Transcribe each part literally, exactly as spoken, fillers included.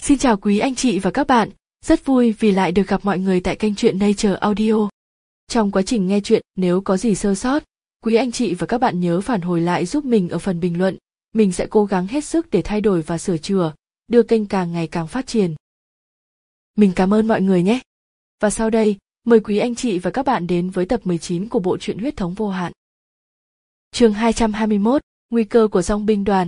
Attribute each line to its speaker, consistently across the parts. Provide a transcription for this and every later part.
Speaker 1: Xin chào quý anh chị và các bạn, rất vui vì lại được gặp mọi người tại kênh truyện Nature Audio. Trong quá trình nghe truyện, nếu có gì sơ sót, quý anh chị và các bạn nhớ phản hồi lại giúp mình ở phần bình luận. Mình sẽ cố gắng hết sức để thay đổi và sửa chữa, đưa kênh càng ngày càng phát triển. Mình cảm ơn mọi người nhé. Và sau đây, mời quý anh chị và các bạn đến với tập mười chín của bộ truyện Huyết thống vô hạn. Chương hai trăm hai mươi mốt, Nguy cơ của dòng binh đoàn.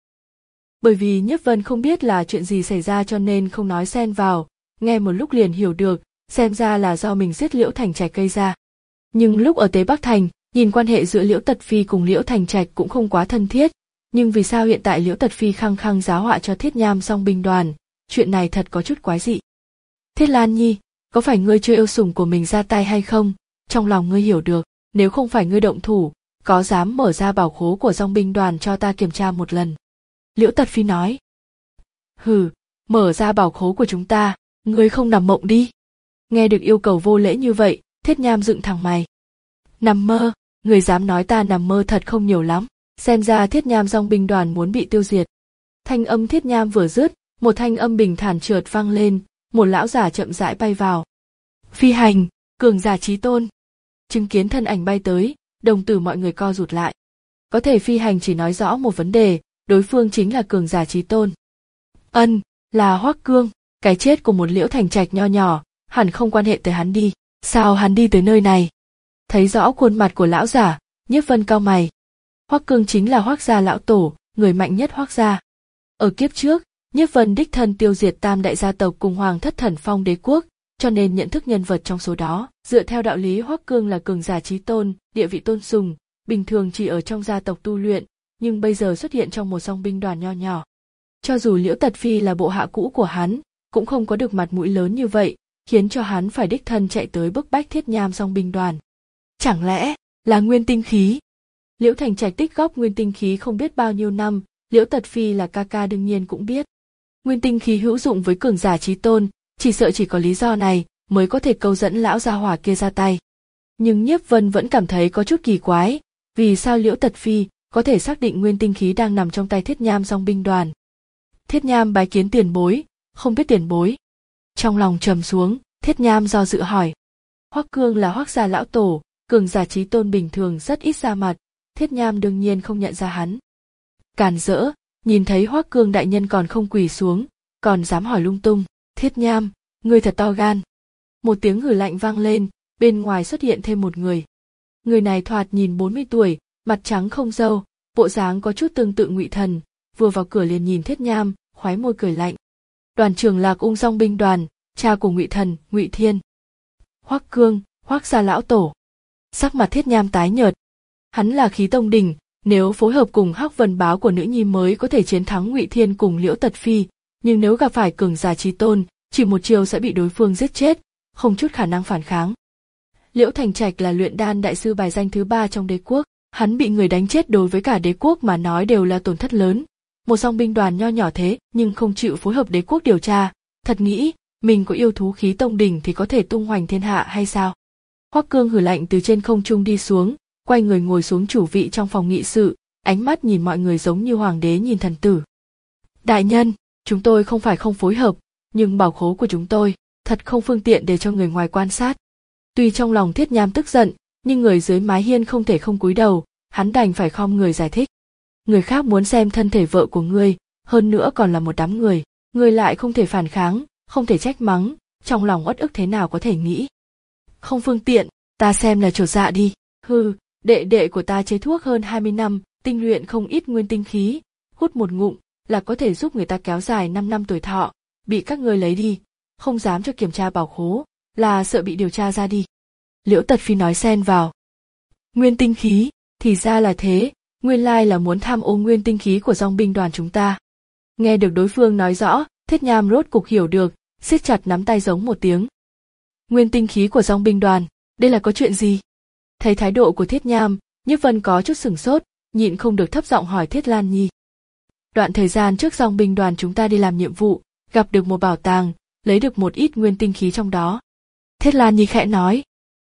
Speaker 1: Bởi vì Nhiếp Vân không biết là chuyện gì xảy ra cho nên không nói xen vào, nghe một lúc liền hiểu được, xem ra là do mình giết Liễu Thành Trạch gây ra. Nhưng lúc ở Tế Bắc Thành, nhìn quan hệ giữa Liễu Tật Phi cùng Liễu Thành Trạch cũng không quá thân thiết, nhưng vì sao hiện tại Liễu Tật Phi khăng khăng giáo họa cho Thiết Nham dòng binh đoàn, chuyện này thật có chút quái dị. Thiết Lan Nhi, có phải ngươi chưa yêu sủng của mình ra tay hay không? Trong lòng ngươi hiểu được, nếu không phải ngươi động thủ, có dám mở ra bảo khố của dòng binh đoàn cho ta kiểm tra một lần? Liễu Tật Phi nói. Hừ, mở ra bảo khố của chúng ta, ngươi không nằm mộng đi. Nghe được yêu cầu vô lễ như vậy, Thiết Nham dựng thẳng mày. Nằm mơ, người dám nói ta nằm mơ thật không nhiều lắm, xem ra Thiết Nham dòng binh đoàn muốn bị tiêu diệt. Thanh âm Thiết Nham vừa dứt, một thanh âm bình thản chợt vang lên, một lão giả chậm rãi bay vào. Phi hành, cường giả chí tôn. Chứng kiến thân ảnh bay tới, đồng tử mọi người co rụt lại. Có thể phi hành chỉ nói rõ một vấn đề, đối phương chính là cường giả chí tôn. Ân, là Hoắc Cương, cái chết của một Liễu Thành Trạch nho nhỏ, hẳn không quan hệ tới hắn đi, sao hắn đi tới nơi này? Thấy rõ khuôn mặt của lão giả, Nhiếp Vân cau mày. Hoắc Cương chính là Hoắc gia lão tổ, người mạnh nhất Hoắc gia. Ở kiếp trước, Nhiếp Vân đích thân tiêu diệt tam đại gia tộc cùng Hoàng thất Thần Phong đế quốc, cho nên nhận thức nhân vật trong số đó. Dựa theo đạo lý Hoắc Cương là cường giả chí tôn, địa vị tôn sùng, bình thường chỉ ở trong gia tộc tu luyện, nhưng bây giờ xuất hiện trong một dòng binh đoàn nho nhỏ. Cho dù Liễu Tật Phi là bộ hạ cũ của hắn, cũng không có được mặt mũi lớn như vậy, khiến cho hắn phải đích thân chạy tới bức bách Thiết Nham dòng binh đoàn. Chẳng lẽ là nguyên tinh khí? Liễu Thành Trạch tích góp nguyên tinh khí không biết bao nhiêu năm, Liễu Tật Phi là ca ca đương nhiên cũng biết. Nguyên tinh khí hữu dụng với cường giả chí tôn, chỉ sợ chỉ có lý do này mới có thể câu dẫn lão gia hỏa kia ra tay. Nhưng Nhiếp Vân vẫn cảm thấy có chút kỳ quái, vì sao Liễu Tật Phi có thể xác định nguyên tinh khí đang nằm trong tay Thiết Nham dòng binh đoàn. Thiết Nham bái kiến tiền bối, không biết tiền bối. Trong lòng trầm xuống, Thiết Nham do dự hỏi. Hoắc Cương là Hoắc gia lão tổ, cường giả chí tôn bình thường rất ít ra mặt, Thiết Nham đương nhiên không nhận ra hắn. Càn rỡ, nhìn thấy Hoắc Cương đại nhân còn không quỳ xuống, còn dám hỏi lung tung. Thiết Nham, ngươi thật to gan. Một tiếng hừ lạnh vang lên, bên ngoài xuất hiện thêm một người. Người này thoạt nhìn bốn mươi tuổi, mặt trắng không râu, bộ dáng có chút tương tự Ngụy Thần, vừa vào cửa liền nhìn Thiết Nham, khoái môi cười lạnh. Đoàn trưởng Lạc Ung dòng binh đoàn, cha của Ngụy Thần, Ngụy Thiên. Hoắc Cương, Hoắc gia lão tổ. Sắc mặt Thiết Nham tái nhợt. Hắn là khí tông đỉnh, nếu phối hợp cùng Hắc Vân Báo của nữ nhi mới có thể chiến thắng Ngụy Thiên cùng Liễu Tật Phi, nhưng nếu gặp phải cường giả chí tôn, chỉ một chiều sẽ bị đối phương giết chết, không chút khả năng phản kháng. Liễu Thành Trạch là luyện đan đại sư bài danh thứ ba trong đế quốc, hắn bị người đánh chết đối với cả đế quốc mà nói đều là tổn thất lớn. Một dòng binh đoàn nho nhỏ thế nhưng không chịu phối hợp đế quốc điều tra, thật nghĩ mình có yêu thú khí tông đỉnh thì có thể tung hoành thiên hạ hay sao? Hoắc Cương hừ lạnh từ trên không trung đi xuống, quay người ngồi xuống chủ vị trong phòng nghị sự, ánh mắt nhìn mọi người giống như hoàng đế nhìn thần tử. Đại nhân, chúng tôi không phải không phối hợp, nhưng bảo khố của chúng tôi thật không phương tiện để cho người ngoài quan sát. Tuy trong lòng Thiết Nham tức giận, nhưng người dưới mái hiên không thể không cúi đầu, hắn đành phải khom người giải thích. Người khác muốn xem thân thể vợ của ngươi, hơn nữa còn là một đám người, ngươi lại không thể phản kháng, không thể trách mắng, trong lòng uất ức thế nào có thể nghĩ. Không phương tiện, ta xem là chột dạ đi. Hừ, đệ đệ của ta chế thuốc hơn hai mươi năm, tinh luyện không ít nguyên tinh khí, hút một ngụm là có thể giúp người ta kéo dài năm năm tuổi thọ, bị các ngươi lấy đi, không dám cho kiểm tra bảo khố, là sợ bị điều tra ra đi. Liễu Tật Phi nói xen vào. Nguyên tinh khí, thì ra là thế, nguyên lai là muốn tham ô nguyên tinh khí của dòng binh đoàn chúng ta. Nghe được đối phương nói rõ, Thiết Nham rốt cục hiểu được, siết chặt nắm tay giống một tiếng. Nguyên tinh khí của dòng binh đoàn, đây là có chuyện gì? Thấy thái độ của Thiết Nham, Nhiếp Vân có chút sửng sốt, nhịn không được thấp giọng hỏi Thiết Lan Nhi. Đoạn thời gian trước dòng binh đoàn chúng ta đi làm nhiệm vụ, gặp được một bảo tàng, lấy được một ít nguyên tinh khí trong đó. Thiết Lan Nhi khẽ nói.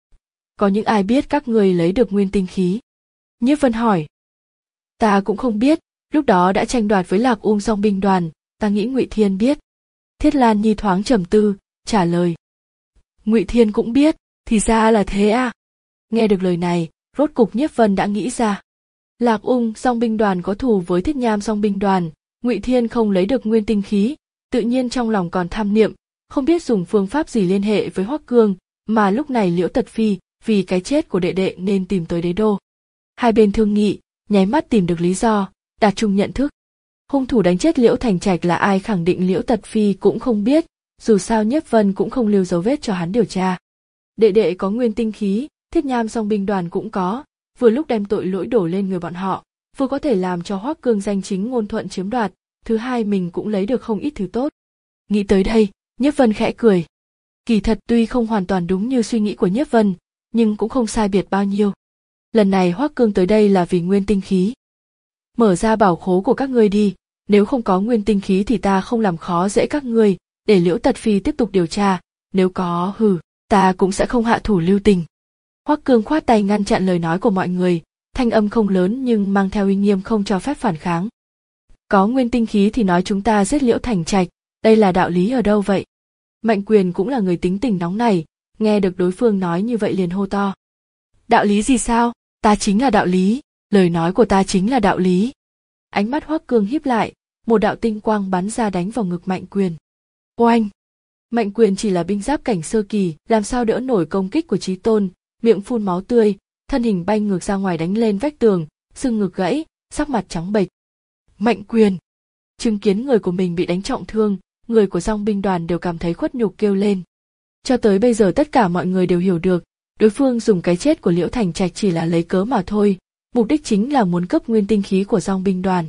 Speaker 1: Có những ai biết các người lấy được nguyên tinh khí? Nhiếp Vân hỏi. Ta cũng không biết, lúc đó đã tranh đoạt với Lạc Ung dòng binh đoàn, ta nghĩ Ngụy Thiên biết. Thiết Lan Nhi thoáng trầm tư, trả lời. Ngụy Thiên cũng biết, thì ra là thế à. Nghe được lời này, rốt cục Nhiếp Vân đã nghĩ ra. Lạc Ung Song binh đoàn có thù với Thiết Nham Song binh đoàn, Ngụy Thiên không lấy được nguyên tinh khí, tự nhiên trong lòng còn tham niệm, không biết dùng phương pháp gì liên hệ với Hoắc Cương, mà lúc này Liễu Tật Phi vì cái chết của đệ đệ nên tìm tới đế đô. Hai bên thương nghị, nháy mắt tìm được lý do, đạt chung nhận thức. Hung thủ đánh chết Liễu Thành Trạch là ai khẳng định Liễu Tật Phi cũng không biết, dù sao Nhiếp Vân cũng không lưu dấu vết cho hắn điều tra. Đệ đệ có nguyên tinh khí, Thiết Nham Song binh đoàn cũng có, vừa lúc đem tội lỗi đổ lên người bọn họ, vừa có thể làm cho Hoắc Cương danh chính ngôn thuận chiếm đoạt, thứ hai mình cũng lấy được không ít thứ tốt. Nghĩ tới đây, Nhiếp Vân khẽ cười. Kỳ thật tuy không hoàn toàn đúng như suy nghĩ của Nhiếp Vân, nhưng cũng không sai biệt bao nhiêu. Lần này Hoắc Cương tới đây là vì nguyên tinh khí. Mở ra bảo khố của các ngươi đi, nếu không có nguyên tinh khí thì ta không làm khó dễ các ngươi, để Liễu Tật Phi tiếp tục điều tra, nếu có hừ, ta cũng sẽ không hạ thủ lưu tình. Hoắc Cương khoát tay ngăn chặn lời nói của mọi người, thanh âm không lớn nhưng mang theo uy nghiêm không cho phép phản kháng. Có nguyên tinh khí thì nói chúng ta giết Liễu Thành Trạch, đây là đạo lý ở đâu vậy? Mạnh Quyền cũng là người tính tình nóng này, nghe được đối phương nói như vậy liền hô to. Đạo lý gì sao? Ta chính là đạo lý, lời nói của ta chính là đạo lý. Ánh mắt Hoắc Cương híp lại, một đạo tinh quang bắn ra đánh vào ngực Mạnh Quyền. Oanh! Mạnh Quyền chỉ là binh giáp cảnh sơ kỳ, làm sao đỡ nổi công kích của Chí Tôn, miệng phun máu tươi, thân hình bay ngược ra ngoài đánh lên vách tường, xương ngực gãy, sắc mặt trắng bệch. Mạnh Quyền! Chứng kiến người của mình bị đánh trọng thương, người của Song binh đoàn đều cảm thấy khuất nhục kêu lên. Cho tới bây giờ tất cả mọi người đều hiểu được, đối phương dùng cái chết của Liễu Thành Trạch chỉ là lấy cớ mà thôi, mục đích chính là muốn cấp nguyên tinh khí của Song binh đoàn.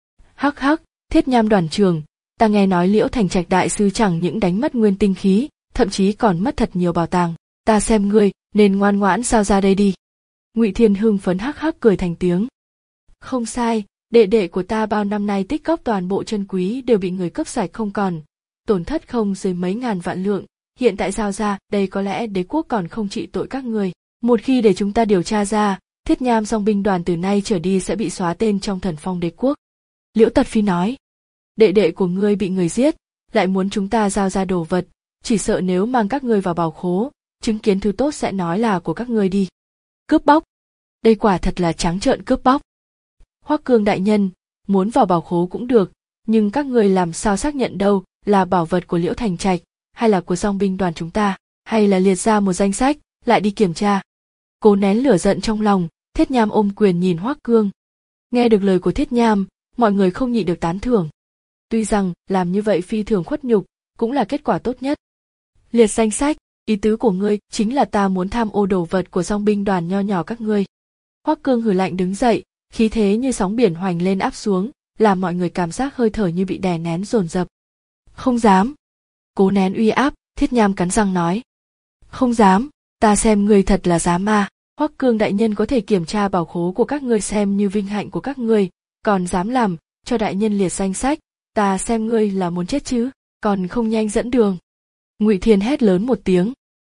Speaker 1: Hắc hắc, Thiết Nham đoàn trưởng, ta nghe nói Liễu Thành Trạch đại sư chẳng những đánh mất nguyên tinh khí, thậm chí còn mất thật nhiều bảo tàng, ta xem ngươi nên ngoan ngoãn sao ra đây đi. Ngụy Thiên hưng phấn hắc hắc cười thành tiếng. Không sai, đệ đệ của ta bao năm nay tích góp toàn bộ chân quý đều bị người cướp sạch không còn, tổn thất không dưới mấy ngàn vạn lượng, hiện tại giao ra, đây có lẽ đế quốc còn không trị tội các người. Một khi để chúng ta điều tra ra, Thiết Nham Song binh đoàn từ nay trở đi sẽ bị xóa tên trong Thần Phong đế quốc. Liễu Tật Phi nói, đệ đệ của ngươi bị người giết, lại muốn chúng ta giao ra đồ vật, chỉ sợ nếu mang các ngươi vào bảo khố, chứng kiến thứ tốt sẽ nói là của các ngươi đi. Cướp bóc, đây quả thật là trắng trợn cướp bóc. Hoắc Cương đại nhân, muốn vào bảo khố cũng được, nhưng các ngươi làm sao xác nhận đâu là bảo vật của Liễu Thành Trạch, hay là của Song binh đoàn chúng ta, hay là liệt ra một danh sách, lại đi kiểm tra. Cố nén lửa giận trong lòng, Thiết Nham ôm quyền nhìn Hoắc Cương. Nghe được lời của Thiết Nham, mọi người không nhịn được tán thưởng. Tuy rằng làm như vậy phi thường khuất nhục, cũng là kết quả tốt nhất. Liệt danh sách, ý tứ của ngươi chính là ta muốn tham ô đồ vật của Song binh đoàn nho nhỏ các ngươi. Hoắc Cương hừ lạnh đứng dậy, khí thế như sóng biển hoành lên áp xuống, làm mọi người cảm giác hơi thở như bị đè nén dồn dập. Không dám. Cố nén uy áp, Thiết Nham cắn răng nói. Không dám, ta xem ngươi thật là dám à. Hoắc Cương đại nhân có thể kiểm tra bảo khố của các ngươi xem như vinh hạnh của các ngươi, còn dám làm cho đại nhân liệt danh sách, ta xem ngươi là muốn chết chứ, còn không nhanh dẫn đường. Ngụy Thiên hét lớn một tiếng.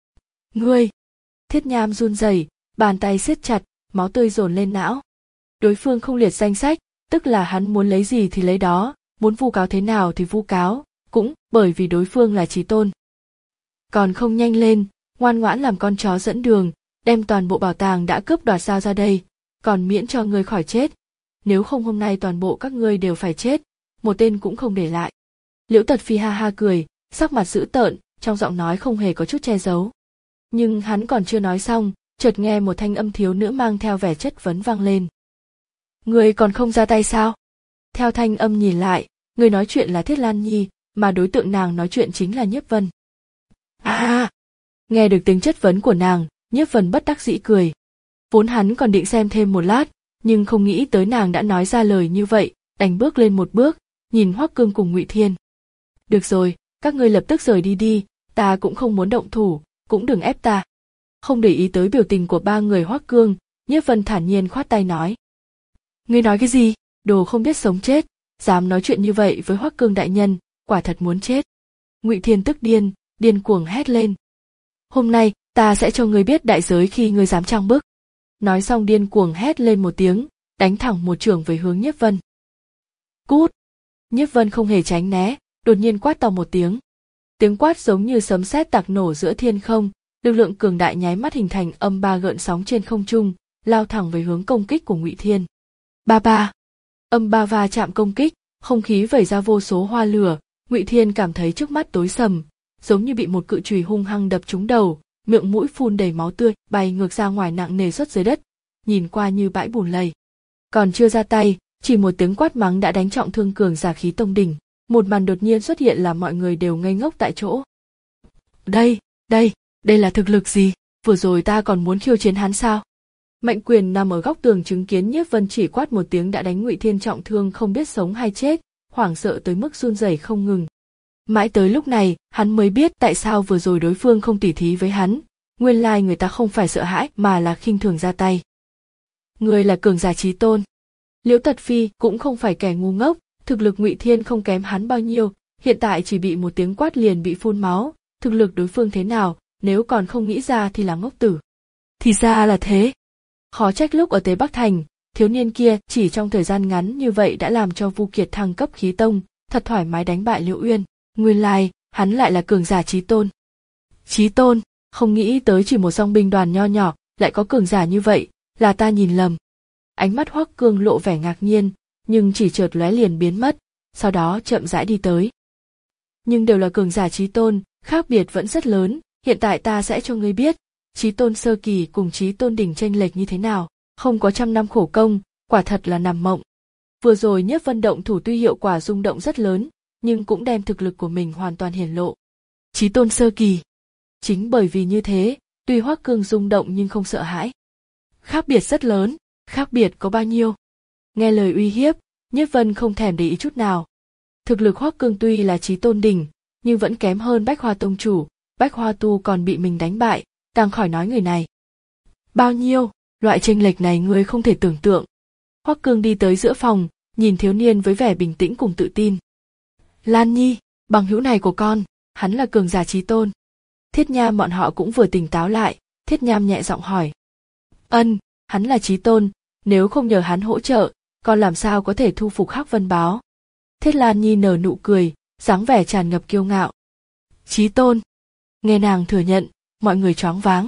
Speaker 1: Ngươi! Thiết Nham run rẩy, bàn tay siết chặt, máu tươi dồn lên não. Đối phương không liệt danh sách, tức là hắn muốn lấy gì thì lấy đó, muốn vu cáo thế nào thì vu cáo, cũng bởi vì đối phương là Chí Tôn. Còn không nhanh lên, ngoan ngoãn làm con chó dẫn đường, đem toàn bộ bảo tàng đã cướp đoạt giao ra đây, còn miễn cho ngươi khỏi chết. Nếu không hôm nay toàn bộ các ngươi đều phải chết, một tên cũng không để lại. Liễu Tật Phi ha ha cười, sắc mặt dữ tợn, trong giọng nói không hề có chút che giấu. Nhưng hắn còn chưa nói xong, chợt nghe một thanh âm thiếu nữ mang theo vẻ chất vấn vang lên. Ngươi còn không ra tay sao? Theo thanh âm nhìn lại, người nói chuyện là Thiết Lan Nhi, mà đối tượng nàng nói chuyện chính là Nhiếp Vân. À! Nghe được tiếng chất vấn của nàng, Nhiếp Vân bất đắc dĩ cười. Vốn hắn còn định xem thêm một lát, nhưng không nghĩ tới nàng đã nói ra lời như vậy, đành bước lên một bước, nhìn Hoắc Cương cùng Ngụy Thiên. Được rồi, các ngươi lập tức rời đi đi, ta cũng không muốn động thủ, cũng đừng ép ta. Không để ý tới biểu tình của ba người Hoắc Cương, Nhiếp Vân thản nhiên khoát tay nói. Ngươi nói cái gì? Đồ không biết sống chết, dám nói chuyện như vậy với Hoắc Cương đại nhân, quả thật muốn chết. Ngụy Thiên tức điên, điên cuồng hét lên. Hôm nay, ta sẽ cho ngươi biết đại giới khi ngươi dám trang bức. Nói xong điên cuồng hét lên một tiếng, đánh thẳng một chưởng về hướng Nhiếp Vân. Cút! Nhiếp Vân không hề tránh né, đột nhiên quát to một tiếng. Tiếng quát giống như sấm sét tạc nổ giữa thiên không, lực lượng cường đại nháy mắt hình thành âm ba gợn sóng trên không trung, lao thẳng về hướng công kích của Ngụy Thiên. Ba ba, âm ba va chạm công kích, không khí vẩy ra vô số hoa lửa. Ngụy Thiên cảm thấy trước mắt tối sầm, giống như bị một cự chùy hung hăng đập trúng đầu, miệng mũi phun đầy máu tươi, bay ngược ra ngoài nặng nề rớt dưới đất, nhìn qua như bãi bùn lầy. Còn chưa ra tay, chỉ một tiếng quát mắng đã đánh trọng thương cường giả khí tông đỉnh. Một màn đột nhiên xuất hiện làm mọi người đều ngây ngốc tại chỗ. Đây, đây, đây là thực lực gì? Vừa rồi ta còn muốn khiêu chiến hắn sao? Mạnh Quyền nằm ở góc tường chứng kiến Nhiếp Vân chỉ quát một tiếng đã đánh Ngụy Thiên trọng thương không biết sống hay chết, hoảng sợ tới mức run rẩy không ngừng. Mãi tới lúc này, hắn mới biết tại sao vừa rồi đối phương không tỉ thí với hắn, nguyên lai người ta không phải sợ hãi mà là khinh thường ra tay. Người là cường giả chí tôn. Liễu Tật Phi cũng không phải kẻ ngu ngốc, thực lực Ngụy Thiên không kém hắn bao nhiêu, hiện tại chỉ bị một tiếng quát liền bị phun máu, thực lực đối phương thế nào, nếu còn không nghĩ ra thì là ngốc tử. Thì ra là thế. Khó trách lúc ở Tế Bắc Thành, thiếu niên kia chỉ trong thời gian ngắn như vậy đã làm cho Vu Kiệt thăng cấp khí tông, thật thoải mái đánh bại Liễu Uyên. Nguyên lai, hắn lại là cường giả chí tôn. Chí tôn, không nghĩ tới chỉ một dòng binh đoàn nho nhỏ, lại có cường giả như vậy, là ta nhìn lầm. Ánh mắt Hoắc Cương lộ vẻ ngạc nhiên, nhưng chỉ chợt lóe liền biến mất, sau đó chậm rãi đi tới. Nhưng đều là cường giả chí tôn, khác biệt vẫn rất lớn, hiện tại ta sẽ cho ngươi biết, chí tôn sơ kỳ cùng chí tôn đỉnh chênh lệch như thế nào, không có trăm năm khổ công, quả thật là nằm mộng. Vừa rồi Nhiếp Vân động thủ tuy hiệu quả rung động rất lớn, nhưng cũng đem thực lực của mình hoàn toàn hiển lộ. Chí tôn sơ kỳ. Chính bởi vì như thế, tuy Hoắc Cương rung động nhưng không sợ hãi. Khác biệt rất lớn, khác biệt có bao nhiêu? Nghe lời uy hiếp, Nhiếp Vân không thèm để ý chút nào. Thực lực Hoắc Cương tuy là chí tôn đỉnh, nhưng vẫn kém hơn Bách Hoa tông chủ, Bách Hoa tu còn bị mình đánh bại, càng khỏi nói người này. Bao nhiêu, loại chênh lệch này ngươi không thể tưởng tượng. Hoắc Cương đi tới giữa phòng, nhìn thiếu niên với vẻ bình tĩnh cùng tự tin. Lan Nhi, bằng hữu này của con, hắn là cường giả chí tôn. Thiết Nham bọn họ cũng vừa tỉnh táo lại, Thiết Nham nhẹ giọng hỏi. Ân, hắn là chí tôn, nếu không nhờ hắn hỗ trợ, con làm sao có thể thu phục Hắc Vân Báo. Thiết Lan Nhi nở nụ cười, dáng vẻ tràn ngập kiêu ngạo. Chí tôn. Nghe nàng thừa nhận, mọi người choáng váng.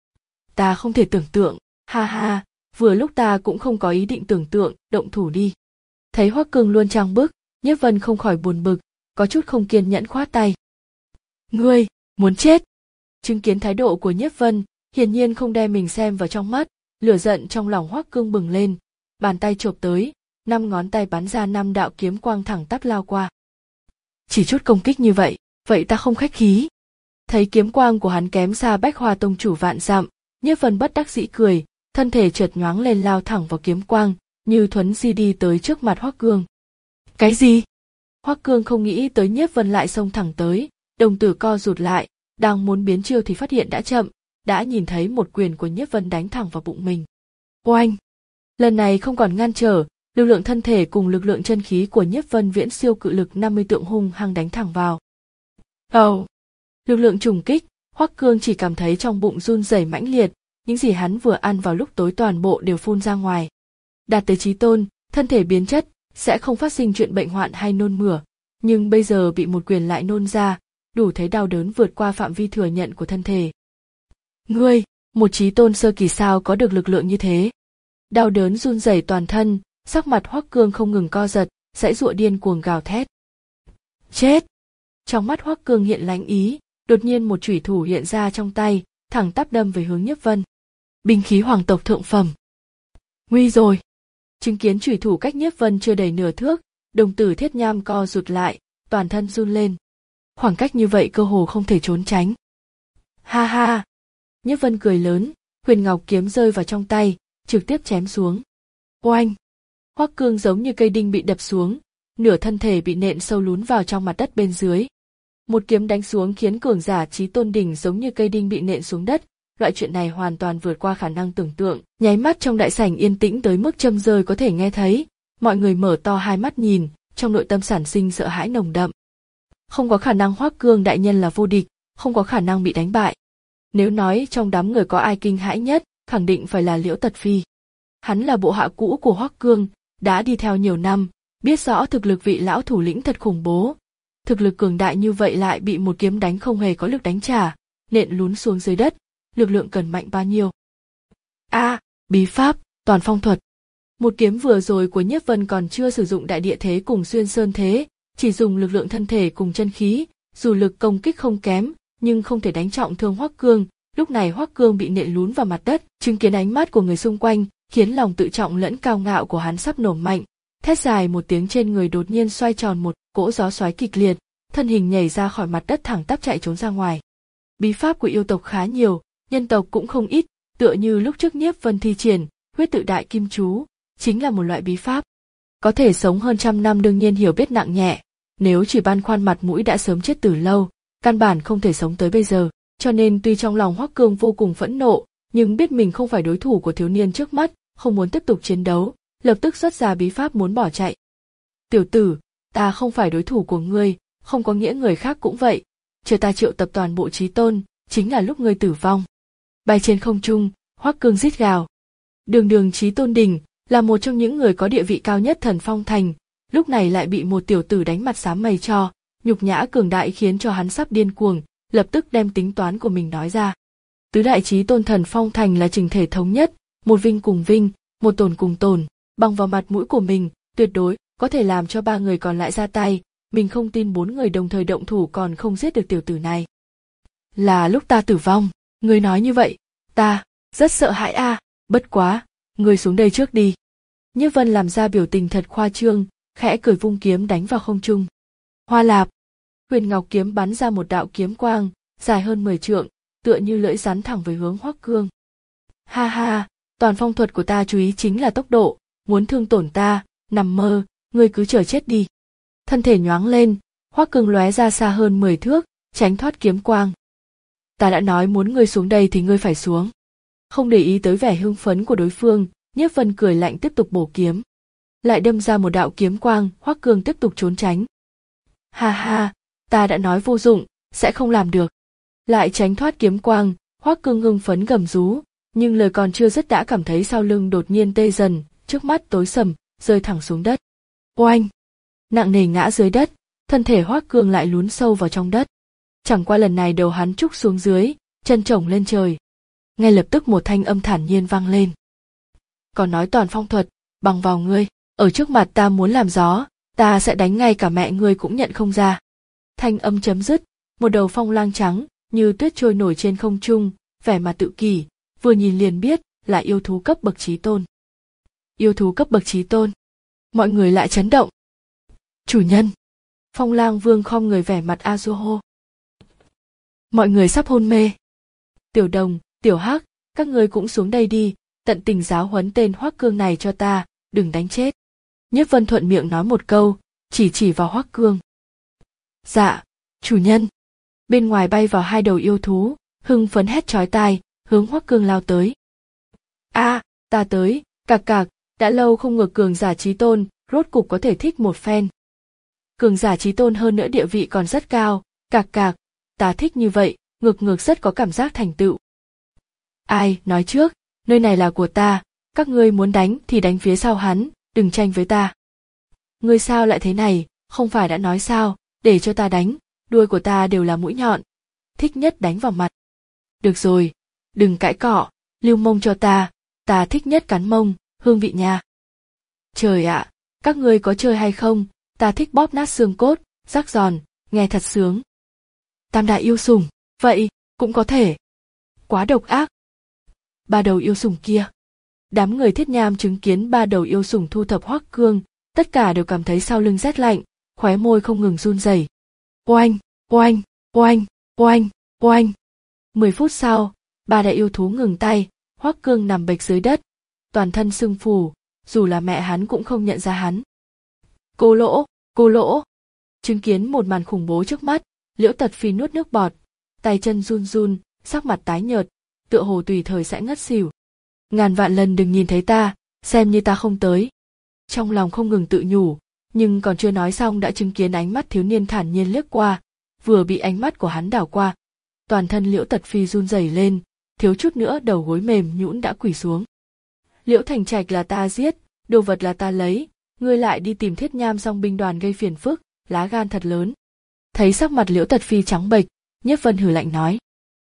Speaker 1: Ta không thể tưởng tượng, ha ha, vừa lúc ta cũng không có ý định tưởng tượng, động thủ đi. Thấy Hoắc Cương luôn trang bức, Nhiếp Vân không khỏi buồn bực, có chút không kiên nhẫn khoát tay. Ngươi, muốn chết. Chứng kiến thái độ của Nhiếp Vân, hiển nhiên không đem mình xem vào trong mắt, lửa giận trong lòng Hoắc Cương bừng lên, bàn tay chộp tới, năm ngón tay bắn ra năm đạo kiếm quang thẳng tắp lao qua. Chỉ chút công kích như vậy, vậy ta không khách khí. Thấy kiếm quang của hắn kém xa Bách Hoa tông chủ vạn dặm, Nhiếp Vân bất đắc dĩ cười, thân thể chợt nhoáng lên lao thẳng vào kiếm quang, như thuấn di đi tới trước mặt Hoắc Cương. Cái gì? Hoắc Cương không nghĩ tới Nhiếp Vân lại xông thẳng tới, đồng tử co rụt lại, đang muốn biến chiêu thì phát hiện đã chậm, đã nhìn thấy một quyền của Nhiếp Vân đánh thẳng vào bụng mình. Oanh! Lần này không còn ngăn trở, lực lượng thân thể cùng lực lượng chân khí của Nhiếp Vân viễn siêu cự lực năm mươi tượng hung hăng đánh thẳng vào. Ồ! Lực lượng trùng kích, Hoắc Cương chỉ cảm thấy trong bụng run rẩy mãnh liệt, những gì hắn vừa ăn vào lúc tối toàn bộ đều phun ra ngoài. Đạt tới chí tôn, thân thể biến chất, sẽ không phát sinh chuyện bệnh hoạn hay nôn mửa, nhưng bây giờ bị một quyền lại nôn ra, đủ thấy đau đớn vượt qua phạm vi thừa nhận của thân thể. Ngươi, một chí tôn sơ kỳ sao có được lực lượng như thế? Đau đớn run rẩy toàn thân, sắc mặt Hoắc Cương không ngừng co giật, giãy giụa điên cuồng gào thét. Chết! Trong mắt Hoắc Cương hiện lánh ý, đột nhiên một chủy thủ hiện ra trong tay, thẳng tắp đâm về hướng Nhiếp Vân. Binh khí hoàng tộc thượng phẩm. Nguy rồi! Chứng kiến chủy thủ cách Nhiếp Vân chưa đầy nửa thước, đồng tử Thiết Nham co rụt lại, toàn thân run lên. Khoảng cách như vậy cơ hồ không thể trốn tránh. Ha ha! Nhiếp Vân cười lớn, huyền ngọc kiếm rơi vào trong tay, trực tiếp chém xuống. Oanh! Hoắc Cương giống như cây đinh bị đập xuống, nửa thân thể bị nện sâu lún vào trong mặt đất bên dưới. Một kiếm đánh xuống khiến cường giả chí tôn đỉnh giống như cây đinh bị nện xuống đất, loại chuyện này hoàn toàn vượt qua khả năng tưởng tượng. Nháy mắt trong đại sảnh yên tĩnh tới mức châm rơi có thể nghe thấy, mọi người mở to hai mắt nhìn, trong nội tâm sản sinh sợ hãi nồng đậm. Không có khả năng Hoắc Cương đại nhân là vô địch, không có khả năng bị đánh bại. Nếu nói trong đám người có ai kinh hãi nhất, khẳng định phải là Liễu Tật Phi. Hắn là bộ hạ cũ của Hoắc Cương, đã đi theo nhiều năm, biết rõ thực lực vị lão thủ lĩnh thật khủng bố. thực lực cường đại như vậy lại bị một kiếm đánh không hề có lực đánh trả, nện lún xuống dưới đất, lực lượng cần mạnh bao nhiêu. A, à, bí pháp, toàn phong thuật. Một kiếm vừa rồi của Nhiếp Vân còn chưa sử dụng đại địa thế cùng xuyên sơn thế, chỉ dùng lực lượng thân thể cùng chân khí, dù lực công kích không kém, nhưng không thể đánh trọng thương Hoắc Cương. Lúc này Hoắc Cương bị nện lún vào mặt đất, chứng kiến ánh mắt của người xung quanh, khiến lòng tự trọng lẫn cao ngạo của hắn sắp nổ mạnh. Thét dài một tiếng, trên người đột nhiên xoay tròn một cỗ gió xoáy kịch liệt, thân hình nhảy ra khỏi mặt đất thẳng tắp chạy trốn ra ngoài. Bí pháp của yêu tộc khá nhiều, nhân tộc cũng không ít, tựa như lúc trước Nhiếp Vân thi triển huyết tự đại kim chú, chính là một loại bí pháp. Có thể sống hơn trăm năm đương nhiên hiểu biết nặng nhẹ, nếu chỉ băn khoăn mặt mũi đã sớm chết từ lâu, căn bản không thể sống tới bây giờ. Cho nên tuy trong lòng Hoắc Cương vô cùng phẫn nộ, nhưng biết mình không phải đối thủ của thiếu niên trước mắt, không muốn tiếp tục chiến đấu, lập tức xuất ra bí pháp muốn bỏ chạy. Tiểu tử, ta không phải đối thủ của ngươi, không có nghĩa người khác cũng vậy, chờ ta triệu tập toàn bộ chí tôn, chính là lúc ngươi tử vong. Bay trên không trung, Hoắc Cương rít gào. Đường đường chí tôn đỉnh, là một trong những người có địa vị cao nhất Thần Phong Thành, lúc này lại bị một tiểu tử đánh mặt xám mày cho, nhục nhã cường đại khiến cho hắn sắp điên cuồng, lập tức đem tính toán của mình nói ra. Tứ đại chí tôn Thần Phong Thành là chỉnh thể thống nhất, một vinh cùng vinh, một tổn cùng tổn, bằng vào mặt mũi của mình, tuyệt đối có thể làm cho ba người còn lại ra tay, mình không tin bốn người đồng thời động thủ còn không giết được tiểu tử này. Là lúc ta tử vong, ngươi nói như vậy, ta rất sợ hãi a, à, bất quá, ngươi xuống đây trước đi. Nhiếp Vân làm ra biểu tình thật khoa trương, khẽ cười vung kiếm đánh vào không trung. Hoa lạp, huyền ngọc kiếm bắn ra một đạo kiếm quang, dài hơn mười trượng, tựa như lưỡi rắn thẳng về hướng Hoắc Cương. Ha ha, toàn phong thuật của ta chú ý chính là tốc độ, muốn thương tổn ta, nằm mơ, ngươi cứ chờ chết đi. Thân thể nhoáng lên, Hoắc Cương lóe ra xa hơn mười thước, tránh thoát kiếm quang. Ta đã nói muốn ngươi xuống đây thì ngươi phải xuống. Không để ý tới vẻ hưng phấn của đối phương, Nhiếp Vân cười lạnh tiếp tục bổ kiếm. Lại đâm ra một đạo kiếm quang, Hoắc Cương tiếp tục trốn tránh. Ha ha, ta đã nói vô dụng, sẽ không làm được. Lại tránh thoát kiếm quang, Hoắc Cương hưng phấn gầm rú, nhưng lời còn chưa dứt đã cảm thấy sau lưng đột nhiên tê dần, trước mắt tối sầm, rơi thẳng xuống đất. Oanh! Nặng nề ngã dưới đất, thân thể Hoắc Cương lại lún sâu vào trong đất. Chẳng qua lần này đầu hắn trúc xuống dưới, chân chổng lên trời. Ngay lập tức một thanh âm thản nhiên vang lên. Còn nói toàn phong thuật, bằng vào ngươi, ở trước mặt ta muốn làm gió, ta sẽ đánh ngay cả mẹ ngươi cũng nhận không ra. Thanh âm chấm dứt, một đầu phong lang trắng, như tuyết trôi nổi trên không trung, vẻ mặt tự kỷ, vừa nhìn liền biết là yêu thú cấp bậc chí tôn. Yêu thú cấp bậc chí tôn. Mọi người lại chấn động. Chủ nhân. Phong lang vương khom người vẻ mặt a du hô. Mọi người sắp hôn mê. Tiểu Đồng, Tiểu Hắc, các ngươi cũng xuống đây đi, tận tình giáo huấn tên Hoắc Cương này cho ta, đừng đánh chết. Nhiếp Vân thuận miệng nói một câu, chỉ chỉ vào Hoắc Cương. Dạ, chủ nhân. Bên ngoài bay vào hai đầu yêu thú, hưng phấn hét chói tai, hướng Hoắc Cương lao tới. A, à, ta tới, cạc cạc, đã lâu không ngờ cường giả chí tôn, rốt cục có thể thích một phen. Cường giả chí tôn hơn nữa địa vị còn rất cao, cạc cạc, ta thích như vậy, ngược ngược rất có cảm giác thành tựu. Ai, nói trước, nơi này là của ta, các ngươi muốn đánh thì đánh phía sau hắn, đừng tranh với ta. Ngươi sao lại thế này, không phải đã nói sao, để cho ta đánh, đuôi của ta đều là mũi nhọn, thích nhất đánh vào mặt. Được rồi, đừng cãi cọ, lưu mông cho ta, ta thích nhất cắn mông, hương vị nha. Trời ạ, à, các ngươi có chơi hay không, ta thích bóp nát xương cốt, rắc giòn, nghe thật sướng. Tam đại yêu sủng, vậy, cũng có thể. Quá độc ác. Ba đầu yêu sủng kia. Đám người Thiết Nham chứng kiến ba đầu yêu sủng thu thập Hoắc Cương, tất cả đều cảm thấy sau lưng rét lạnh, khóe môi không ngừng run rẩy. Oanh, oanh, oanh, oanh, oanh. Mười phút sau, ba đại yêu thú ngừng tay, Hoắc Cương nằm bệt dưới đất, toàn thân sưng phù, dù là mẹ hắn cũng không nhận ra hắn. Cô lỗ, cô lỗ. Chứng kiến một màn khủng bố trước mắt, Liễu Tật Phi nuốt nước bọt, tay chân run run, sắc mặt tái nhợt, tựa hồ tùy thời sẽ ngất xỉu. Ngàn vạn lần đừng nhìn thấy ta, xem như ta không tới. Trong lòng không ngừng tự nhủ, nhưng còn chưa nói xong đã chứng kiến ánh mắt thiếu niên thản nhiên liếc qua, vừa bị ánh mắt của hắn đảo qua, toàn thân Liễu Tật Phi run rẩy lên, thiếu chút nữa đầu gối mềm nhũn đã quỳ xuống. Liễu Thành Trạch là ta giết, đồ vật là ta lấy, ngươi lại đi tìm Thiết Nham Song binh đoàn gây phiền phức, lá gan thật lớn. Thấy sắc mặt Liễu Tật Phi trắng bệch, Nhiếp Vân hừ lạnh nói: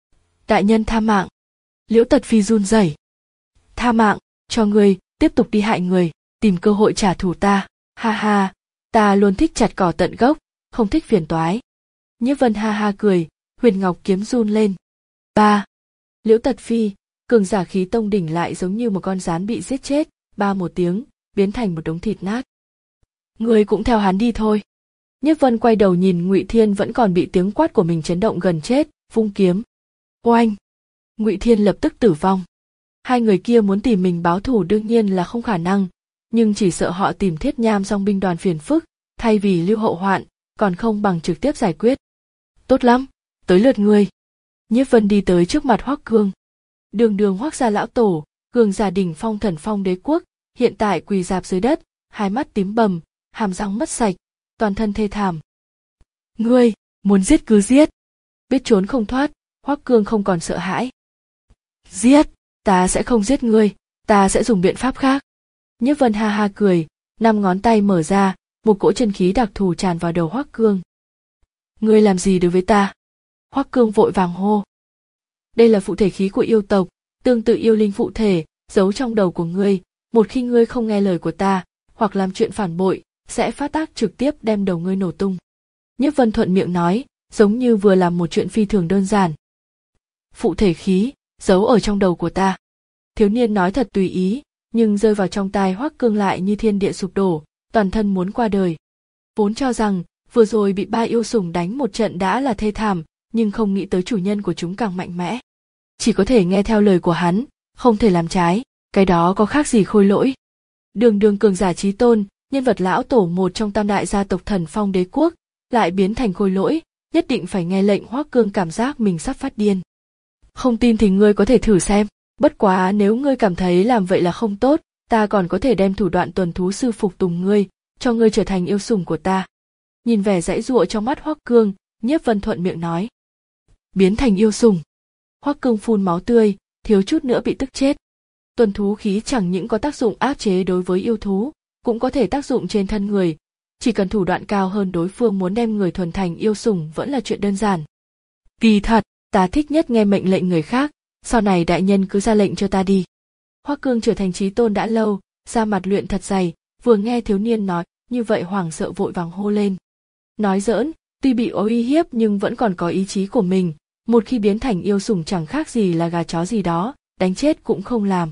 Speaker 1: đại nhân tha mạng. Liễu Tật Phi run rẩy: tha mạng cho ngươi, tiếp tục đi hại người, tìm cơ hội trả thù ta. Ha ha, ta luôn thích chặt cỏ tận gốc, không thích phiền toái. Nhiếp Vân ha ha cười, huyền ngọc kiếm run lên. Ba. Liễu Tật Phi, cường giả khí tông đỉnh lại giống như một con rán bị giết chết, ba một tiếng, biến thành một đống thịt nát. Ngươi cũng theo hắn đi thôi. Nhiếp Vân quay đầu nhìn Ngụy Thiên vẫn còn bị tiếng quát của mình chấn động gần chết, vung kiếm. Oanh! Ngụy Thiên lập tức tử vong. Hai người kia muốn tìm mình báo thù đương nhiên là không khả năng, nhưng chỉ sợ họ tìm Thiết Nham Dòng binh đoàn phiền phức, thay vì lưu hậu hoạn, còn không bằng trực tiếp giải quyết. Tốt lắm, tới lượt ngươi. Nhiếp Vân đi tới trước mặt Hoắc Cương. Đường đường Hoắc gia lão tổ, cường giả đỉnh phong thần phong đế quốc, hiện tại quỳ rạp dưới đất, hai mắt tím bầm, hàm răng mất sạch, toàn thân thê thảm. Ngươi, muốn giết cứ giết. Biết trốn không thoát, Hoắc Cương không còn sợ hãi. Giết, ta sẽ không giết ngươi, ta sẽ dùng biện pháp khác. Nhiếp Vân ha ha cười, năm ngón tay mở ra, một cỗ chân khí đặc thù tràn vào đầu Hoắc Cương. Ngươi làm gì đối với ta? Hoắc Cương vội vàng hô. Đây là phụ thể khí của yêu tộc, tương tự yêu linh phụ thể, giấu trong đầu của ngươi, một khi ngươi không nghe lời của ta, hoặc làm chuyện phản bội, sẽ phát tác trực tiếp đem đầu ngươi nổ tung. Nhiếp Vân thuận miệng nói, giống như vừa làm một chuyện phi thường đơn giản. Phụ thể khí, giấu ở trong đầu của ta. Thiếu niên nói thật tùy ý, nhưng rơi vào trong tai Hoắc Cương lại như thiên địa sụp đổ, toàn thân muốn qua đời. Vốn cho rằng, vừa rồi bị ba yêu sủng đánh một trận đã là thê thảm, nhưng không nghĩ tới chủ nhân của chúng càng mạnh mẽ. Chỉ có thể nghe theo lời của hắn, không thể làm trái, cái đó có khác gì khôi lỗi. Đường đường cường giả chí tôn, nhân vật lão tổ một trong tam đại gia tộc thần phong đế quốc, lại biến thành khôi lỗi, nhất định phải nghe lệnh. Hoắc Cương cảm giác mình sắp phát điên. Không tin thì ngươi có thể thử xem, bất quá nếu ngươi cảm thấy làm vậy là không tốt, ta còn có thể đem thủ đoạn tuần thú sư phục tùng ngươi, cho ngươi trở thành yêu sủng của ta. Nhìn vẻ giãy giụa trong mắt Hoắc Cương, Nhiếp Vân thuận miệng nói. Biến thành yêu sủng. Hoắc Cương phun máu tươi, thiếu chút nữa bị tức chết. Tuần thú khí chẳng những có tác dụng áp chế đối với yêu thú, cũng có thể tác dụng trên thân người, chỉ cần thủ đoạn cao hơn đối phương muốn đem người thuần thành yêu sủng vẫn là chuyện đơn giản. Kỳ thật, ta thích nhất nghe mệnh lệnh người khác, sau này đại nhân cứ ra lệnh cho ta đi. Hoắc Cương trở thành chí tôn đã lâu, da mặt luyện thật dày, vừa nghe thiếu niên nói như vậy hoảng sợ vội vàng hô lên. Nói giỡn, tuy bị uy hiếp nhưng vẫn còn có ý chí của mình, một khi biến thành yêu sủng chẳng khác gì là gà chó gì đó, đánh chết cũng không làm.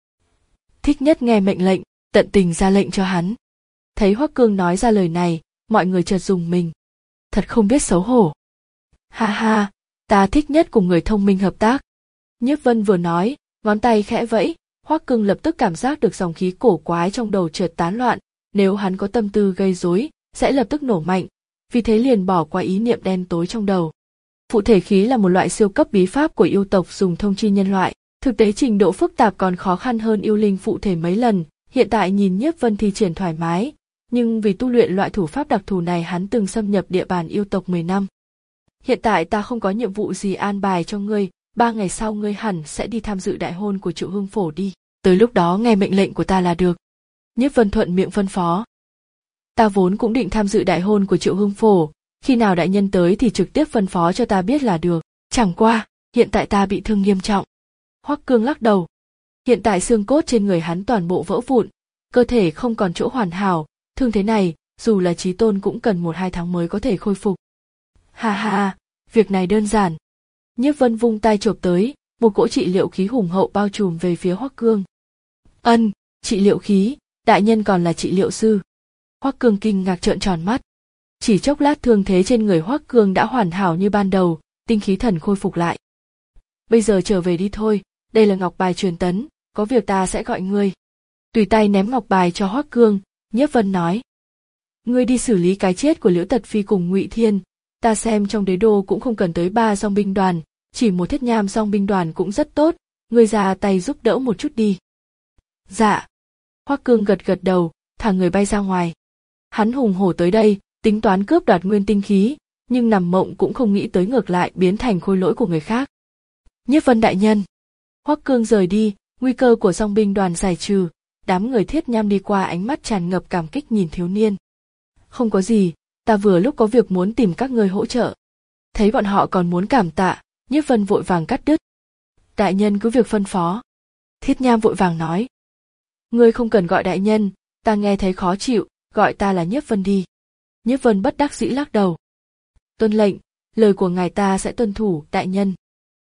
Speaker 1: Thích nhất nghe mệnh lệnh, tận tình ra lệnh cho hắn. Thấy Hoắc Cương nói ra lời này, mọi người chợt rùng mình. Thật không biết xấu hổ. Ha ha, ta thích nhất cùng người thông minh hợp tác. Nhiếp Vân vừa nói, ngón tay khẽ vẫy, Hoắc Cương lập tức cảm giác được dòng khí cổ quái trong đầu chợt tán loạn, nếu hắn có tâm tư gây rối, sẽ lập tức nổ mạnh, vì thế liền bỏ qua ý niệm đen tối trong đầu. Phụ thể khí là một loại siêu cấp bí pháp của yêu tộc dùng thông chi nhân loại, thực tế trình độ phức tạp còn khó khăn hơn yêu linh phụ thể mấy lần, hiện tại nhìn Nhiếp Vân thi triển thoải mái, nhưng vì tu luyện loại thủ pháp đặc thù này hắn từng xâm nhập địa bàn yêu tộc mười năm. Hiện tại ta không có nhiệm vụ gì an bài cho ngươi, ba ngày sau ngươi hẳn sẽ đi tham dự đại hôn của Triệu Hưng Phổ đi, tới lúc đó nghe mệnh lệnh của ta là được. Nhiếp Vân thuận miệng phân phó. Ta vốn cũng định tham dự đại hôn của Triệu Hưng Phổ, khi nào đại nhân tới thì trực tiếp phân phó cho ta biết là được, chẳng qua, hiện tại ta bị thương nghiêm trọng. Hoắc Cương lắc đầu. Hiện tại xương cốt trên người hắn toàn bộ vỡ vụn, cơ thể không còn chỗ hoàn hảo, thương thế này, dù là chí tôn cũng cần một hai tháng mới có thể khôi phục. Ha ha, việc này đơn giản. Nhiếp Vân vung tay chộp tới, một cỗ trị liệu khí hùng hậu bao trùm về phía Hoắc Cương. Ân, trị liệu khí, đại nhân còn là trị liệu sư. Hoắc Cương kinh ngạc trợn tròn mắt. Chỉ chốc lát thương thế trên người Hoắc Cương đã hoàn hảo như ban đầu, tinh khí thần khôi phục lại. Bây giờ trở về đi thôi, đây là ngọc bài truyền tấn, có việc ta sẽ gọi ngươi. Tùy tay ném ngọc bài cho Hoắc Cương, Nhiếp Vân nói. Ngươi đi xử lý cái chết của Liễu Tật Phi cùng Ngụy Thiên, ta xem trong đế đô cũng không cần tới ba dòng binh đoàn, chỉ một Thiết Nham dòng binh đoàn cũng rất tốt, ngươi ra tay giúp đỡ một chút đi. Dạ. Hoắc Cương gật gật đầu, thả người bay ra ngoài. Hắn hùng hổ tới đây, tính toán cướp đoạt nguyên tinh khí, nhưng nằm mộng cũng không nghĩ tới ngược lại biến thành khôi lỗi của người khác. Nhiếp Vân đại nhân. Hoắc Cương rời đi, nguy cơ của dòng binh đoàn giải trừ, đám người Thiết Nham đi qua ánh mắt tràn ngập cảm kích nhìn thiếu niên. Không có gì, ta vừa lúc có việc muốn tìm các ngươi hỗ trợ. Thấy bọn họ còn muốn cảm tạ, Nhiếp Vân vội vàng cắt đứt. Đại nhân cứ việc phân phó. Thiết Nham vội vàng nói. Ngươi không cần gọi đại nhân, ta nghe thấy khó chịu, gọi ta là Nhiếp Vân đi. Nhiếp Vân bất đắc dĩ lắc đầu. Tuân lệnh, lời của ngài ta sẽ tuân thủ, đại nhân.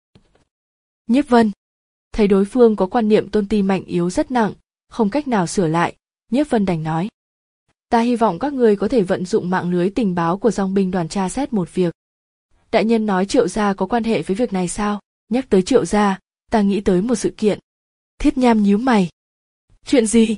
Speaker 1: Nhiếp Vân thấy đối phương có quan niệm tôn ti mạnh yếu rất nặng, không cách nào sửa lại, Nhiếp Vân đành nói. Ta hy vọng các ngươi có thể vận dụng mạng lưới tình báo của dòng binh đoàn tra xét một việc. Đại nhân nói Triệu gia có quan hệ với việc này sao? Nhắc tới Triệu gia, ta nghĩ tới một sự kiện. Thiết Nham nhíu mày. Chuyện gì?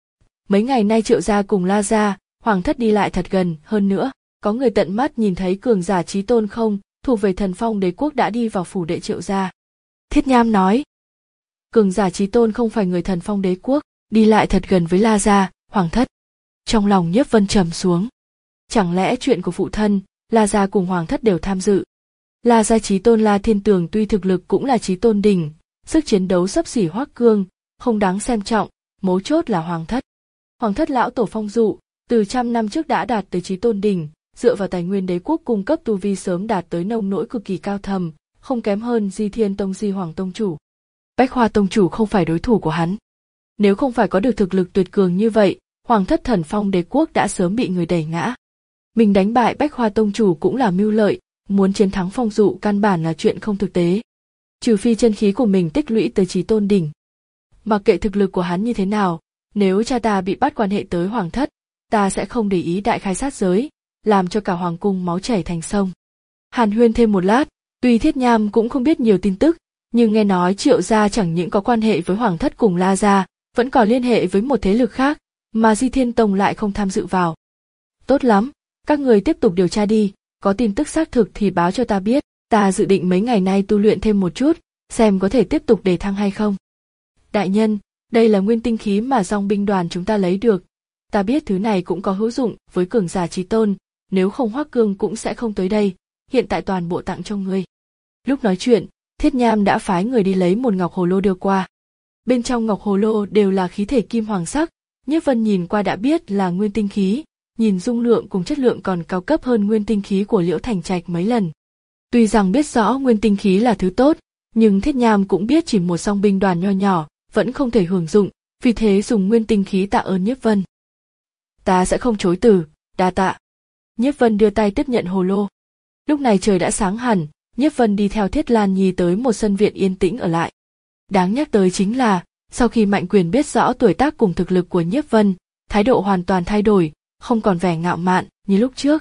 Speaker 1: Mấy ngày nay Triệu gia cùng La gia, Hoàng thất đi lại thật gần, hơn nữa, có người tận mắt nhìn thấy cường giả chí tôn không, thuộc về Thần Phong Đế quốc đã đi vào phủ đệ Triệu gia. Thiết Nham nói. Cường giả chí tôn không phải người Thần Phong Đế quốc, đi lại thật gần với La gia, Hoàng thất. Trong lòng Nhiếp Vân trầm xuống. Chẳng lẽ chuyện của phụ thân, La gia cùng Hoàng thất đều tham dự? La gia chí tôn La Thiên Tường tuy thực lực cũng là chí tôn đỉnh, sức chiến đấu xấp xỉ Hoắc Cương, không đáng xem trọng, mấu chốt là Hoàng thất. Hoàng thất lão tổ Phong Dụ, từ trăm năm trước đã đạt tới chí tôn đỉnh, dựa vào tài nguyên đế quốc cung cấp tu vi sớm đạt tới nông nỗi cực kỳ cao thầm, không kém hơn Di Thiên Tông Di Hoàng Tông chủ. Bách Hoa Tông chủ không phải đối thủ của hắn. Nếu không phải có được thực lực tuyệt cường như vậy, Hoàng thất Thần Phong Đế quốc đã sớm bị người đẩy ngã. Mình đánh bại Bách Hoa Tông chủ cũng là mưu lợi, muốn chiến thắng Phong Dụ căn bản là chuyện không thực tế. Trừ phi chân khí của mình tích lũy tới chí tôn đỉnh. Mặc kệ thực lực của hắn như thế nào, nếu cha ta bị bắt quan hệ tới Hoàng thất, ta sẽ không để ý đại khai sát giới, làm cho cả hoàng cung máu chảy thành sông. Hàn huyên thêm một lát, tuy Thiết Nham cũng không biết nhiều tin tức, nhưng nghe nói Triệu gia chẳng những có quan hệ với Hoàng thất cùng La gia, vẫn còn liên hệ với một thế lực khác, mà Di Thiên Tông lại không tham dự vào. Tốt lắm, các người tiếp tục điều tra đi, có tin tức xác thực thì báo cho ta biết, ta dự định mấy ngày nay tu luyện thêm một chút, xem có thể tiếp tục đề thăng hay không. Đại nhân, đây là nguyên tinh khí mà dòng binh đoàn chúng ta lấy được, ta biết thứ này cũng có hữu dụng với cường giả chí tôn, nếu không Hoắc Cương cũng sẽ không tới đây, hiện tại toàn bộ tặng cho ngươi. Lúc nói chuyện, Thiết Nham đã phái người đi lấy một ngọc hồ lô đưa qua. Bên trong ngọc hồ lô đều là khí thể kim hoàng sắc, Nhiếp Vân nhìn qua đã biết là nguyên tinh khí, nhìn dung lượng cùng chất lượng còn cao cấp hơn nguyên tinh khí của Liễu Thành Trạch mấy lần. Tuy rằng biết rõ nguyên tinh khí là thứ tốt, nhưng Thiết Nham cũng biết chỉ một song binh đoàn nho nhỏ vẫn không thể hưởng dụng, vì thế dùng nguyên tinh khí tạ ơn Nhiếp Vân. Ta sẽ không chối từ, đa tạ. Nhiếp Vân đưa tay tiếp nhận hồ lô. Lúc này trời đã sáng hẳn, Nhiếp Vân đi theo Thiết Lan Nhi tới một sân viện yên tĩnh ở lại. Đáng nhắc tới chính là, sau khi Mạnh Quyền biết rõ tuổi tác cùng thực lực của Nhiếp Vân, thái độ hoàn toàn thay đổi, không còn vẻ ngạo mạn như lúc trước.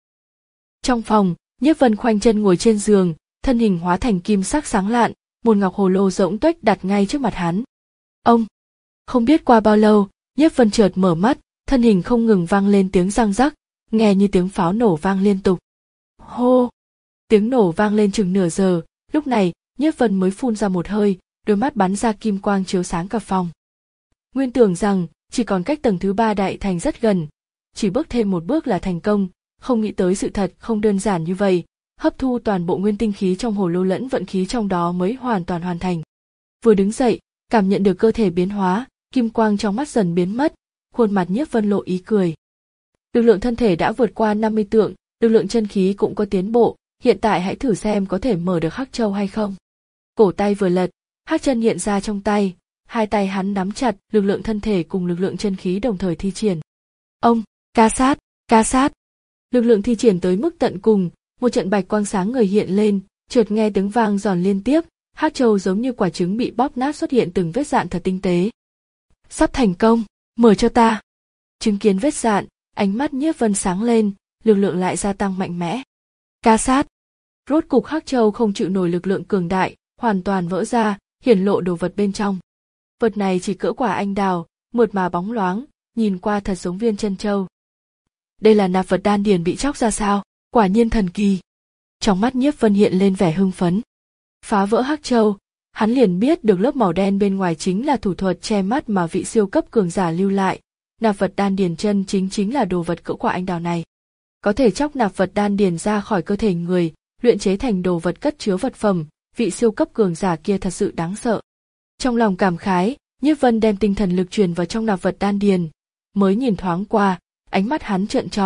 Speaker 1: Trong phòng, Nhiếp Vân khoanh chân ngồi trên giường, thân hình hóa thành kim sắc sáng lạn, một ngọc hồ lô rỗng tuếch đặt ngay trước mặt hắn. Ông! Không biết qua bao lâu, Nhiếp Vân chợt mở mắt, thân hình không ngừng vang lên tiếng răng rắc, nghe như tiếng pháo nổ vang liên tục. Hô! Tiếng nổ vang lên chừng nửa giờ, lúc này, Nhiếp Vân mới phun ra một hơi, đôi mắt bắn ra kim quang chiếu sáng cả phòng. Nguyên tưởng rằng, chỉ còn cách tầng thứ ba đại thành rất gần, chỉ bước thêm một bước là thành công, không nghĩ tới sự thật không đơn giản như vậy, hấp thu toàn bộ nguyên tinh khí trong hồ lô lẫn vận khí trong đó mới hoàn toàn hoàn thành. Vừa đứng dậy, cảm nhận được cơ thể biến hóa, kim quang trong mắt dần biến mất, khuôn mặt Nhiếp Vân lộ ý cười. Lực lượng thân thể đã vượt qua năm mươi tượng, lực lượng chân khí cũng có tiến bộ, hiện tại hãy thử xem có thể mở được Hắc Châu hay không. Cổ tay vừa lật, Hắc Chân hiện ra trong tay, hai tay hắn nắm chặt, lực lượng thân thể cùng lực lượng chân khí đồng thời thi triển. Ông, ca sát, ca sát. Lực lượng thi triển tới mức tận cùng, một trận bạch quang sáng ngời hiện lên, chợt nghe tiếng vang giòn liên tiếp, Hắc Châu giống như quả trứng bị bóp nát xuất hiện từng vết rạn thật tinh tế. Sắp thành công, mở cho ta. Chứng kiến vết rạn, ánh mắt Nhiếp Vân sáng lên, lực lượng lại gia tăng mạnh mẽ. Ca sát. Rốt cục Hắc Châu không chịu nổi lực lượng cường đại, hoàn toàn vỡ ra, hiển lộ đồ vật bên trong. Vật này chỉ cỡ quả anh đào, mượt mà bóng loáng, nhìn qua thật giống viên chân châu. Đây là nạp vật đan điền bị chóc ra sao? Quả nhiên thần kỳ. Trong mắt Nhiếp Vân hiện lên vẻ hưng phấn. Phá vỡ Hắc Châu, hắn liền biết được lớp màu đen bên ngoài chính là thủ thuật che mắt mà vị siêu cấp cường giả lưu lại. Nạp vật đan điền chân chính chính là đồ vật cỡ quả anh đào này. Có thể chóc nạp vật đan điền ra khỏi cơ thể người, luyện chế thành đồ vật cất chứa vật phẩm, vị siêu cấp cường giả kia thật sự đáng sợ. Trong lòng cảm khái, Nhiếp Vân đem tinh thần lực truyền vào trong nạp vật đan điền, mới nhìn thoáng qua, ánh mắt hắn trợn tròn,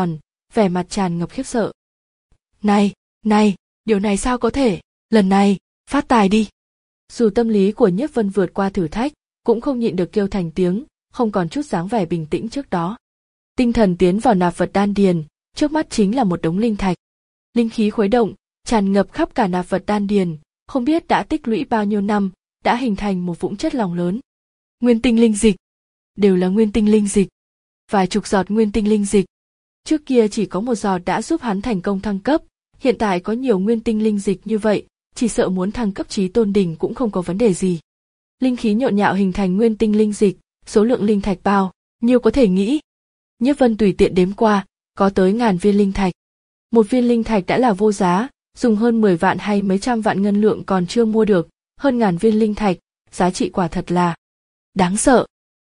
Speaker 1: vẻ mặt tràn ngập khiếp sợ. Này, này, điều này sao có thể, lần này, phát tài đi. Dù tâm lý của Nhiếp Vân vượt qua thử thách, cũng không nhịn được kêu thành tiếng, không còn chút dáng vẻ bình tĩnh trước đó. Tinh thần tiến vào nạp vật đan điền, trước mắt chính là một đống linh thạch. Linh khí khuấy động, tràn ngập khắp cả nạp vật đan điền, không biết đã tích lũy bao nhiêu năm, đã hình thành một vũng chất lỏng lớn. Nguyên tinh linh dịch, đều là nguyên tinh linh dịch. Vài chục giọt nguyên tinh linh dịch. Trước kia chỉ có một giọt đã giúp hắn thành công thăng cấp, hiện tại có nhiều nguyên tinh linh dịch như vậy, chỉ sợ muốn thăng cấp chí tôn đỉnh cũng không có vấn đề gì. Linh khí nhộn nhạo hình thành nguyên tinh linh dịch, số lượng linh thạch bao nhiêu có thể nghĩ. Nhiếp Vân tùy tiện đếm qua, có tới ngàn viên linh thạch. Một viên linh thạch đã là vô giá, dùng hơn mười vạn hay mấy trăm vạn ngân lượng còn chưa mua được, hơn ngàn viên linh thạch, giá trị quả thật là đáng sợ.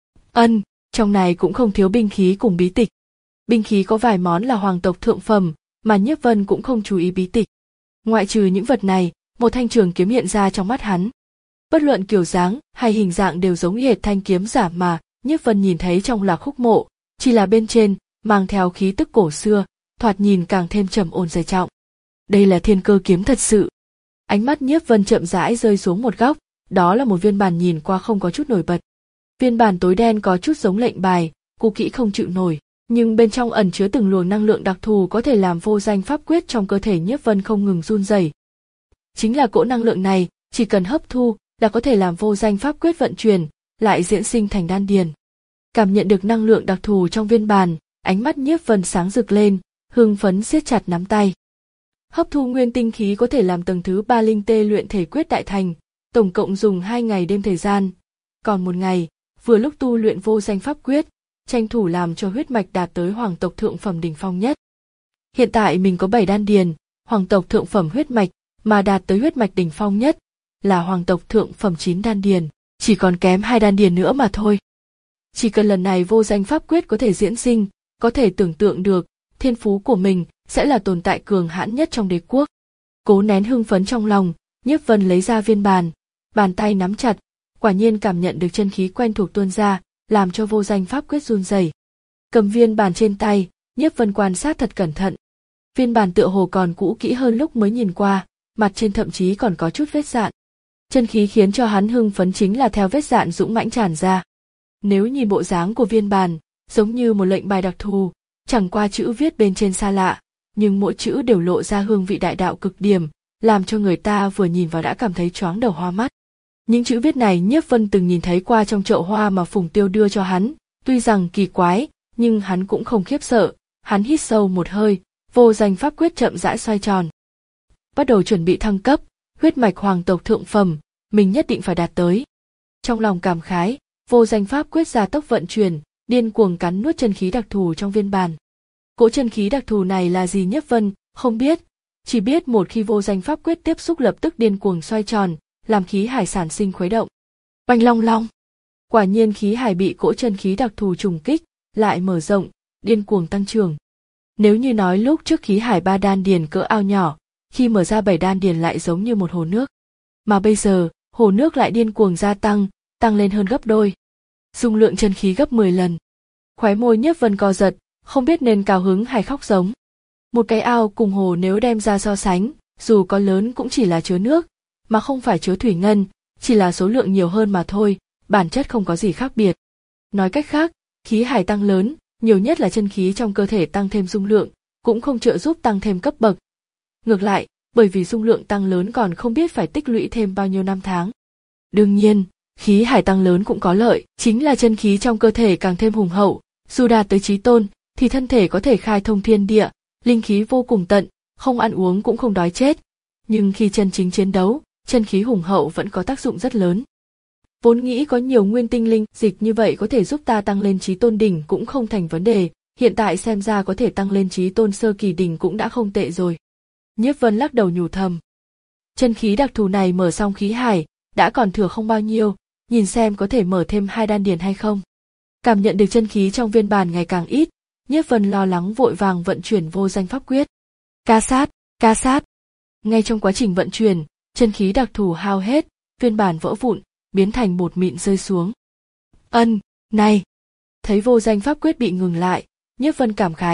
Speaker 1: Ân, trong này cũng không thiếu binh khí cùng bí tịch. Binh khí có vài món là hoàng tộc thượng phẩm, mà Nhiếp Vân cũng không chú ý bí tịch. Ngoại trừ những vật này, một thanh trường kiếm hiện ra trong mắt hắn. Bất luận kiểu dáng hay hình dạng đều giống hệt thanh kiếm giả mà Nhiếp Vân nhìn thấy trong Lạc Khúc Mộ, chỉ là bên trên mang theo khí tức cổ xưa, thoạt nhìn càng thêm trầm ổn dày trọng. Đây là thiên cơ kiếm thật sự. Ánh mắt Nhiếp Vân chậm rãi rơi xuống một góc, đó là một viên bàn nhìn qua không có chút nổi bật. Viên bàn tối đen có chút giống lệnh bài, cũ kỹ không chịu nổi, nhưng bên trong ẩn chứa từng luồng năng lượng đặc thù có thể làm vô danh pháp quyết trong cơ thể Nhiếp Vân không ngừng run rẩy. Chính là cỗ năng lượng này, chỉ cần hấp thu là có thể làm vô danh pháp quyết vận chuyển, lại diễn sinh thành đan điền. Cảm nhận được năng lượng đặc thù trong viên bàn, ánh mắt Nhiếp Vân sáng rực lên, hưng phấn siết chặt nắm tay. Hấp thu nguyên tinh khí có thể làm tầng thứ ba linh tê luyện thể quyết đại thành, tổng cộng dùng hai ngày đêm thời gian. Còn một ngày, vừa lúc tu luyện vô danh pháp quyết, tranh thủ làm cho huyết mạch đạt tới hoàng tộc thượng phẩm đỉnh phong nhất. Hiện tại mình có bảy đan điền, hoàng tộc thượng phẩm huyết mạch, mà đạt tới huyết mạch đỉnh phong nhất, là hoàng tộc thượng phẩm chín đan điền, chỉ còn kém hai đan điền nữa mà thôi. Chỉ cần lần này vô danh pháp quyết có thể diễn sinh, có thể tưởng tượng được, thiên phú của mình sẽ là tồn tại cường hãn nhất trong đế quốc. Cố nén hưng phấn trong lòng, Nhiếp Vân lấy ra viên bàn, bàn tay nắm chặt, quả nhiên cảm nhận được chân khí quen thuộc tuôn ra, làm cho vô danh pháp quyết run rẩy. Cầm viên bàn trên tay, Nhiếp Vân quan sát thật cẩn thận. Viên bàn tựa hồ còn cũ kỹ hơn lúc mới nhìn qua, mặt trên thậm chí còn có chút vết dạn. Chân khí khiến cho hắn hưng phấn chính là theo vết dạn dũng mãnh tràn ra. Nếu nhìn bộ dáng của viên bàn, giống như một lệnh bài đặc thù, chẳng qua chữ viết bên trên xa lạ, nhưng mỗi chữ đều lộ ra hương vị đại đạo cực điểm, làm cho người ta vừa nhìn vào đã cảm thấy choáng đầu hoa mắt. Những chữ viết này Nhiếp Vân từng nhìn thấy qua trong chậu hoa mà Phùng Tiêu đưa cho hắn, tuy rằng kỳ quái, nhưng hắn cũng không khiếp sợ, hắn hít sâu một hơi, vô danh pháp quyết chậm rãi xoay tròn. Bắt đầu chuẩn bị thăng cấp, huyết mạch hoàng tộc thượng phẩm, mình nhất định phải đạt tới. Trong lòng cảm khái, vô danh pháp quyết gia tốc vận chuyển, điên cuồng cắn nuốt chân khí đặc thù trong viên bàn. Cỗ chân khí đặc thù này là gì Nhiếp Vân không biết, chỉ biết một khi vô danh pháp quyết tiếp xúc lập tức điên cuồng xoay tròn, làm khí hải sản sinh khuấy động. Oanh long long. Quả nhiên khí hải bị cỗ chân khí đặc thù trùng kích, lại mở rộng, điên cuồng tăng trưởng. Nếu như nói lúc trước khí hải ba đan điền cỡ ao nhỏ, khi mở ra bảy đan điền lại giống như một hồ nước, mà bây giờ hồ nước lại điên cuồng gia tăng, tăng lên hơn gấp đôi, dung lượng chân khí gấp mười lần. Khóe môi Nhiếp Vân co giật, không biết nên cao hứng hay khóc giống. Một cái ao cùng hồ nếu đem ra so sánh, dù có lớn cũng chỉ là chứa nước, mà không phải chứa thủy ngân, chỉ là số lượng nhiều hơn mà thôi, bản chất không có gì khác biệt. Nói cách khác, khí hải tăng lớn, nhiều nhất là chân khí trong cơ thể tăng thêm dung lượng, cũng không trợ giúp tăng thêm cấp bậc. Ngược lại, bởi vì dung lượng tăng lớn còn không biết phải tích lũy thêm bao nhiêu năm tháng. Đương nhiên, khí hải tăng lớn cũng có lợi, chính là chân khí trong cơ thể càng thêm hùng hậu, dù đạt tới chí tôn, thì thân thể có thể khai thông thiên địa, linh khí vô cùng tận, không ăn uống cũng không đói chết. Nhưng khi chân chính chiến đấu, chân khí hùng hậu vẫn có tác dụng rất lớn. Vốn nghĩ có nhiều nguyên tinh linh dịch như vậy có thể giúp ta tăng lên chí tôn đỉnh cũng không thành vấn đề, hiện tại xem ra có thể tăng lên chí tôn sơ kỳ đỉnh cũng đã không tệ rồi. Nhiếp Vân lắc đầu nhủ thầm. Chân khí đặc thù này mở xong khí hải, đã còn thừa không bao nhiêu, nhìn xem có thể mở thêm hai đan điền hay không. Cảm nhận được chân khí trong viên bàn ngày càng ít, Nhiếp Vân lo lắng vội vàng vận chuyển vô danh pháp quyết. Ca sát, ca sát. Ngay trong quá trình vận chuyển, chân khí đặc thù hao hết, viên bàn vỡ vụn, biến thành bột mịn rơi xuống. Ân, này. Thấy vô danh pháp quyết bị ngừng lại, Nhiếp Vân cảm khái,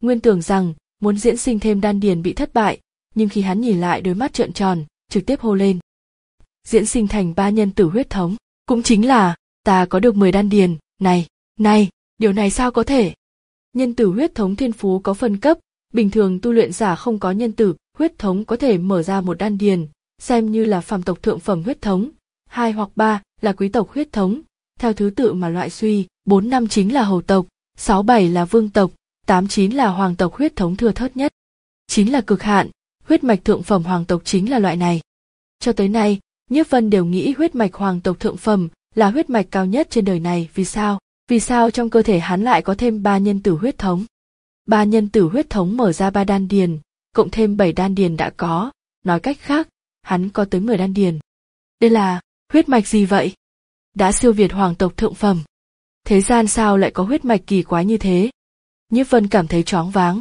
Speaker 1: Nguyên tưởng rằng muốn diễn sinh thêm đan điền bị thất bại, nhưng khi hắn nhìn lại đôi mắt trợn tròn, trực tiếp hô lên. Diễn sinh thành ba nhân tử huyết thống, cũng chính là, ta có được mười đan điền, này, này, điều này sao có thể? Nhân tử huyết thống thiên phú có phân cấp, bình thường tu luyện giả không có nhân tử huyết thống có thể mở ra một đan điền, xem như là phàm tộc thượng phẩm huyết thống, hai hoặc ba là quý tộc huyết thống, theo thứ tự mà loại suy, bốn năm chính là hầu tộc, sáu bảy là vương tộc, tám chín là hoàng tộc huyết thống thưa thớt nhất. chín là cực hạn, huyết mạch thượng phẩm hoàng tộc chính là loại này. Cho tới nay, Nhiếp Vân đều nghĩ huyết mạch hoàng tộc thượng phẩm là huyết mạch cao nhất trên đời này, vì sao? Vì sao trong cơ thể hắn lại có thêm ba nhân tử huyết thống? Ba nhân tử huyết thống mở ra ba đan điền, cộng thêm bảy đan điền đã có, nói cách khác, hắn có tới mười đan điền. Đây là huyết mạch gì vậy? Đã siêu việt hoàng tộc thượng phẩm. Thế gian sao lại có huyết mạch kỳ quái như thế? Nhiếp Vân cảm thấy choáng váng.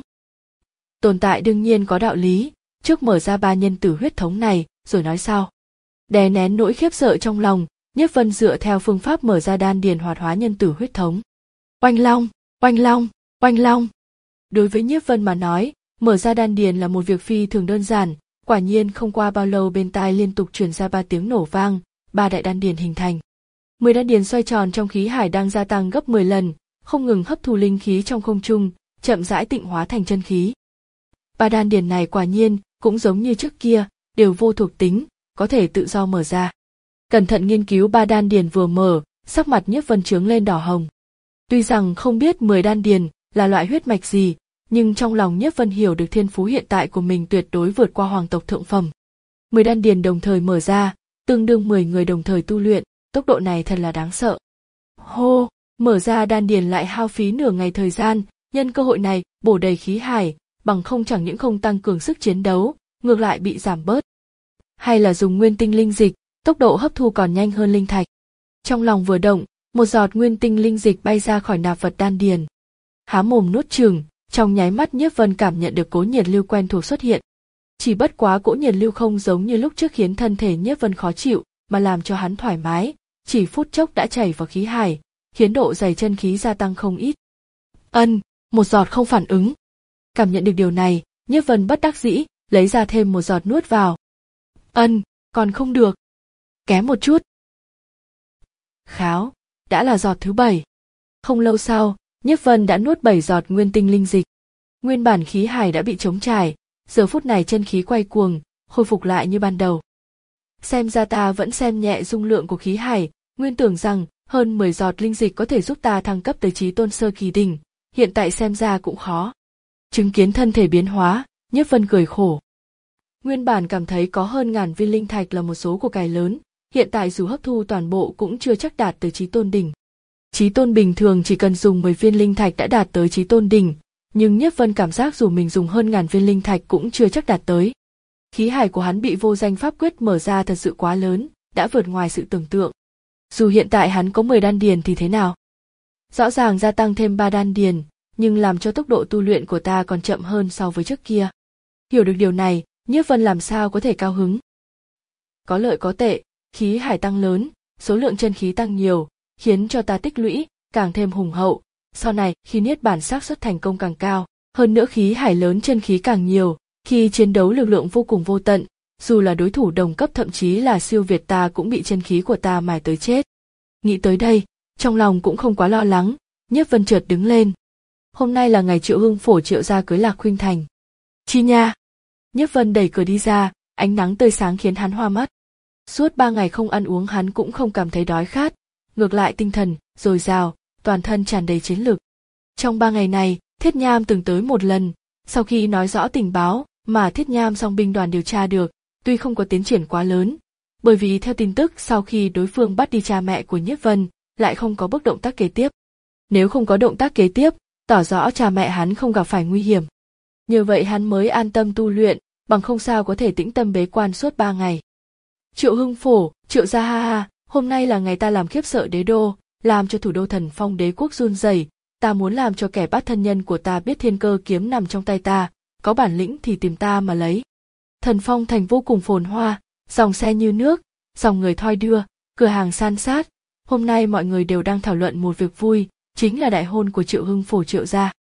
Speaker 1: Tồn tại đương nhiên có đạo lý, trước mở ra ba nhân tử huyết thống này, rồi nói sau. Đè nén nỗi khiếp sợ trong lòng, Nhiếp Vân dựa theo phương pháp mở ra đan điền hoạt hóa nhân tử huyết thống. Oanh long, oanh long, oanh long. Đối với Nhiếp Vân mà nói, mở ra đan điền là một việc phi thường đơn giản, quả nhiên không qua bao lâu bên tai liên tục truyền ra ba tiếng nổ vang, ba đại đan điền hình thành. Mười đan điền xoay tròn trong khí hải đang gia tăng gấp mười lần, không ngừng hấp thu linh khí trong không trung, chậm rãi tịnh hóa thành chân khí. Ba đan điền này quả nhiên cũng giống như trước kia, đều vô thuộc tính, có thể tự do mở ra. Cẩn thận nghiên cứu ba đan điền vừa mở, sắc mặt Nhiếp Vân chướng lên đỏ hồng. Tuy rằng không biết mười đan điền là loại huyết mạch gì, nhưng trong lòng Nhiếp Vân hiểu được thiên phú hiện tại của mình tuyệt đối vượt qua hoàng tộc thượng phẩm. Mười đan điền đồng thời mở ra, tương đương mười người đồng thời tu luyện, tốc độ này thật là đáng sợ. Hô, mở ra đan điền lại hao phí nửa ngày thời gian, nhân cơ hội này bổ đầy khí hải, bằng không chẳng những không tăng cường sức chiến đấu, ngược lại bị giảm bớt. Hay là dùng nguyên tinh linh dịch, tốc độ hấp thu còn nhanh hơn linh thạch. Trong lòng vừa động, một giọt nguyên tinh linh dịch bay ra khỏi nạp vật đan điền. Há mồm nuốt chửng, trong nháy mắt Nhiếp Vân cảm nhận được cỗ nhiệt lưu quen thuộc xuất hiện. Chỉ bất quá cỗ nhiệt lưu không giống như lúc trước khiến thân thể Nhiếp Vân khó chịu, mà làm cho hắn thoải mái, chỉ phút chốc đã chảy vào khí hải, khiến độ dày chân khí gia tăng không ít. Ân, một giọt không phản ứng. Cảm nhận được điều này, Nhiếp Vân bất đắc dĩ, lấy ra thêm một giọt nuốt vào. Ân, còn không được. Kém một chút. Kháo, đã là giọt thứ bảy. Không lâu sau, Nhiếp Vân đã nuốt bảy giọt nguyên tinh linh dịch. Nguyên bản khí hải đã bị trống trải, giờ phút này chân khí quay cuồng, khôi phục lại như ban đầu. Xem ra ta vẫn xem nhẹ dung lượng của khí hải, nguyên tưởng rằng hơn mười giọt linh dịch có thể giúp ta thăng cấp tới chí tôn sơ kỳ đỉnh, hiện tại xem ra cũng khó. Chứng kiến thân thể biến hóa, Nhiếp Vân cười khổ. Nguyên bản cảm thấy có hơn ngàn viên linh thạch là một số của cải lớn, hiện tại dù hấp thu toàn bộ cũng chưa chắc đạt tới chí tôn đỉnh. Chí tôn bình thường chỉ cần dùng mười viên linh thạch đã đạt tới chí tôn đỉnh, nhưng Nhiếp Vân cảm giác dù mình dùng hơn ngàn viên linh thạch cũng chưa chắc đạt tới. Khí hải của hắn bị vô danh pháp quyết mở ra thật sự quá lớn, đã vượt ngoài sự tưởng tượng. Dù hiện tại hắn có mười đan điền thì thế nào? Rõ ràng gia tăng thêm ba đan điền, nhưng làm cho tốc độ tu luyện của ta còn chậm hơn so với trước kia. Hiểu được điều này, Nhiếp Vân làm sao có thể cao hứng? Có lợi có tệ, khí hải tăng lớn, số lượng chân khí tăng nhiều, khiến cho ta tích lũy càng thêm hùng hậu, sau này khi niết bàn xác suất thành công càng cao, hơn nữa khí hải lớn chân khí càng nhiều, khi chiến đấu lực lượng vô cùng vô tận, dù là đối thủ đồng cấp thậm chí là siêu việt ta cũng bị chân khí của ta mài tới chết. Nghĩ tới đây, trong lòng cũng không quá lo lắng, Nhiếp Vân chợt đứng lên. Hôm nay là ngày Triệu Hưng Phổ triệu gia cưới Lạc Khuynh Thành. Chi nha! Nhiếp Vân đẩy cửa đi ra, ánh nắng tươi sáng khiến hắn hoa mắt. Suốt ba ngày không ăn uống hắn cũng không cảm thấy đói khát, ngược lại tinh thần dồi dào, toàn thân tràn đầy chiến lực. Trong ba ngày này, Thiết Nham từng tới một lần, sau khi nói rõ tình báo mà Thiết Nham song binh đoàn điều tra được, tuy không có tiến triển quá lớn, bởi vì theo tin tức sau khi đối phương bắt đi cha mẹ của Nhiếp Vân, lại không có bước động tác kế tiếp. Nếu không có động tác kế tiếp, tỏ rõ cha mẹ hắn không gặp phải nguy hiểm. Như vậy hắn mới an tâm tu luyện, bằng không sao có thể tĩnh tâm bế quan suốt ba ngày. Triệu Hưng Phổ, Triệu gia ha ha, hôm nay là ngày ta làm khiếp sợ đế đô, làm cho thủ đô Thần Phong đế quốc run rẩy, ta muốn làm cho kẻ bắt thân nhân của ta biết thiên cơ kiếm nằm trong tay ta, có bản lĩnh thì tìm ta mà lấy. Thần Phong thành vô cùng phồn hoa, dòng xe như nước, dòng người thoi đưa, cửa hàng san sát. Hôm nay mọi người đều đang thảo luận một việc vui, chính là đại hôn của Triệu Hưng Phổ Triệu gia.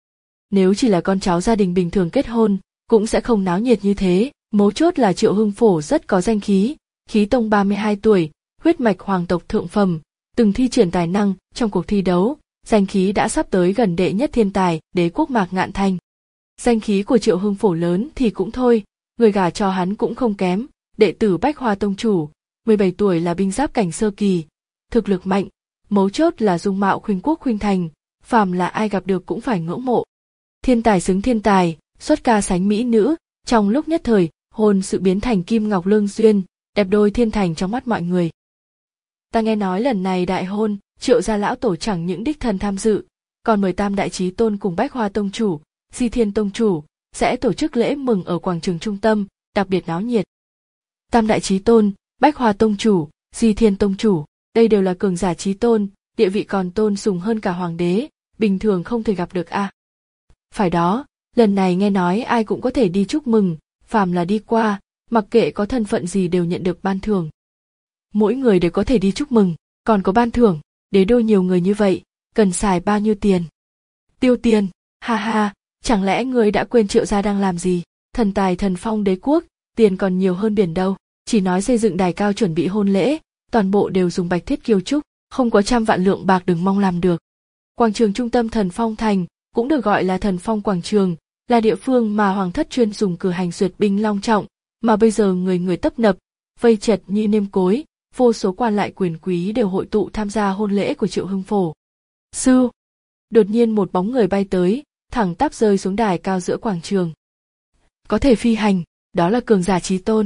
Speaker 1: Nếu chỉ là con cháu gia đình bình thường kết hôn, cũng sẽ không náo nhiệt như thế. Mấu chốt là Triệu Hưng Phổ rất có danh khí, khí tông ba mươi hai tuổi, huyết mạch hoàng tộc thượng phẩm, từng thi triển tài năng trong cuộc thi đấu, danh khí đã sắp tới gần đệ nhất thiên tài đế quốc Mạc Ngạn Thanh. Danh khí của Triệu Hưng Phổ lớn thì cũng thôi, người gả cho hắn cũng không kém, đệ tử Bách Hoa tông chủ, mười bảy tuổi là binh giáp cảnh sơ kỳ, thực lực mạnh, mấu chốt là dung mạo khuynh quốc khuynh thành, phàm là ai gặp được cũng phải ngưỡng mộ. Thiên tài xứng thiên tài, xuất ca sánh mỹ nữ, trong lúc nhất thời, hôn sự biến thành kim ngọc lương duyên, đẹp đôi thiên thành trong mắt mọi người. Ta nghe nói lần này đại hôn, Triệu gia lão tổ chẳng những đích thân tham dự, còn mời Tam đại chí tôn cùng Bách Hoa tông chủ, Di Thiên tông chủ sẽ tổ chức lễ mừng ở quảng trường trung tâm, đặc biệt náo nhiệt. Tam đại chí tôn, Bách Hoa tông chủ, Di Thiên tông chủ, đây đều là cường giả chí tôn, địa vị còn tôn sùng hơn cả hoàng đế, bình thường không thể gặp được a. À. Phải đó, lần này nghe nói ai cũng có thể đi chúc mừng, phàm là đi qua, mặc kệ có thân phận gì đều nhận được ban thưởng. Mỗi người đều có thể đi chúc mừng, còn có ban thưởng, đế đô nhiều người như vậy, cần xài bao nhiêu tiền? Tiêu tiền, ha ha, chẳng lẽ ngươi đã quên Triệu gia đang làm gì? Thần tài thần phong đế quốc, tiền còn nhiều hơn biển đâu, chỉ nói xây dựng đài cao chuẩn bị hôn lễ, toàn bộ đều dùng bạch thiết kiêu trúc, không có trăm vạn lượng bạc đừng mong làm được. Quảng trường trung tâm Thần Phong thành, cũng được gọi là Thần Phong quảng trường, là địa phương mà hoàng thất chuyên dùng cử hành duyệt binh long trọng, mà bây giờ người người tấp nập, vây chật như nêm cối, vô số quan lại quyền quý đều hội tụ tham gia hôn lễ của Triệu Hưng Phổ. Sư, đột nhiên một bóng người bay tới, thẳng tắp rơi xuống đài cao giữa quảng trường. Có thể phi hành, đó là cường giả chí tôn,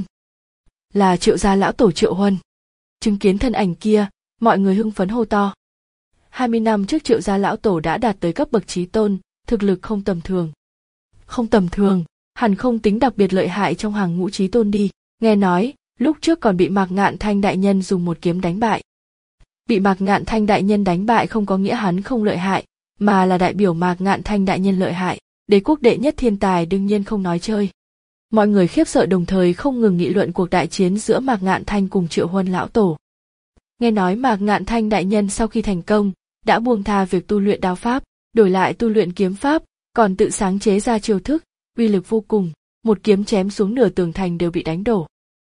Speaker 1: là Triệu gia lão tổ Triệu Huân. Chứng kiến thân ảnh kia, mọi người hưng phấn hô to. hai mươi năm trước Triệu gia lão tổ đã đạt tới cấp bậc chí tôn, thực lực không tầm thường. Không tầm thường, hẳn không tính đặc biệt lợi hại trong hàng ngũ chí tôn đi, nghe nói, lúc trước còn bị Mạc Ngạn Thanh đại nhân dùng một kiếm đánh bại. Bị Mạc Ngạn Thanh đại nhân đánh bại không có nghĩa hắn không lợi hại, mà là đại biểu Mạc Ngạn Thanh đại nhân lợi hại, đế quốc đệ nhất thiên tài đương nhiên không nói chơi. Mọi người khiếp sợ đồng thời không ngừng nghị luận cuộc đại chiến giữa Mạc Ngạn Thanh cùng Triệu Huân lão tổ. Nghe nói Mạc Ngạn Thanh đại nhân sau khi thành công, đã buông tha việc tu luyện đao pháp, đổi lại tu luyện kiếm pháp, còn tự sáng chế ra chiêu thức, uy lực vô cùng, một kiếm chém xuống nửa tường thành đều bị đánh đổ.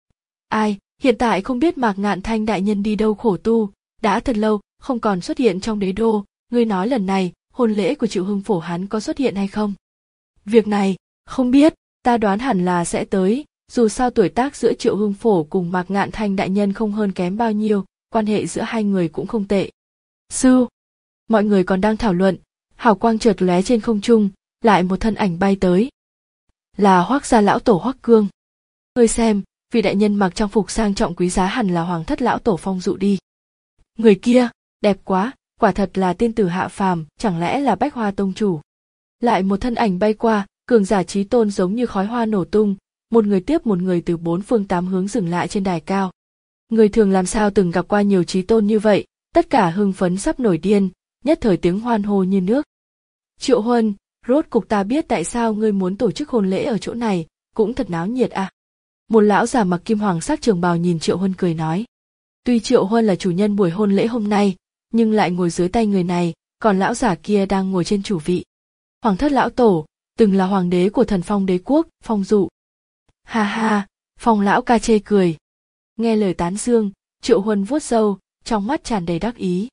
Speaker 1: Ai, hiện tại không biết Mạc Ngạn Thanh đại nhân đi đâu khổ tu, đã thật lâu không còn xuất hiện trong đế đô, ngươi nói lần này, hôn lễ của Triệu Hưng Phổ hắn có xuất hiện hay không? Việc này, không biết, ta đoán hẳn là sẽ tới, dù sao tuổi tác giữa Triệu Hưng Phổ cùng Mạc Ngạn Thanh đại nhân không hơn kém bao nhiêu, quan hệ giữa hai người cũng không tệ. Sư, mọi người còn đang thảo luận, hào quang chợt lóe trên không trung, lại một thân ảnh bay tới. Là Hoắc gia lão tổ Hoắc Cương. Ngươi xem, vị đại nhân mặc trang phục sang trọng quý giá hẳn là hoàng thất lão tổ Phong Dụ đi. Người kia, đẹp quá, quả thật là tiên tử hạ phàm, chẳng lẽ là Bách Hoa tông chủ. Lại một thân ảnh bay qua, cường giả chí tôn giống như khói hoa nổ tung, một người tiếp một người từ bốn phương tám hướng dừng lại trên đài cao. Người thường làm sao từng gặp qua nhiều chí tôn như vậy, tất cả hưng phấn sắp nổi điên, nhất thời tiếng hoan hô như nước. Triệu Huân, rốt cục ta biết tại sao ngươi muốn tổ chức hôn lễ ở chỗ này, cũng thật náo nhiệt à. Một lão già mặc kim hoàng sắc trường bào nhìn Triệu Huân cười nói. Tuy Triệu Huân là chủ nhân buổi hôn lễ hôm nay, nhưng lại ngồi dưới tay người này, còn lão giả kia đang ngồi trên chủ vị. Hoàng thất lão tổ, từng là hoàng đế của Thần Phong đế quốc, Phong Dụ. Ha ha, Phong lão ca chê cười. Nghe lời tán dương, Triệu Huân vuốt râu, trong mắt tràn đầy đắc ý.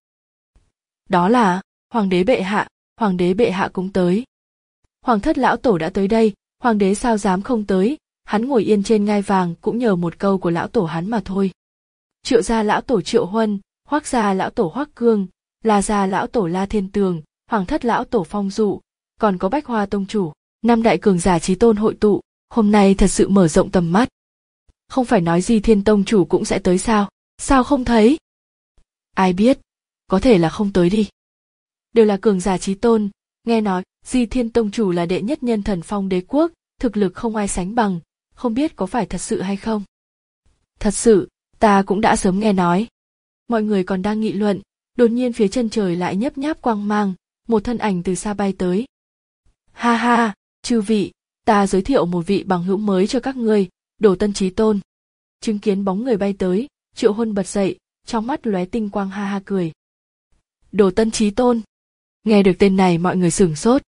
Speaker 1: Đó là, hoàng đế bệ hạ, hoàng đế bệ hạ cũng tới. Hoàng thất lão tổ đã tới đây, hoàng đế sao dám không tới, hắn ngồi yên trên ngai vàng cũng nhờ một câu của lão tổ hắn mà thôi. Triệu gia lão tổ Triệu Huân, Hoắc gia lão tổ Hoắc Cương, La gia lão tổ La Thiên Tường, hoàng thất lão tổ Phong Dụ, còn có Bách Hoa tông chủ, năm đại cường giả chí tôn hội tụ, hôm nay thật sự mở rộng tầm mắt. Không phải nói Di Thiên tông chủ cũng sẽ tới sao, sao không thấy? Ai biết, có thể là không tới đi. Đều là cường giả chí tôn, nghe nói Di Thiên tông chủ là đệ nhất nhân Thần Phong đế quốc, thực lực không ai sánh bằng, không biết có phải thật sự hay không? Thật sự, ta cũng đã sớm nghe nói. Mọi người còn đang nghị luận, đột nhiên phía chân trời lại nhấp nháp quang mang, một thân ảnh từ xa bay tới. Ha ha, chư vị, ta giới thiệu một vị bằng hữu mới cho các ngươi, Đồ Tân Chí Tôn. Chứng kiến bóng người bay tới, Triệu Huân bật dậy, trong mắt lóe tinh quang ha ha cười. Đồ Tân Chí Tôn. Nghe được tên này mọi người sửng sốt.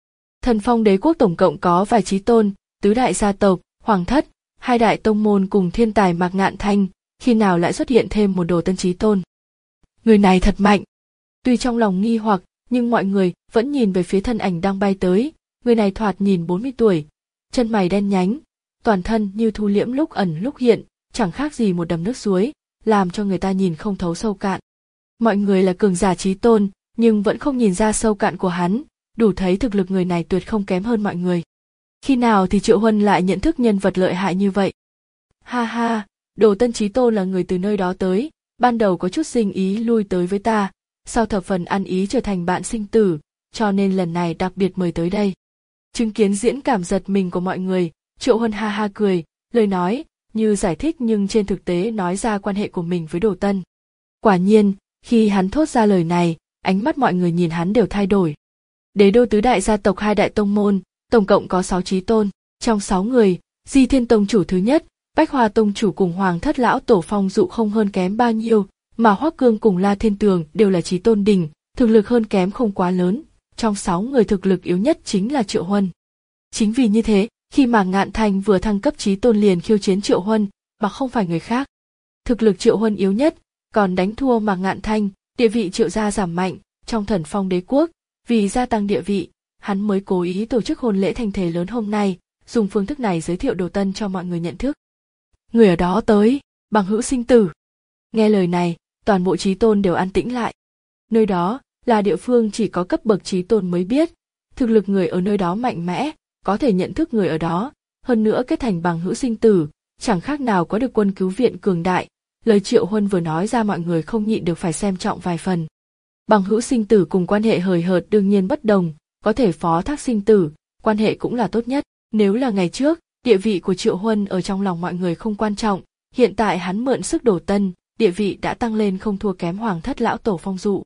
Speaker 1: Thần Phong Đế quốc tổng cộng có vài chí tôn, tứ đại gia tộc, hoàng thất, hai đại tông môn cùng thiên tài Mạc Ngạn Thanh, khi nào lại xuất hiện thêm một Đồ Tân chí tôn. Người này thật mạnh. Tuy trong lòng nghi hoặc, nhưng mọi người vẫn nhìn về phía thân ảnh đang bay tới. Người này thoạt nhìn bốn mươi tuổi, chân mày đen nhánh, toàn thân như thu liễm lúc ẩn lúc hiện, chẳng khác gì một đầm nước suối, làm cho người ta nhìn không thấu sâu cạn. Mọi người là cường giả chí tôn, nhưng vẫn không nhìn ra sâu cạn của hắn, đủ thấy thực lực người này tuyệt không kém hơn mọi người. Khi nào thì Triệu Huân lại nhận thức nhân vật lợi hại như vậy? Ha ha, Đồ Tân chí tôn là người từ nơi đó tới, ban đầu có chút sinh ý lui tới với ta, sau thập phần ăn ý trở thành bạn sinh tử, cho nên lần này đặc biệt mời tới đây. Chứng kiến diễn cảm giật mình của mọi người, Triệu Huân ha ha cười, lời nói như giải thích nhưng trên thực tế nói ra quan hệ của mình với Đồ Tân. Quả nhiên, khi hắn thốt ra lời này, ánh mắt mọi người nhìn hắn đều thay đổi. Đế đô tứ đại gia tộc hai đại tông môn, tổng cộng có sáu chí tôn, trong sáu người, Di Thiên tông chủ thứ nhất, Bách Hoa tông chủ cùng Hoàng thất lão tổ Phong Dụ không hơn kém bao nhiêu, mà Hoắc Cương cùng La Thiên Tường đều là chí tôn đỉnh, thực lực hơn kém không quá lớn. Trong sáu người thực lực yếu nhất chính là Triệu Huân. Chính vì như thế, khi Mạc Ngạn Thanh vừa thăng cấp chí tôn liền khiêu chiến Triệu Huân, mà không phải người khác. Thực lực Triệu Huân yếu nhất, còn đánh thua Mạc Ngạn Thanh, địa vị Triệu gia giảm mạnh trong Thần Phong Đế quốc, vì gia tăng địa vị, hắn mới cố ý tổ chức hôn lễ thành thể lớn hôm nay, dùng phương thức này giới thiệu Đồ Tân cho mọi người nhận thức. Người ở đó tới, bằng hữu sinh tử. Nghe lời này, toàn bộ chí tôn đều an tĩnh lại. Nơi đó là địa phương chỉ có cấp bậc chí tôn mới biết, thực lực người ở nơi đó mạnh mẽ, có thể nhận thức người ở đó, hơn nữa kết thành bằng hữu sinh tử, chẳng khác nào có được quân cứu viện cường đại. Lời Triệu Huân vừa nói ra mọi người không nhịn được phải xem trọng vài phần. Bằng hữu sinh tử cùng quan hệ hời hợt đương nhiên bất đồng, có thể phó thác sinh tử, quan hệ cũng là tốt nhất. Nếu là ngày trước, địa vị của Triệu Huân ở trong lòng mọi người không quan trọng, hiện tại hắn mượn sức Đồ Tân, địa vị đã tăng lên không thua kém Hoàng thất lão tổ Phong Dụ.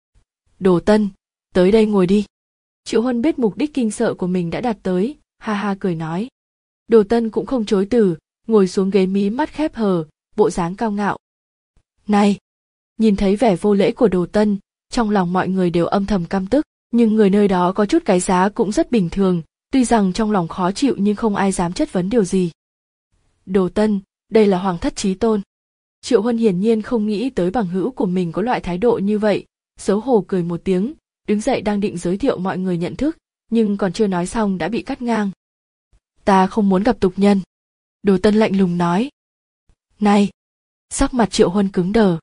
Speaker 1: Đồ Tân, tới đây ngồi đi. Triệu Huân biết mục đích kinh sợ của mình đã đạt tới, ha ha cười nói. Đồ Tân cũng không chối từ, ngồi xuống ghế mí mắt khép hờ, bộ dáng cao ngạo. Này! Nhìn thấy vẻ vô lễ của Đồ Tân, trong lòng mọi người đều âm thầm căm tức, nhưng người nơi đó có chút cái giá cũng rất bình thường, tuy rằng trong lòng khó chịu nhưng không ai dám chất vấn điều gì. Đồ Tân, đây là Hoàng thất chí tôn. Triệu Huân hiển nhiên không nghĩ tới bằng hữu của mình có loại thái độ như vậy, xấu hổ cười một tiếng, đứng dậy đang định giới thiệu mọi người nhận thức, nhưng còn chưa nói xong đã bị cắt ngang. Ta không muốn gặp tục nhân. Đồ Tân lạnh lùng nói. Này! Sắc mặt Triệu Huân cứng đờ.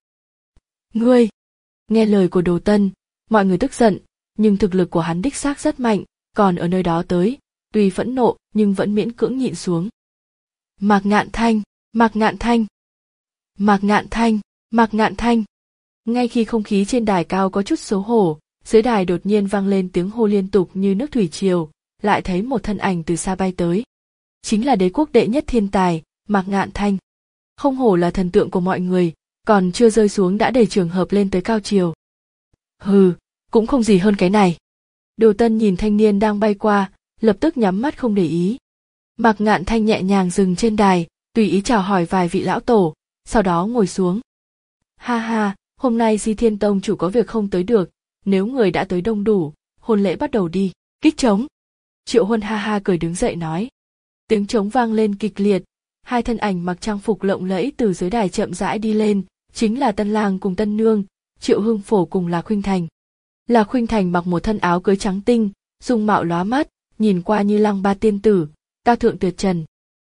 Speaker 1: Ngươi! Nghe lời của Đồ Tân, mọi người tức giận, nhưng thực lực của hắn đích xác rất mạnh, còn ở nơi đó tới, tuy phẫn nộ nhưng vẫn miễn cưỡng nhịn xuống. Mạc Ngạn Thanh! Mạc Ngạn Thanh! Mạc Ngạn Thanh! Mạc Ngạn Thanh! Ngay khi không khí trên đài cao có chút xấu hổ, dưới đài đột nhiên vang lên tiếng hô liên tục như nước thủy triều, lại thấy một thân ảnh từ xa bay tới. Chính là đế quốc đệ nhất thiên tài, Mạc Ngạn Thanh. Không hổ là thần tượng của mọi người, còn chưa rơi xuống đã đẩy trường hợp lên tới cao triều. Hừ, cũng không gì hơn cái này. Đồ Tân nhìn thanh niên đang bay qua, lập tức nhắm mắt không để ý. Mạc Ngạn Thanh nhẹ nhàng dừng trên đài, tùy ý chào hỏi vài vị lão tổ, sau đó ngồi xuống. Ha ha, hôm nay Di Thiên tông chủ có việc không tới được, nếu người đã tới đông đủ, hôn lễ bắt đầu đi. Kích trống. Triệu Huân ha ha cười đứng dậy nói. Tiếng trống vang lên kịch liệt, hai thân ảnh mặc trang phục lộng lẫy từ dưới đài chậm rãi đi lên, chính là Tân Lang cùng Tân Nương, Triệu Hưng Phổ cùng Lạc Khuynh Thành. Lạc Khuynh Thành mặc một thân áo cưới trắng tinh, dung mạo lóa mắt, nhìn qua như lăng ba tiên tử, cao thượng tuyệt trần.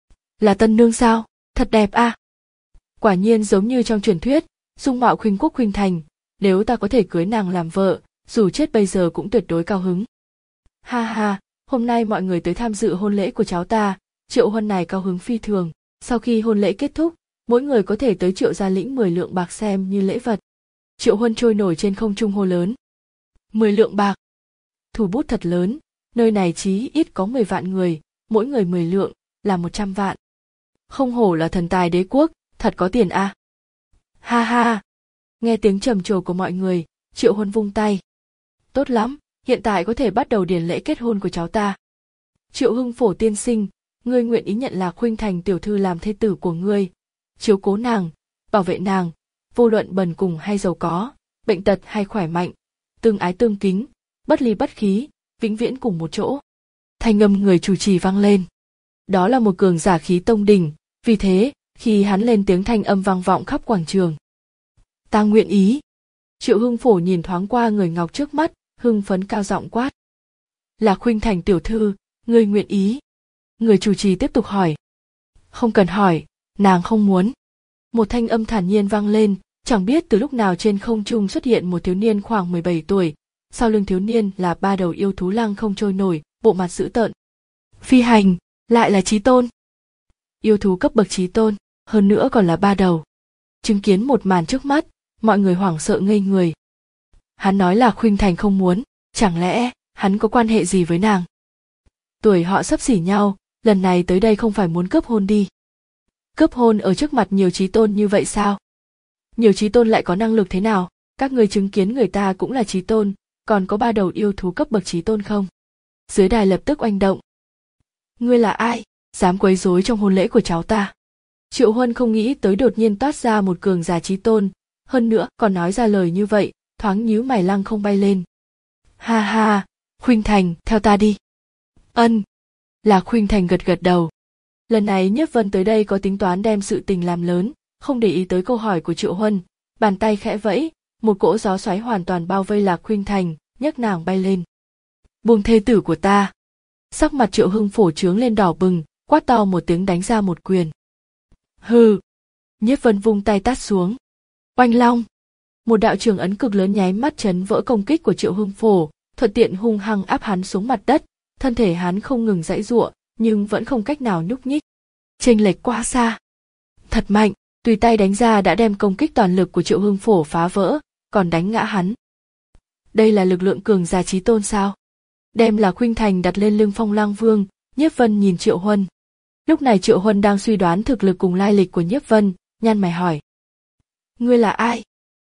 Speaker 1: Là Tân Nương sao? Thật đẹp a. À? Quả nhiên giống như trong truyền thuyết, dung mạo khuynh quốc khuynh thành, nếu ta có thể cưới nàng làm vợ, dù chết bây giờ cũng tuyệt đối cao hứng. Ha ha, hôm nay mọi người tới tham dự hôn lễ của cháu ta, Triệu Huân này cao hứng phi thường. Sau khi hôn lễ kết thúc, mỗi người có thể tới Triệu gia lĩnh mười lượng bạc xem như lễ vật. Triệu Huân trôi nổi trên không trung hô lớn. mười lượng bạc. Thủ bút thật lớn, nơi này chí ít có mười vạn người, mỗi người mười lượng, là một trăm vạn. Không hổ là thần tài đế quốc, thật có tiền a. À. Ha ha. Nghe tiếng trầm trồ của mọi người, Triệu Huân vung tay. Tốt lắm, hiện tại có thể bắt đầu điển lễ kết hôn của cháu ta. Triệu Hưng Phổ tiên sinh, ngươi nguyện ý nhận Lạc Khuynh Thành tiểu thư làm thê tử của ngươi, chiếu cố nàng, bảo vệ nàng, vô luận bần cùng hay giàu có, bệnh tật hay khỏe mạnh, tương ái tương kính, bất ly bất khí, vĩnh viễn cùng một chỗ. Thanh âm người chủ trì vang lên. Đó là một cường giả khí tông đỉnh, vì thế, khi hắn lên tiếng thanh âm vang vọng khắp quảng trường. Ta nguyện ý. Triệu Hưng Phổ nhìn thoáng qua người ngọc trước mắt, hưng phấn cao giọng quát. Lạc Khuynh Thành tiểu thư, ngươi nguyện ý. Người chủ trì tiếp tục hỏi. Không cần hỏi, nàng không muốn. Một thanh âm thản nhiên vang lên, chẳng biết từ lúc nào trên không trung xuất hiện một thiếu niên khoảng mười bảy tuổi, sau lưng thiếu niên là ba đầu yêu thú lăng không trôi nổi, bộ mặt dữ tợn. Phi hành, lại là chí tôn. Yêu thú cấp bậc chí tôn, hơn nữa còn là ba đầu. Chứng kiến một màn trước mắt, mọi người hoảng sợ ngây người. Hắn nói là Khuynh Thành không muốn, chẳng lẽ hắn có quan hệ gì với nàng? Tuổi họ xấp xỉ nhau, lần này tới đây không phải muốn cướp hôn đi. Cướp hôn ở trước mặt nhiều chí tôn như vậy sao? Nhiều chí tôn lại có năng lực thế nào? Các người chứng kiến người ta cũng là chí tôn, còn có ba đầu yêu thú cấp bậc chí tôn không? Dưới đài lập tức oanh động. Ngươi là ai? Dám quấy rối trong hôn lễ của cháu ta? Triệu Huân không nghĩ tới đột nhiên toát ra một cường giả chí tôn, hơn nữa còn nói ra lời như vậy, thoáng nhíu mày lăng không bay lên. Ha ha, Khuynh Thành, theo ta đi. Ân. Là Khuynh Thành gật gật đầu. Lần này Nhiếp Vân tới đây có tính toán đem sự tình làm lớn, không để ý tới câu hỏi của Triệu Huân, bàn tay khẽ vẫy, một cỗ gió xoáy hoàn toàn bao vây Lạc Khuynh Thành, nhấc nàng bay lên. Buông thê tử của ta. Sắc mặt Triệu Hưng Phổ trướng lên đỏ bừng, quát to một tiếng đánh ra một quyền. Hừ. Nhiếp Vân vung tay tát xuống. Oanh long. Một đạo trường ấn cực lớn nháy mắt chấn vỡ công kích của Triệu Hưng Phổ, thuận tiện hung hăng áp hắn xuống mặt đất, thân thể hắn không ngừng giãy giụa, nhưng vẫn không cách nào nhúc nhích. Chênh lệch quá xa. Thật mạnh, tùy tay đánh ra đã đem công kích toàn lực của Triệu Hưng Phổ phá vỡ, còn đánh ngã hắn. Đây là lực lượng cường giả chí tôn sao? Đem Lạc Khuynh Thành đặt lên lưng Phong Lang Vương, Nhiếp Vân nhìn Triệu Huân. Lúc này Triệu Huân đang suy đoán thực lực cùng lai lịch của Nhiếp Vân, nhăn mày hỏi. Ngươi là ai?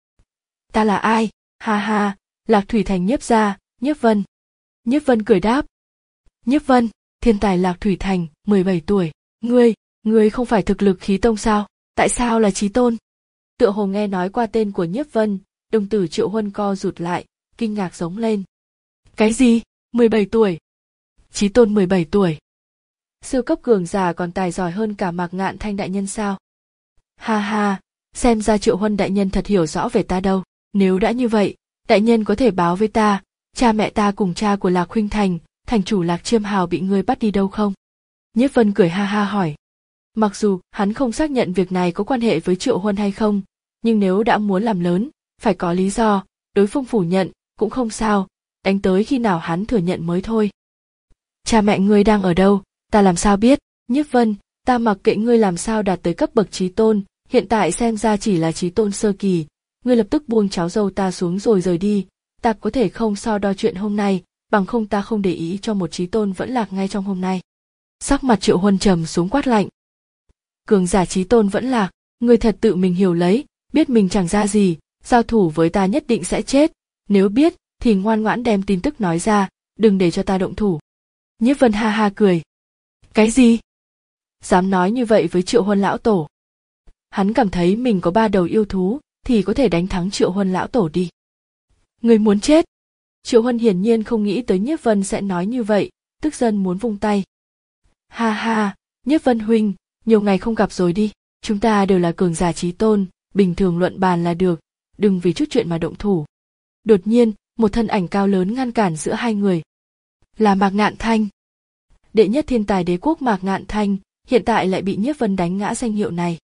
Speaker 1: Ta là ai? Ha ha, Lạc Thủy Thành Nhiếp gia, Nhiếp Vân. Nhiếp Vân cười đáp. Nhiếp Vân, thiên tài Lạc Thủy Thành, mười bảy tuổi. Ngươi, ngươi không phải thực lực khí tông sao? Tại sao là chí tôn? Tựa hồ nghe nói qua tên của Nhiếp Vân, đồng tử Triệu Huân co rụt lại, kinh ngạc giống lên. Cái gì? mười bảy tuổi? Chí tôn mười bảy tuổi? Siêu cấp cường giả còn tài giỏi hơn cả Mạc Ngạn Thanh đại nhân sao? Ha ha, xem ra Triệu Huân đại nhân thật hiểu rõ về ta đâu. Nếu đã như vậy, đại nhân có thể báo với ta, cha mẹ ta cùng cha của Lạc Khuynh Thành, thành chủ Lạc Chiêm Hào bị ngươi bắt đi đâu không? Nhiếp Vân cười ha ha hỏi. Mặc dù hắn không xác nhận việc này có quan hệ với Triệu Huân hay không, nhưng nếu đã muốn làm lớn, phải có lý do, đối phương phủ nhận, cũng không sao, đánh tới khi nào hắn thừa nhận mới thôi. Cha mẹ ngươi đang ở đâu, ta làm sao biết? Nhiếp Vân, ta mặc kệ ngươi làm sao đạt tới cấp bậc chí tôn, hiện tại xem ra chỉ là chí tôn sơ kỳ, ngươi lập tức buông cháu dâu ta xuống rồi rời đi, ta có thể không so đo chuyện hôm nay, bằng không ta không để ý cho một chí tôn vẫn lạc ngay trong hôm nay. Sắc mặt Triệu Huân trầm xuống quát lạnh. Cường giả chí tôn vẫn lạc, ngươi thật tự mình hiểu lấy, biết mình chẳng ra gì, giao thủ với ta nhất định sẽ chết, nếu biết thì ngoan ngoãn đem tin tức nói ra, đừng để cho ta động thủ. Nhiếp Vân ha ha cười. Cái gì? Dám nói như vậy với Triệu Huân lão tổ? Hắn cảm thấy mình có ba đầu yêu thú thì có thể đánh thắng Triệu Huân lão tổ đi. Người muốn chết? Triệu Huân hiển nhiên không nghĩ tới Nhiếp Vân sẽ nói như vậy, tức giận muốn vung tay. Ha ha, Nhiếp Vân huynh, nhiều ngày không gặp rồi đi, chúng ta đều là cường giả chí tôn, bình thường luận bàn là được, đừng vì chút chuyện mà động thủ. Đột nhiên, một thân ảnh cao lớn ngăn cản giữa hai người. Là Mạc Ngạn Thanh. Đệ nhất thiên tài đế quốc Mạc Ngạn Thanh, hiện tại lại bị Nhiếp Vân đánh ngã danh hiệu này.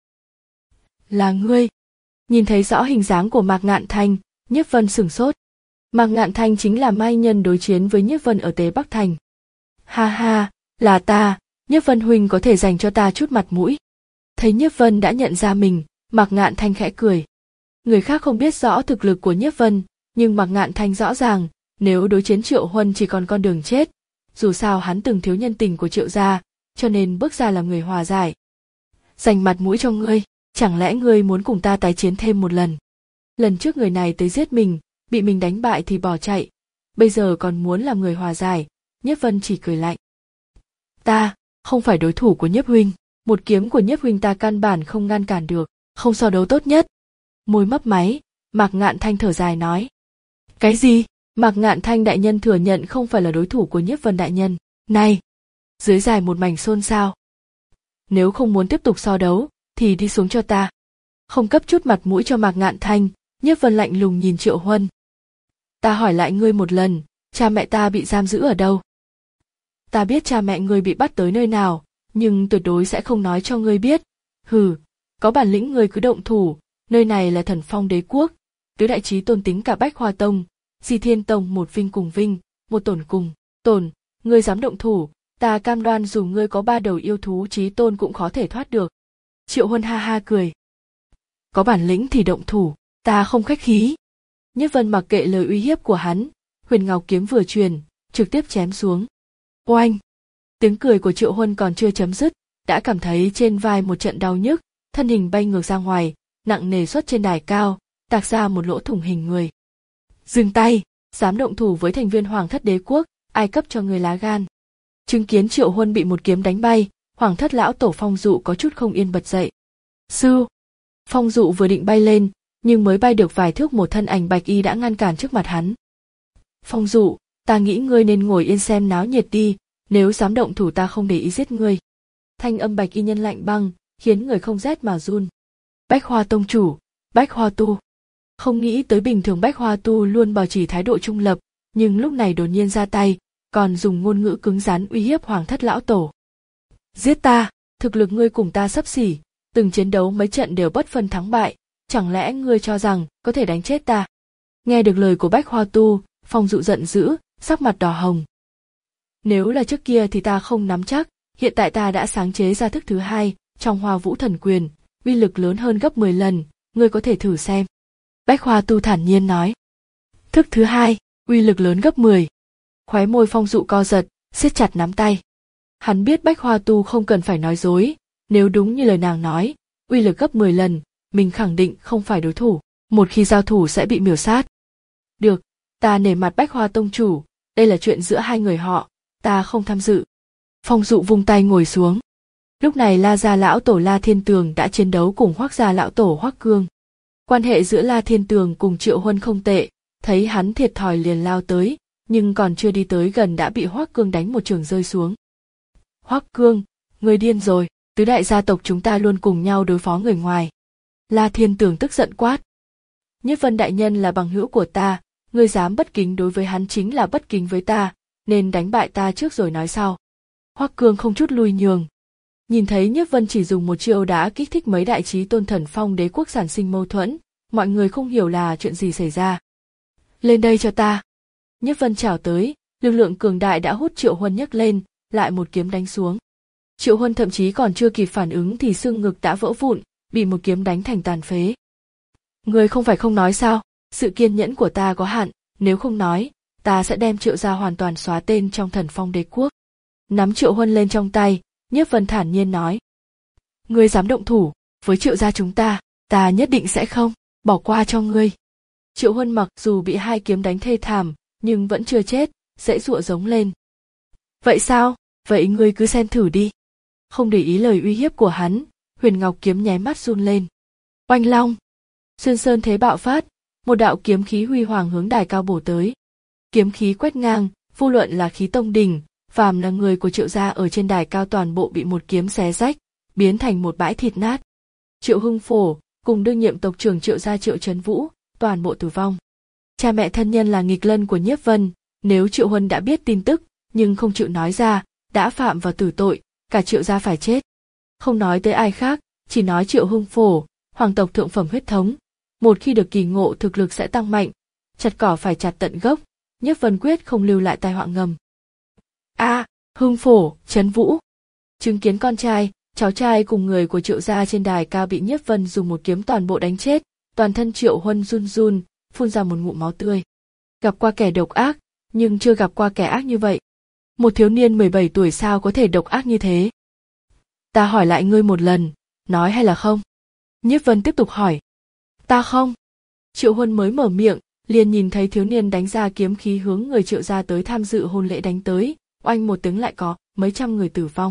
Speaker 1: Là ngươi? Nhìn thấy rõ hình dáng của Mạc Ngạn Thanh, Nhiếp Vân sửng sốt. Mạc Ngạn Thanh chính là mai nhân đối chiến với Nhiếp Vân ở Tế Bắc Thành. Ha ha, là ta, Nhiếp Vân huynh có thể dành cho ta chút mặt mũi. Thấy Nhiếp Vân đã nhận ra mình, Mạc Ngạn Thanh khẽ cười. Người khác không biết rõ thực lực của Nhiếp Vân, nhưng Mạc Ngạn Thanh rõ ràng, nếu đối chiến Triệu Huân chỉ còn con đường chết. Dù sao hắn từng thiếu nhân tình của Triệu gia, cho nên bước ra làm người hòa giải. Dành mặt mũi cho ngươi, chẳng lẽ ngươi muốn cùng ta tái chiến thêm một lần? Lần trước người này tới giết mình, bị mình đánh bại thì bỏ chạy, bây giờ còn muốn làm người hòa giải. Nhiếp Vân chỉ cười lạnh. Ta không phải đối thủ của Nhiếp huynh, một kiếm của Nhiếp huynh ta căn bản không ngăn cản được, không so đấu tốt nhất. Môi mấp máy, Mạc Ngạn Thanh thở dài nói. Cái gì? Mạc Ngạn Thanh đại nhân thừa nhận không phải là đối thủ của Nhiếp Vân đại nhân. Này! Dưới đài một mảnh xôn xao. Nếu không muốn tiếp tục so đấu, thì đi xuống cho ta. Không cấp chút mặt mũi cho Mạc Ngạn Thanh, Nhiếp Vân lạnh lùng nhìn Triệu Huân. Ta hỏi lại ngươi một lần, cha mẹ ta bị giam giữ ở đâu? Ta biết cha mẹ ngươi bị bắt tới nơi nào, nhưng tuyệt đối sẽ không nói cho ngươi biết. Hừ, có bản lĩnh ngươi cứ động thủ, nơi này là Thần Phong Đế quốc, tứ đại chí tôn tính cả Bách Hoa Tông, Di Thiên Tông một vinh cùng vinh, một tổn cùng tổn, ngươi dám động thủ, ta cam đoan dù ngươi có ba đầu yêu thú chí tôn cũng khó thể thoát được. Triệu Huân ha ha cười. Có bản lĩnh thì động thủ, ta không khách khí. Nhiếp Vân mặc kệ lời uy hiếp của hắn, huyền ngọc kiếm vừa truyền, trực tiếp chém xuống. Oanh! Tiếng cười của Triệu Huân còn chưa chấm dứt, đã cảm thấy trên vai một trận đau nhức, thân hình bay ngược ra ngoài, nặng nề xuất trên đài cao, tạc ra một lỗ thủng hình người. Dừng tay, dám động thủ với thành viên Hoàng thất đế quốc, ai cấp cho người lá gan? Chứng kiến Triệu Huân bị một kiếm đánh bay, Hoàng thất lão tổ Phong Dụ có chút không yên bật dậy. Sư! Phong Dụ vừa định bay lên, nhưng mới bay được vài thước một thân ảnh bạch y đã ngăn cản trước mặt hắn. Phong Dụ, ta nghĩ ngươi nên ngồi yên xem náo nhiệt đi, nếu dám động thủ ta không để ý giết ngươi. Thanh âm bạch y nhân lạnh băng, khiến người không rét mà run. Bách Hoa tông chủ, Bách Hoa tu. Không nghĩ tới bình thường Bách Hoa tu luôn bảo trì thái độ trung lập, nhưng lúc này đột nhiên ra tay, còn dùng ngôn ngữ cứng rắn uy hiếp Hoàng thất lão tổ. Giết ta, thực lực ngươi cùng ta xấp xỉ, từng chiến đấu mấy trận đều bất phân thắng bại, chẳng lẽ ngươi cho rằng có thể đánh chết ta? Nghe được lời của Bách Hoa tu, Phong Dụ giận dữ, sắc mặt đỏ hồng. Nếu là trước kia thì ta không nắm chắc, hiện tại ta đã sáng chế ra thức thứ hai, trong Hoa Vũ Thần Quyền, uy lực lớn hơn gấp mười lần, ngươi có thể thử xem. Bách Hoa tu thản nhiên nói. Thức thứ hai, uy lực lớn gấp mười. Khóe môi Phong Dụ co giật, siết chặt nắm tay. Hắn biết Bách Hoa tu không cần phải nói dối, nếu đúng như lời nàng nói, uy lực gấp mười lần, mình khẳng định không phải đối thủ, một khi giao thủ sẽ bị miểu sát. Được, ta nể mặt Bách Hoa tông chủ, đây là chuyện giữa hai người họ, ta không tham dự. Phong Dụ vung tay ngồi xuống. Lúc này La gia lão tổ La Thiên Tường đã chiến đấu cùng Hoắc gia lão tổ Hoắc Cương. Quan hệ giữa La Thiên Tường cùng Triệu Huân không tệ, thấy hắn thiệt thòi liền lao tới, nhưng còn chưa đi tới gần đã bị Hoắc Cương đánh một trường rơi xuống. Hoắc Cương, ngươi điên rồi, tứ đại gia tộc chúng ta luôn cùng nhau đối phó người ngoài. La Thiên Tường tức giận quát. Nhiếp Vân đại nhân là bằng hữu của ta, ngươi dám bất kính đối với hắn chính là bất kính với ta, nên đánh bại ta trước rồi nói sau. Hoắc Cương không chút lui nhường. Nhìn thấy Nhiếp Vân chỉ dùng một chiêu đã kích thích mấy đại chí tôn Thần Phong đế quốc sản sinh mâu thuẫn, mọi người không hiểu là chuyện gì xảy ra. Lên đây cho ta. Nhiếp Vân chào tới, lực lượng cường đại đã hút Triệu Huân nhấc lên, lại một kiếm đánh xuống. Triệu Huân thậm chí còn chưa kịp phản ứng thì xương ngực đã vỡ vụn, bị một kiếm đánh thành tàn phế. Ngươi không phải không nói sao, sự kiên nhẫn của ta có hạn, nếu không nói, ta sẽ đem Triệu gia hoàn toàn xóa tên trong Thần Phong đế quốc. Nắm Triệu Huân lên trong tay, Nhiếp Vân thản nhiên nói. Ngươi dám động thủ, với Triệu gia chúng ta, ta nhất định sẽ không bỏ qua cho ngươi. Triệu Huân mặc dù bị hai kiếm đánh thê thảm, nhưng vẫn chưa chết, dãy dụa giống lên. Vậy sao, vậy ngươi cứ xem thử đi. Không để ý lời uy hiếp của hắn, huyền ngọc kiếm nháy mắt run lên. Oanh long! Xuyên sơn thế bạo phát, một đạo kiếm khí huy hoàng hướng đài cao bổ tới. Kiếm khí quét ngang, vô luận là khí tông đỉnh, phàm là người của Triệu gia ở trên đài cao toàn bộ bị một kiếm xé rách, biến thành một bãi thịt nát. Triệu Hưng Phổ cùng đương nhiệm tộc trưởng Triệu gia Triệu Trấn Vũ, toàn bộ tử vong. Cha mẹ thân nhân là nghịch lân của Nhiếp Vân, nếu Triệu Huân đã biết tin tức, nhưng không chịu nói ra, đã phạm vào tử tội, cả Triệu gia phải chết. Không nói tới ai khác, chỉ nói Triệu Hưng Phổ, hoàng tộc thượng phẩm huyết thống, một khi được kỳ ngộ thực lực sẽ tăng mạnh, chặt cỏ phải chặt tận gốc, Nhiếp Vân quyết không lưu lại tai họa ngầm. A, à, Hưng Phổ, Trấn Vũ. Chứng kiến con trai, cháu trai cùng người của Triệu gia trên đài cao bị Nhiếp Vân dùng một kiếm toàn bộ đánh chết, toàn thân Triệu Huân run run, phun ra một ngụm máu tươi. Gặp qua kẻ độc ác, nhưng chưa gặp qua kẻ ác như vậy. Một thiếu niên mười bảy tuổi sao có thể độc ác như thế? Ta hỏi lại ngươi một lần, nói hay là không? Nhiếp Vân tiếp tục hỏi. Ta không. Triệu Huân mới mở miệng, liền nhìn thấy thiếu niên đánh ra kiếm khí hướng người Triệu gia tới tham dự hôn lễ đánh tới, oanh một tiếng lại có mấy trăm người tử vong.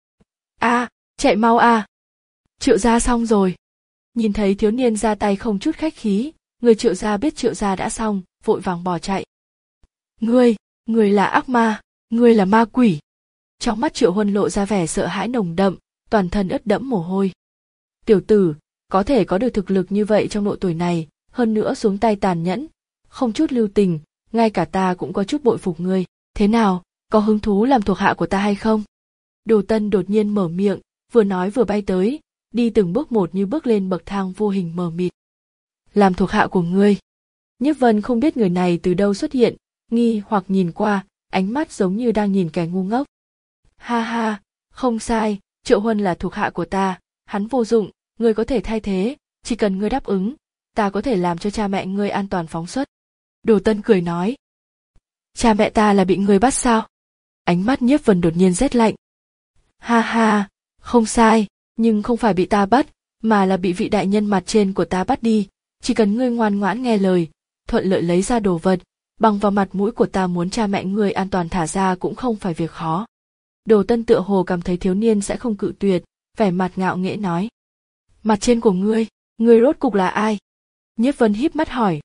Speaker 1: A, à, chạy mau a! À. Triệu gia xong rồi. Nhìn thấy thiếu niên ra tay không chút khách khí, người Triệu gia biết Triệu gia đã xong, vội vàng bỏ chạy. Ngươi, ngươi là ác ma, ngươi là ma quỷ. Trong mắt Triệu Huân lộ ra vẻ sợ hãi nồng đậm, toàn thân ướt đẫm mồ hôi. Tiểu tử, có thể có được thực lực như vậy trong độ tuổi này, hơn nữa xuống tay tàn nhẫn, không chút lưu tình, ngay cả ta cũng có chút bội phục ngươi. Thế nào, có hứng thú làm thuộc hạ của ta hay không? Đồ Tân đột nhiên mở miệng, vừa nói vừa bay tới, đi từng bước một như bước lên bậc thang vô hình mờ mịt. Làm thuộc hạ của ngươi. Nhiếp Vân không biết người này từ đâu xuất hiện, nghi hoặc nhìn qua, ánh mắt giống như đang nhìn kẻ ngu ngốc. Ha ha, không sai, Triệu Huân là thuộc hạ của ta, hắn vô dụng, ngươi có thể thay thế, chỉ cần ngươi đáp ứng, ta có thể làm cho cha mẹ ngươi an toàn phóng xuất. Đồ Tân cười nói. Cha mẹ ta là bị ngươi bắt sao? Ánh mắt Nhiếp Vân đột nhiên rét lạnh. Ha ha, không sai, nhưng không phải bị ta bắt, mà là bị vị đại nhân mặt trên của ta bắt đi, chỉ cần ngươi ngoan ngoãn nghe lời, thuận lợi lấy ra đồ vật, bằng vào mặt mũi của ta muốn cha mẹ ngươi an toàn thả ra cũng không phải việc khó. Đồ Tân tựa hồ cảm thấy thiếu niên sẽ không cự tuyệt, vẻ mặt ngạo nghễ nói. Mặt trên của ngươi, ngươi rốt cục là ai? Nhiếp Vân híp mắt hỏi.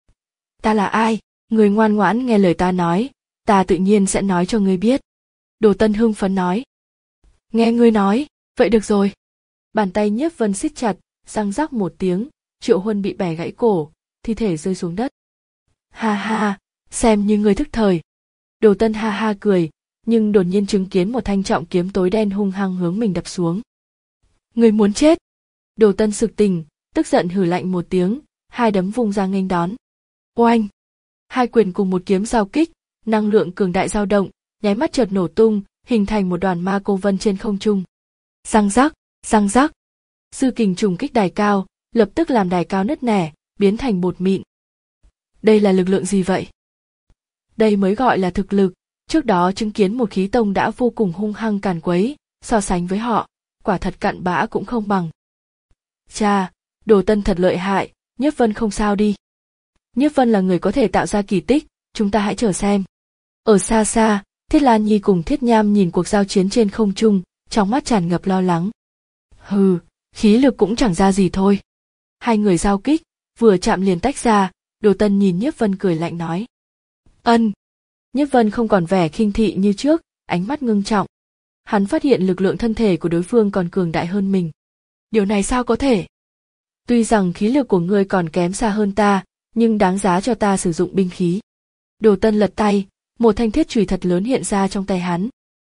Speaker 1: Ta là ai? Ngươi ngoan ngoãn nghe lời ta nói, ta tự nhiên sẽ nói cho ngươi biết. Đồ Tân hưng phấn nói. Nghe ngươi nói, vậy được rồi. Bàn tay Nhiếp Vân siết chặt, răng rắc một tiếng, Triệu Huân bị bẻ gãy cổ, thi thể rơi xuống đất. Ha ha, xem như ngươi thức thời. Đồ Tân ha ha cười, nhưng đột nhiên chứng kiến một thanh trọng kiếm tối đen hung hăng hướng mình đập xuống. Ngươi muốn chết. Đồ Tân sực tỉnh, tức giận hừ lạnh một tiếng, hai đấm vung ra nghênh đón. Oanh! Hai quyền cùng một kiếm giao kích, năng lượng cường đại dao động, nháy mắt chợt nổ tung, hình thành một đoàn ma cô vân trên không trung. Răng rắc, răng rắc. Sư kình trùng kích đài cao, lập tức làm đài cao nứt nẻ, biến thành bột mịn. Đây là lực lượng gì vậy? Đây mới gọi là thực lực, trước đó chứng kiến một khí tông đã vô cùng hung hăng càn quấy, so sánh với họ, quả thật cặn bã cũng không bằng. Cha, Đồ Tân thật lợi hại, Nhiếp Vân không sao đi. Nhiếp Vân là người có thể tạo ra kỳ tích, chúng ta hãy chờ xem. Ở xa xa, Thiết Lan Nhi cùng Thiết Nham nhìn cuộc giao chiến trên không trung, trong mắt tràn ngập lo lắng. Hừ, khí lực cũng chẳng ra gì thôi. Hai người giao kích, vừa chạm liền tách ra, Đồ Tân nhìn Nhiếp Vân cười lạnh nói. Ân. Nhiếp Vân không còn vẻ khinh thị như trước, ánh mắt ngưng trọng. Hắn phát hiện lực lượng thân thể của đối phương còn cường đại hơn mình. Điều này sao có thể? Tuy rằng khí lực của ngươi còn kém xa hơn ta, nhưng đáng giá cho ta sử dụng binh khí. Đồ Tân lật tay, một thanh thiết chùy thật lớn hiện ra trong tay hắn.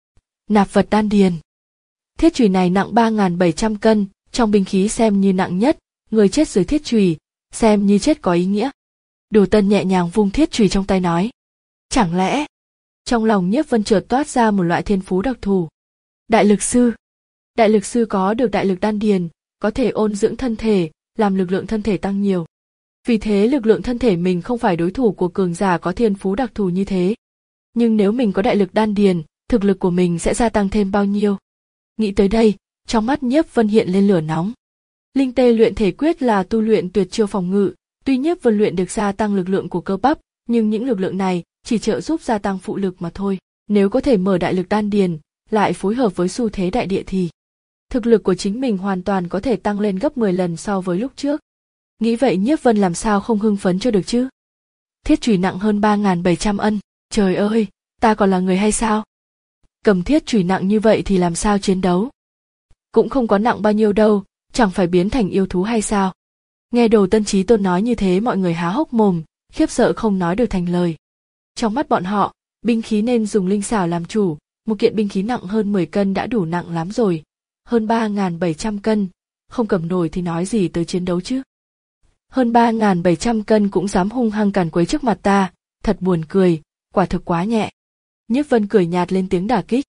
Speaker 1: Nạp vật đan điền. Thiết chùy này nặng ba nghìn bảy trăm cân, trong binh khí xem như nặng nhất, người chết dưới thiết chùy, xem như chết có ý nghĩa. Đồ Tân nhẹ nhàng vung thiết chùy trong tay nói. Chẳng lẽ? Trong lòng Nhiếp Vân chợt toát ra một loại thiên phú đặc thù. Đại lực sư. Đại lực sư có được đại lực đan điền, có thể ôn dưỡng thân thể, làm lực lượng thân thể tăng nhiều. Vì thế lực lượng thân thể mình không phải đối thủ của cường giả có thiên phú đặc thù như thế. Nhưng nếu mình có đại lực đan điền, thực lực của mình sẽ gia tăng thêm bao nhiêu? Nghĩ tới đây, trong mắt Nhiếp Vân hiện lên lửa nóng. Linh tê luyện thể quyết là tu luyện tuyệt chiêu phòng ngự, tuy Nhiếp Vân luyện được gia tăng lực lượng của cơ bắp, nhưng những lực lượng này chỉ trợ giúp gia tăng phụ lực mà thôi. Nếu có thể mở đại lực đan điền, lại phối hợp với xu thế đại địa thì thực lực của chính mình hoàn toàn có thể tăng lên gấp mười lần so với lúc trước. Nghĩ vậy Nhiếp Vân làm sao không hưng phấn cho được chứ? Thiết chùy nặng hơn ba nghìn bảy trăm ân, trời ơi, ta còn là người hay sao? Cầm thiết chùy nặng như vậy thì làm sao chiến đấu? Cũng không có nặng bao nhiêu đâu, chẳng phải biến thành yêu thú hay sao? Nghe Đồ Tân Chí Tôn nói như thế mọi người há hốc mồm, khiếp sợ không nói được thành lời. Trong mắt bọn họ, binh khí nên dùng linh xảo làm chủ, một kiện binh khí nặng hơn mười cân đã đủ nặng lắm rồi, hơn ba nghìn bảy trăm cân, không cầm nổi thì nói gì tới chiến đấu chứ. Hơn ba nghìn bảy trăm cân cũng dám hung hăng càn quấy trước mặt ta, thật buồn cười, quả thực quá nhẹ. Nhiếp Vân cười nhạt lên tiếng đả kích.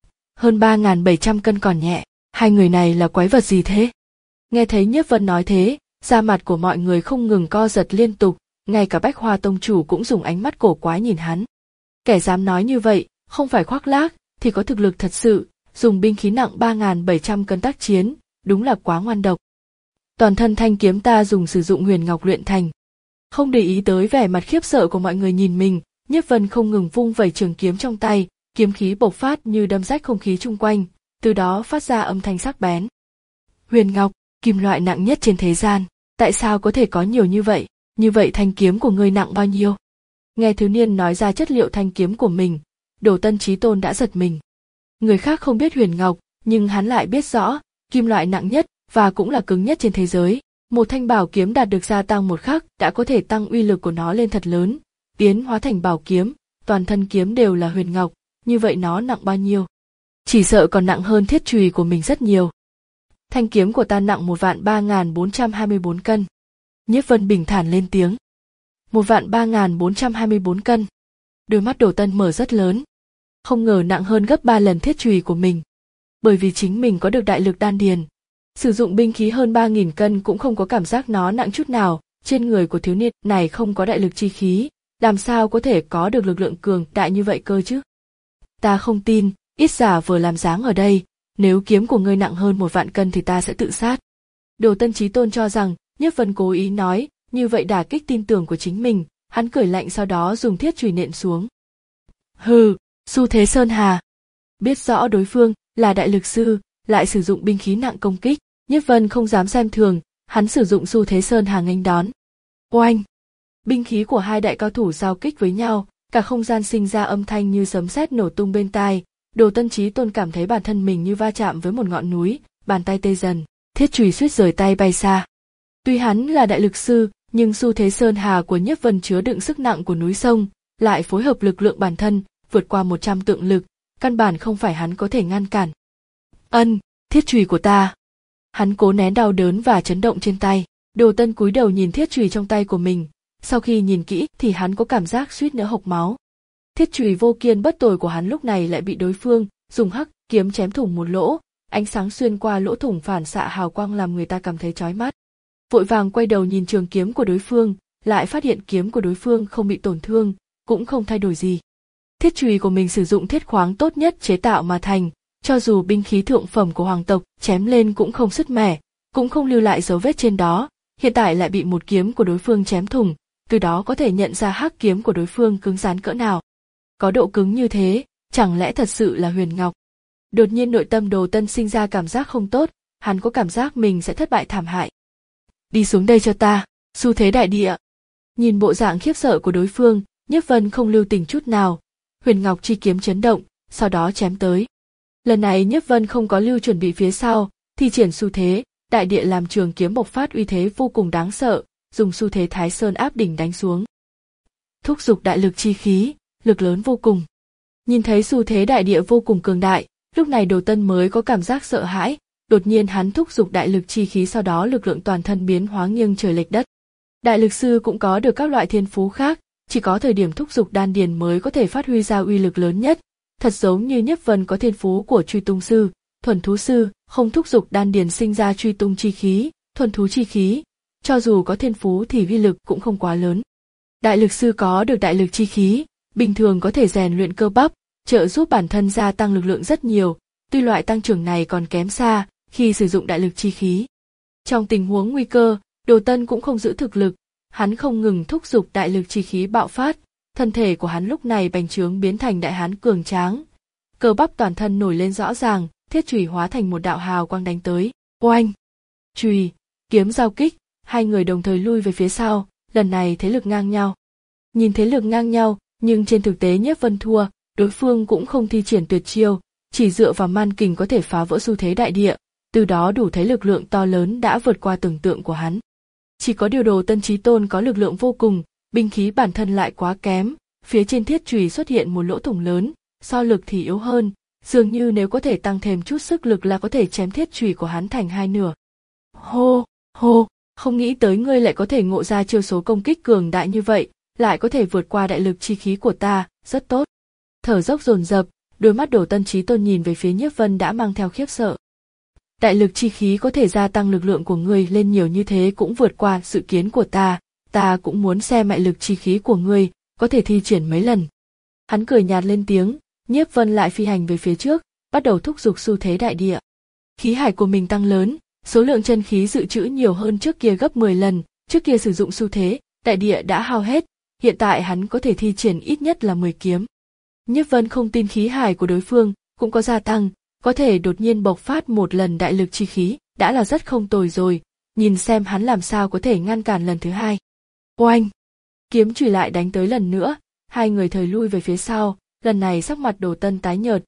Speaker 1: Hơn ba nghìn bảy trăm cân còn nhẹ, hai người này là quái vật gì thế? Nghe thấy Nhiếp Vân nói thế, da mặt của mọi người không ngừng co giật liên tục, ngay cả Bách Hoa tông chủ cũng dùng ánh mắt cổ quái nhìn hắn. Kẻ dám nói như vậy, không phải khoác lác, thì có thực lực thật sự, dùng binh khí nặng ba nghìn bảy trăm cân tác chiến, đúng là quá ngoan độc. Toàn thân thanh kiếm ta dùng sử dụng huyền ngọc luyện thành. Không để ý tới vẻ mặt khiếp sợ của mọi người nhìn mình, Nhiếp Vân không ngừng vung vẩy trường kiếm trong tay, kiếm khí bộc phát như đâm rách không khí chung quanh, từ đó phát ra âm thanh sắc bén. Huyền ngọc, kim loại nặng nhất trên thế gian, tại sao có thể có nhiều như vậy? Như vậy thanh kiếm của ngươi nặng bao nhiêu? Nghe thiếu niên nói ra chất liệu thanh kiếm của mình, Đồ Tân Chí Tôn đã giật mình. Người khác không biết huyền ngọc, nhưng hắn lại biết rõ, kim loại nặng nhất và cũng là cứng nhất trên thế giới. Một thanh bảo kiếm đạt được gia tăng một khắc đã có thể tăng uy lực của nó lên thật lớn, tiến hóa thành bảo kiếm, toàn thân kiếm đều là huyền ngọc, như vậy nó nặng bao nhiêu? Chỉ sợ còn nặng hơn thiết chùy của mình rất nhiều. Thanh kiếm của ta nặng một vạn ba ngàn bốn trăm hai mươi bốn cân. Nhiếp Vân bình thản lên tiếng. Một vạn ba ngàn bốn trăm hai mươi bốn cân. Đôi mắt Đồ Tân mở rất lớn. Không ngờ nặng hơn gấp ba lần thiết chùy của mình. Bởi vì chính mình có được đại lực đan điền. Sử dụng binh khí hơn ba nghìn cân cũng không có cảm giác nó nặng chút nào, trên người của thiếu niên này không có đại lực chi khí, làm sao có thể có được lực lượng cường đại như vậy cơ chứ? Ta không tin, ít giả vừa làm dáng ở đây, nếu kiếm của ngươi nặng hơn một vạn cân thì ta sẽ tự sát. Đồ Tân Chí Tôn cho rằng, Nhiếp Vân cố ý nói, như vậy đả kích tin tưởng của chính mình, hắn cười lạnh sau đó dùng thiết chùy nện xuống. Hừ, Xu Thế Sơn Hà. Biết rõ đối phương là đại lực sư, lại sử dụng binh khí nặng công kích, Nhiếp Vân không dám xem thường, hắn sử dụng Xu Thế Sơn Hà nghênh đón. Oanh! Binh khí của hai đại cao thủ giao kích với nhau, cả không gian sinh ra âm thanh như sấm sét nổ tung bên tai. Đồ Tân Chí Tôn cảm thấy bản thân mình như va chạm với một ngọn núi, bàn tay tê dần, thiết chùy suýt rời tay bay xa. Tuy hắn là đại lực sư, nhưng Xu Thế Sơn Hà của Nhiếp Vân chứa đựng sức nặng của núi sông, lại phối hợp lực lượng bản thân, vượt qua một trăm tượng lực, căn bản không phải hắn có thể ngăn cản. Ân, thiết chùy của ta. Hắn cố nén đau đớn và chấn động trên tay. Đồ Tân cúi đầu nhìn thiết chùy trong tay của mình, sau khi nhìn kỹ thì hắn có cảm giác suýt nữa hộc máu. Thiết chùy vô kiên bất tồi của hắn lúc này lại bị đối phương dùng hắc kiếm chém thủng một lỗ, ánh sáng xuyên qua lỗ thủng phản xạ hào quang làm người ta cảm thấy chói mắt. Vội vàng quay đầu nhìn trường kiếm của đối phương, lại phát hiện kiếm của đối phương không bị tổn thương, cũng không thay đổi gì. Thiết chùy của mình sử dụng thiết khoáng tốt nhất chế tạo mà thành, cho dù binh khí thượng phẩm của hoàng tộc chém lên cũng không sứt mẻ, cũng không lưu lại dấu vết trên đó, hiện tại lại bị một kiếm của đối phương chém thủng, từ đó có thể nhận ra hắc kiếm của đối phương cứng rắn cỡ nào. Có độ cứng như thế, chẳng lẽ thật sự là huyền ngọc? Đột nhiên nội tâm Đồ Tân sinh ra cảm giác không tốt, hắn có cảm giác mình sẽ thất bại thảm hại. Đi xuống đây cho ta, Xu Thế Đại Địa. Nhìn bộ dạng khiếp sợ của đối phương, Nhiếp Vân không lưu tình chút nào, huyền ngọc chi kiếm chấn động, sau đó chém tới. Lần này Nhiếp Vân không có lưu chuẩn bị phía sau, thi triển Xu Thế Đại Địa làm trường kiếm bộc phát uy thế vô cùng đáng sợ, dùng Xu Thế Thái Sơn áp đỉnh đánh xuống. Thúc giục đại lực chi khí, lực lớn vô cùng. Nhìn thấy Xu Thế Đại Địa vô cùng cường đại, lúc này Đồ Tân mới có cảm giác sợ hãi, đột nhiên hắn thúc giục đại lực chi khí, sau đó lực lượng toàn thân biến hóa nghiêng trời lệch đất. Đại lực sư cũng có được các loại thiên phú khác, chỉ có thời điểm thúc giục đan điền mới có thể phát huy ra uy lực lớn nhất, thật giống như Nhiếp Vân có thiên phú của truy tung sư, thuần thú sư, không thúc giục đan điền sinh ra truy tung chi khí, thuần thú chi khí, cho dù có thiên phú thì uy lực cũng không quá lớn. Đại lực sư có được đại lực chi khí, bình thường có thể rèn luyện cơ bắp, trợ giúp bản thân gia tăng lực lượng rất nhiều, tuy loại tăng trưởng này còn kém xa khi sử dụng đại lực chi khí. Trong tình huống nguy cơ, Đồ Tân cũng không giữ thực lực, hắn không ngừng thúc giục đại lực chi khí bạo phát, thân thể của hắn lúc này bành trướng biến thành đại hán cường tráng, cơ bắp toàn thân nổi lên rõ ràng, thiết chùy hóa thành một đạo hào quang đánh tới. Oanh! Chùy, kiếm giao kích, hai người đồng thời lui về phía sau, lần này thế lực ngang nhau. Nhìn thế lực ngang nhau, nhưng trên thực tế Nhiếp Vân thua, đối phương cũng không thi triển tuyệt chiêu, chỉ dựa vào man kình có thể phá vỡ Xu Thế Đại Địa, từ đó đủ thấy lực lượng to lớn đã vượt qua tưởng tượng của hắn. Chỉ có điều Đồ Tân Chí Tôn có lực lượng vô cùng, binh khí bản thân lại quá kém, phía trên thiết chùy xuất hiện một lỗ thủng lớn, so lực thì yếu hơn, dường như nếu có thể tăng thêm chút sức lực là có thể chém thiết chùy của hắn thành hai nửa. Hô, hô, không nghĩ tới ngươi lại có thể ngộ ra chiêu số công kích cường đại như vậy, lại có thể vượt qua đại lực chi khí của ta, rất tốt. Thở dốc dồn dập, đôi mắt Đồ Tân Chí Tôn nhìn về phía Nhiếp Vân đã mang theo khiếp sợ. Đại lực chi khí có thể gia tăng lực lượng của ngươi lên nhiều như thế cũng vượt qua dự kiến của ta, ta cũng muốn xem đại lực chi khí của ngươi có thể thi triển mấy lần. Hắn cười nhạt lên tiếng, Nhiếp Vân lại phi hành về phía trước, bắt đầu thúc giục Xu Thế Đại Địa. Khí hải của mình tăng lớn, số lượng chân khí dự trữ nhiều hơn trước kia gấp mười lần, trước kia sử dụng Xu Thế Đại Địa đã hao hết, hiện tại hắn có thể thi triển ít nhất là mười kiếm. Nhiếp Vân không tin khí hải của đối phương cũng có gia tăng, có thể đột nhiên bộc phát một lần đại lực chi khí, đã là rất không tồi rồi, nhìn xem hắn làm sao có thể ngăn cản lần thứ hai. Oanh! Kiếm chùy lại đánh tới lần nữa, hai người thời lui về phía sau, lần này sắc mặt Đồ Tân tái nhợt.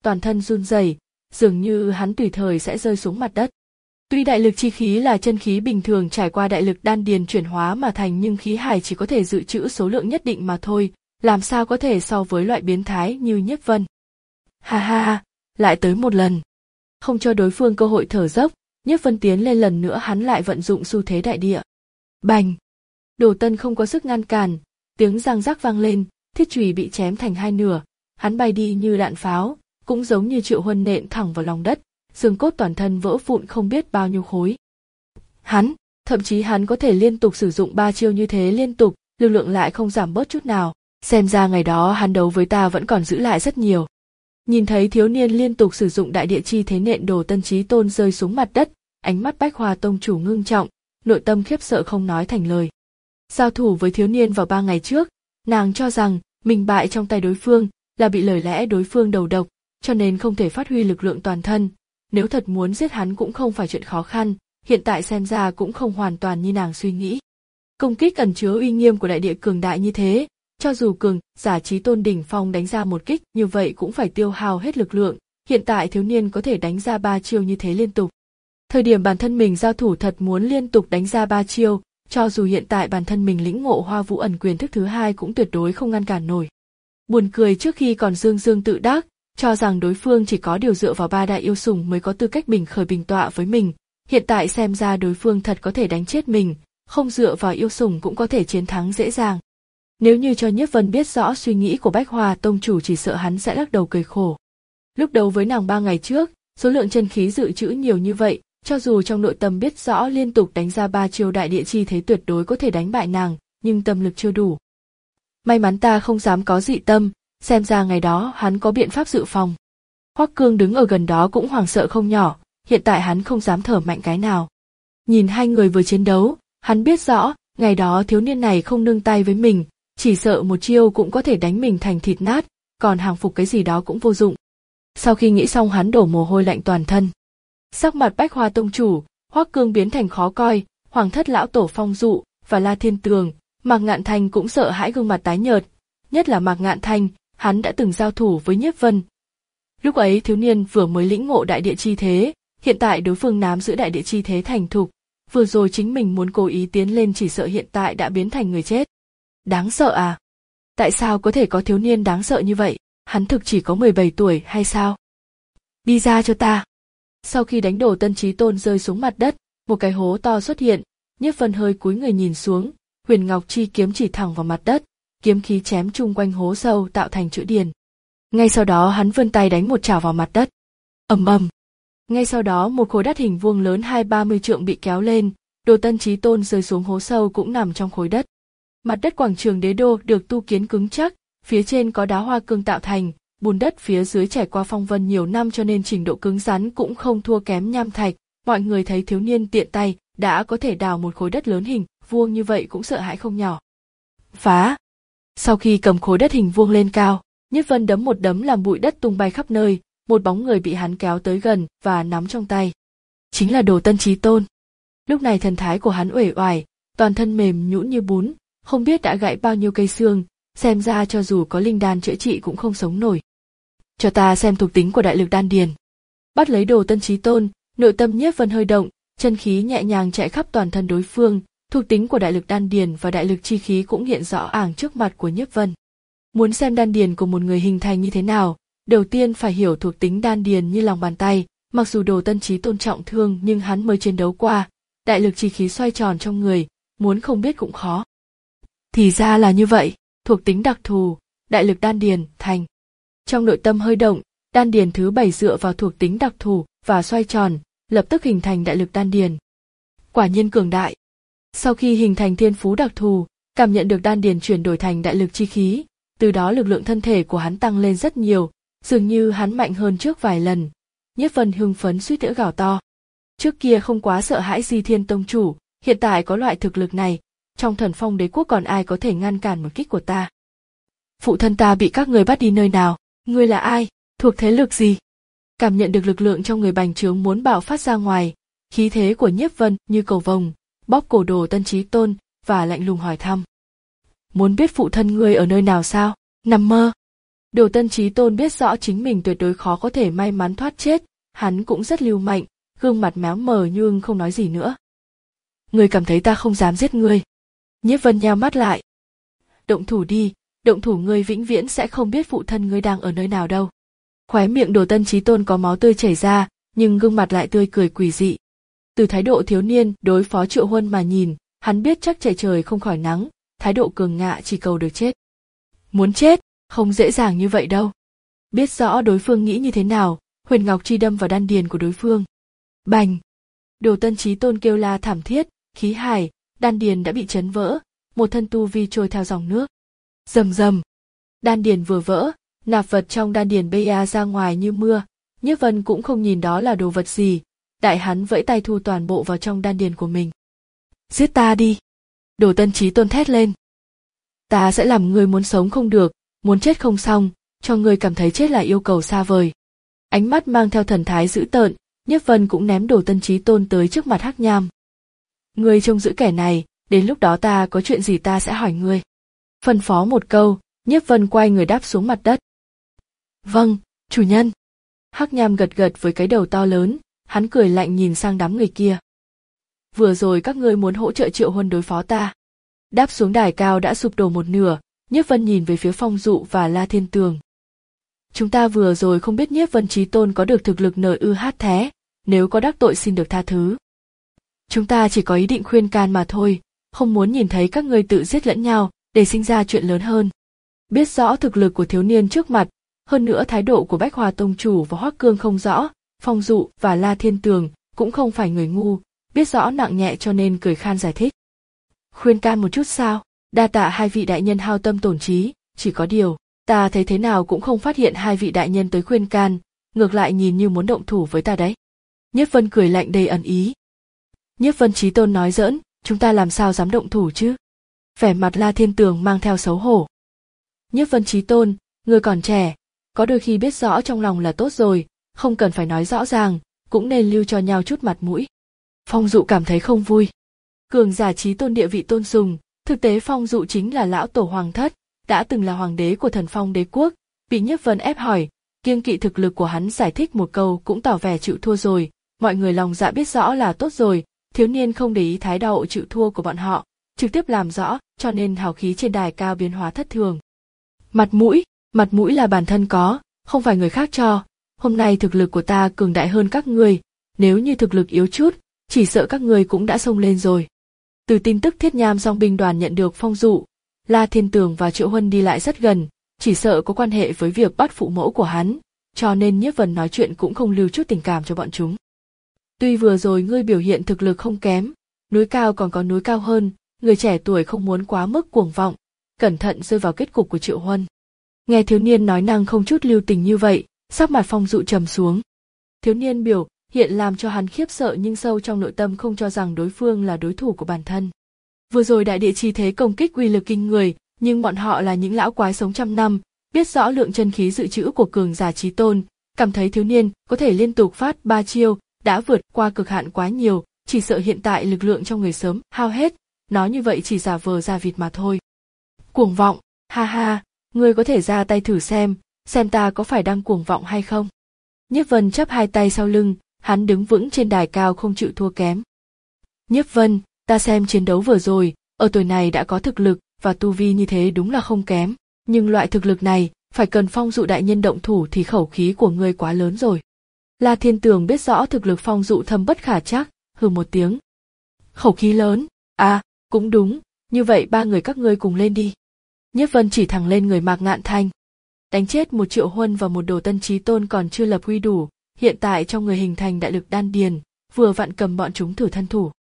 Speaker 1: toàn thân run rẩy, dường như hắn tùy thời sẽ rơi xuống mặt đất. Tuy đại lực chi khí là chân khí bình thường trải qua đại lực đan điền chuyển hóa mà thành, nhưng khí hải chỉ có thể dự trữ số lượng nhất định mà thôi, làm sao có thể so với loại biến thái như Nhiếp Vân. Ha ha ha, lại tới một lần. Không cho đối phương cơ hội thở dốc, Nhiếp Vân tiến lên lần nữa, hắn lại vận dụng xu thế đại địa. Bành! Đồ Tân không có sức ngăn cản, tiếng răng rắc vang lên, thiết chùy bị chém thành hai nửa, hắn bay đi như đạn pháo, cũng giống như Triệu Huân nện thẳng vào lòng đất, xương cốt toàn thân vỡ vụn không biết bao nhiêu khối. Hắn, thậm chí hắn có thể liên tục sử dụng ba chiêu như thế liên tục, lực lượng lại không giảm bớt chút nào, xem ra ngày đó hắn đấu với ta vẫn còn giữ lại rất nhiều. Nhìn thấy thiếu niên liên tục sử dụng đại địa chi thế nện Đồ Tân Chí Tôn rơi xuống mặt đất, ánh mắt Bách Hoa tông chủ ngưng trọng, nội tâm khiếp sợ không nói thành lời. Giao thủ với thiếu niên vào ba ngày trước, nàng cho rằng mình bại trong tay đối phương, là bị lời lẽ đối phương đầu độc, cho nên không thể phát huy lực lượng toàn thân. Nếu thật muốn giết hắn cũng không phải chuyện khó khăn, hiện tại xem ra cũng không hoàn toàn như nàng suy nghĩ. Công kích ẩn chứa uy nghiêm của đại địa cường đại như thế, cho dù cường giả Chí Tôn đỉnh phong đánh ra một kích như vậy cũng phải tiêu hao hết lực lượng, hiện tại thiếu niên có thể đánh ra ba chiêu như thế liên tục. Thời điểm bản thân mình giao thủ thật muốn liên tục đánh ra ba chiêu, cho dù hiện tại bản thân mình lĩnh ngộ Hoa Vũ ẩn quyền thức thứ hai cũng tuyệt đối không ngăn cản nổi. Buồn cười, trước khi còn dương dương tự đắc, cho rằng đối phương chỉ có điều dựa vào ba đại yêu sủng mới có tư cách bình khởi bình tọa với mình, hiện tại xem ra đối phương thật có thể đánh chết mình, không dựa vào yêu sủng cũng có thể chiến thắng dễ dàng. Nếu như cho Nhiếp Vân biết rõ suy nghĩ của Bách Hoa tông chủ, chỉ sợ hắn sẽ lắc đầu cười khổ. Lúc đấu với nàng ba ngày trước, số lượng chân khí dự trữ nhiều như vậy, cho dù trong nội tâm biết rõ liên tục đánh ra ba chiêu đại địa chi thế tuyệt đối có thể đánh bại nàng, nhưng tâm lực chưa đủ. May mắn ta không dám có dị tâm, xem ra ngày đó hắn có biện pháp dự phòng. Hoắc Cương đứng ở gần đó cũng hoảng sợ không nhỏ, hiện tại hắn không dám thở mạnh cái nào. Nhìn hai người vừa chiến đấu, hắn biết rõ, ngày đó thiếu niên này không nương tay với mình, chỉ sợ một chiêu cũng có thể đánh mình thành thịt nát, còn hàng phục cái gì đó cũng vô dụng. Sau khi nghĩ xong hắn đổ mồ hôi lạnh toàn thân. Sắc mặt Bách Hoa tông chủ, Hoắc Cương biến thành khó coi, Hoàng thất lão tổ Phong Dụ và La Thiên Tường, Mạc Ngạn Thanh cũng sợ hãi, gương mặt tái nhợt, nhất là Mạc Ngạn Thanh, hắn đã từng giao thủ với Nhiếp Vân. Lúc ấy thiếu niên vừa mới lĩnh ngộ đại địa chi thế, hiện tại đối phương nắm giữ đại địa chi thế thành thục, vừa rồi chính mình muốn cố ý tiến lên chỉ sợ hiện tại đã biến thành người chết. Đáng sợ à? Tại sao có thể có thiếu niên đáng sợ như vậy? Hắn thực chỉ có mười bảy tuổi hay sao? Đi ra cho ta. Sau khi đánh Đồ Tân Chí Tôn rơi xuống mặt đất, một cái hố to xuất hiện, Nhiếp Vân hơi cúi người nhìn xuống, Huyền Ngọc chi kiếm chỉ thẳng vào mặt đất, kiếm khí chém chung quanh hố sâu tạo thành chữ điền. Ngay sau đó hắn vươn tay đánh một chảo vào mặt đất. Ầm ầm. Ngay sau đó một khối đất hình vuông lớn hai ba mươi trượng bị kéo lên, Đồ Tân Chí Tôn rơi xuống hố sâu cũng nằm trong khối đất. Mặt đất quảng trường đế đô được tu kiến cứng chắc, phía trên có đá hoa cương tạo thành, bùn đất phía dưới trải qua phong vân nhiều năm cho nên trình độ cứng rắn cũng không thua kém nham thạch. Mọi người thấy thiếu niên tiện tay đã có thể đào một khối đất lớn hình vuông như vậy cũng sợ hãi không nhỏ. Phá! Sau khi cầm khối đất hình vuông lên cao, Nhiếp Vân đấm một đấm làm bụi đất tung bay khắp nơi, một bóng người bị hắn kéo tới gần và nắm trong tay. Chính là Đồ Tân Chí Tôn. Lúc này thần thái của hắn uể oải, toàn thân mềm nhũn như bún, không biết đã gãy bao nhiêu cây xương, xem ra cho dù có linh đan chữa trị cũng không sống nổi. Cho ta xem thuộc tính của đại lực đan điền. Bắt lấy Đồ Tân Chí Tôn, nội tâm Nhiếp Vân hơi động, chân khí nhẹ nhàng chạy khắp toàn thân đối phương, thuộc tính của đại lực đan điền và đại lực chi khí cũng hiện rõ ảng trước mặt của Nhiếp Vân. Muốn xem đan điền của một người hình thành như thế nào, đầu tiên phải hiểu thuộc tính đan điền như lòng bàn tay, mặc dù Đồ Tân Chí Tôn trọng thương nhưng hắn mới chiến đấu qua, đại lực chi khí xoay tròn trong người, muốn không biết cũng khó. Thì ra là như vậy, thuộc tính đặc thù, đại lực đan điền thành. Trong nội tâm hơi động, đan điền thứ bảy dựa vào thuộc tính đặc thù và xoay tròn, lập tức hình thành đại lực đan điền. Quả nhiên cường đại. Sau khi hình thành thiên phú đặc thù, cảm nhận được đan điền chuyển đổi thành đại lực chi khí, từ đó lực lượng thân thể của hắn tăng lên rất nhiều, dường như hắn mạnh hơn trước vài lần. Nhiếp Vân hưng phấn suýt nữa gào to. Trước kia không quá sợ hãi Di Thiên tông chủ, hiện tại có loại thực lực này, trong Thần Phong đế quốc còn ai có thể ngăn cản một kích của ta? Phụ thân ta bị các người bắt đi nơi nào? Ngươi là ai? Thuộc thế lực gì? Cảm nhận được lực lượng trong người bành trướng muốn bạo phát ra ngoài, khí thế của Nhiếp Vân như cầu vồng, bóp cổ Đồ Tân Chí Tôn và lạnh lùng hỏi thăm. Muốn biết phụ thân ngươi ở nơi nào sao? Nằm mơ. Đồ Tân Chí Tôn biết rõ chính mình tuyệt đối khó có thể may mắn thoát chết, hắn cũng rất lưu manh, gương mặt méo mờ nhưng không nói gì nữa. Ngươi cảm thấy ta không dám giết ngươi? Nhiếp Vân nheo mắt lại. Động thủ đi, động thủ, ngươi vĩnh viễn sẽ không biết phụ thân ngươi đang ở nơi nào đâu. Khóe miệng Đồ Tân Chí Tôn có máu tươi chảy ra, nhưng gương mặt lại tươi cười quỷ dị. Từ thái độ thiếu niên đối phó Triệu Huân mà nhìn, hắn biết chắc chạy trời không khỏi nắng, thái độ cường ngạ chỉ cầu được chết. Muốn chết, không dễ dàng như vậy đâu. Biết rõ đối phương nghĩ như thế nào, huyền ngọc chi đâm vào đan điền của đối phương. Bành! Đồ Tân Chí Tôn kêu la thảm thiết, khí hải, đan điền đã bị chấn vỡ, một thân tu vi trôi theo dòng nước. Rầm rầm! Đan điền vừa vỡ, nạp vật trong đan điền bay ra ngoài như mưa. Nhiếp Vân cũng không nhìn đó là đồ vật gì, đại hắn vẫy tay thu toàn bộ vào trong đan điền của mình. Giết ta đi! Đồ Tân Chí Tôn thét lên. Ta sẽ làm ngươi muốn sống không được, muốn chết không xong, cho ngươi cảm thấy chết là yêu cầu xa vời. Ánh mắt mang theo thần thái dữ tợn, Nhiếp Vân cũng ném Đồ Tân Chí Tôn tới trước mặt Hắc Nham. Ngươi trông giữ kẻ này, đến lúc đó ta có chuyện gì ta sẽ hỏi ngươi. Phân phó một câu, Nhiếp Vân quay người đáp xuống mặt đất. Vâng, chủ nhân. Hắc Nham gật gật với cái đầu to lớn, hắn cười lạnh nhìn sang đám người kia. Vừa rồi các ngươi muốn hỗ trợ Triệu Huân đối phó ta. Đáp xuống đài cao đã sụp đổ một nửa, Nhiếp Vân nhìn về phía Phong Dụ và La Thiên Tường. Chúng ta vừa rồi không biết Nhiếp Vân Chí Tôn có được thực lực nờ ư hát thế, nếu có đắc tội xin được tha thứ. Chúng ta chỉ có ý định khuyên can mà thôi, không muốn nhìn thấy các ngươi tự giết lẫn nhau, để sinh ra chuyện lớn hơn. Biết rõ thực lực của thiếu niên trước mặt, hơn nữa thái độ của Bách Hòa Tông chủ và Hoắc Cương không rõ, Phong Dụ và La Thiên Tường cũng không phải người ngu, biết rõ nặng nhẹ cho nên cười khan giải thích. Khuyên can một chút sao, đa tạ hai vị đại nhân hao tâm tổn trí, chỉ có điều, ta thấy thế nào cũng không phát hiện hai vị đại nhân tới khuyên can, ngược lại nhìn như muốn động thủ với ta đấy. Nhiếp Vân cười lạnh đầy ẩn ý. Nhiếp Vân Chí Tôn nói giỡn, chúng ta làm sao dám động thủ chứ? Vẻ mặt La Thiên Tường mang theo xấu hổ. Nhiếp Vân Chí Tôn, ngươi còn trẻ, có đôi khi biết rõ trong lòng là tốt rồi, không cần phải nói rõ ràng, cũng nên lưu cho nhau chút mặt mũi. Phong Dụ cảm thấy không vui. Cường giả Chí Tôn địa vị tôn sùng, thực tế Phong Dụ chính là lão tổ hoàng thất, đã từng là hoàng đế của Thần Phong đế quốc, bị Nhiếp Vân ép hỏi, kiêng kỵ thực lực của hắn giải thích một câu cũng tỏ vẻ chịu thua rồi, mọi người lòng dạ biết rõ là tốt rồi, thiếu niên không để ý thái độ chịu thua của bọn họ, trực tiếp làm rõ, cho nên hào khí trên đài cao biến hóa thất thường. Mặt mũi, mặt mũi là bản thân có, không phải người khác cho, hôm nay thực lực của ta cường đại hơn các ngươi, nếu như thực lực yếu chút, chỉ sợ các ngươi cũng đã xông lên rồi. Từ tin tức Thiết Nham Dòng binh đoàn nhận được Phong Dụ, La Thiên Tường và Triệu Huân đi lại rất gần, chỉ sợ có quan hệ với việc bắt phụ mẫu của hắn, cho nên Nhiếp Vân nói chuyện cũng không lưu chút tình cảm cho bọn chúng. Tuy vừa rồi ngươi biểu hiện thực lực không kém, núi cao còn có núi cao hơn, người trẻ tuổi không muốn quá mức cuồng vọng, cẩn thận rơi vào kết cục của Triệu Huân. Nghe thiếu niên nói năng không chút lưu tình như vậy, sắc mặt Phong Dụ trầm xuống. Thiếu niên biểu hiện làm cho hắn khiếp sợ nhưng sâu trong nội tâm không cho rằng đối phương là đối thủ của bản thân. Vừa rồi đại địa chi thế công kích uy lực kinh người, nhưng bọn họ là những lão quái sống trăm năm, biết rõ lượng chân khí dự trữ của cường giả Chí Tôn, cảm thấy thiếu niên có thể liên tục phát ba chiêu, đã vượt qua cực hạn quá nhiều, chỉ sợ hiện tại lực lượng trong người sớm hao hết, nói như vậy chỉ giả vờ ra vịt mà thôi. Cuồng vọng, ha ha, ngươi có thể ra tay thử xem, xem ta có phải đang cuồng vọng hay không. Nhiếp Vân chắp hai tay sau lưng, hắn đứng vững trên đài cao không chịu thua kém. Nhiếp Vân, ta xem chiến đấu vừa rồi, ở tuổi này đã có thực lực và tu vi như thế đúng là không kém, nhưng loại thực lực này, phải cần Phong Dụ đại nhân động thủ thì khẩu khí của ngươi quá lớn rồi. La Thiên Tường biết rõ thực lực Phong Dụ thâm bất khả trắc, hừ một tiếng. Khẩu khí lớn, à, cũng đúng, như vậy ba người các ngươi cùng lên đi. Nhiếp Vân chỉ thẳng lên người Mạc Ngạn Thanh. Đánh chết một Triệu Huân và một Đồ Tân Chí Tôn còn chưa lập uy đủ, hiện tại trong người hình thành đại lực đan điền, vừa vặn cầm bọn chúng thử thân thủ.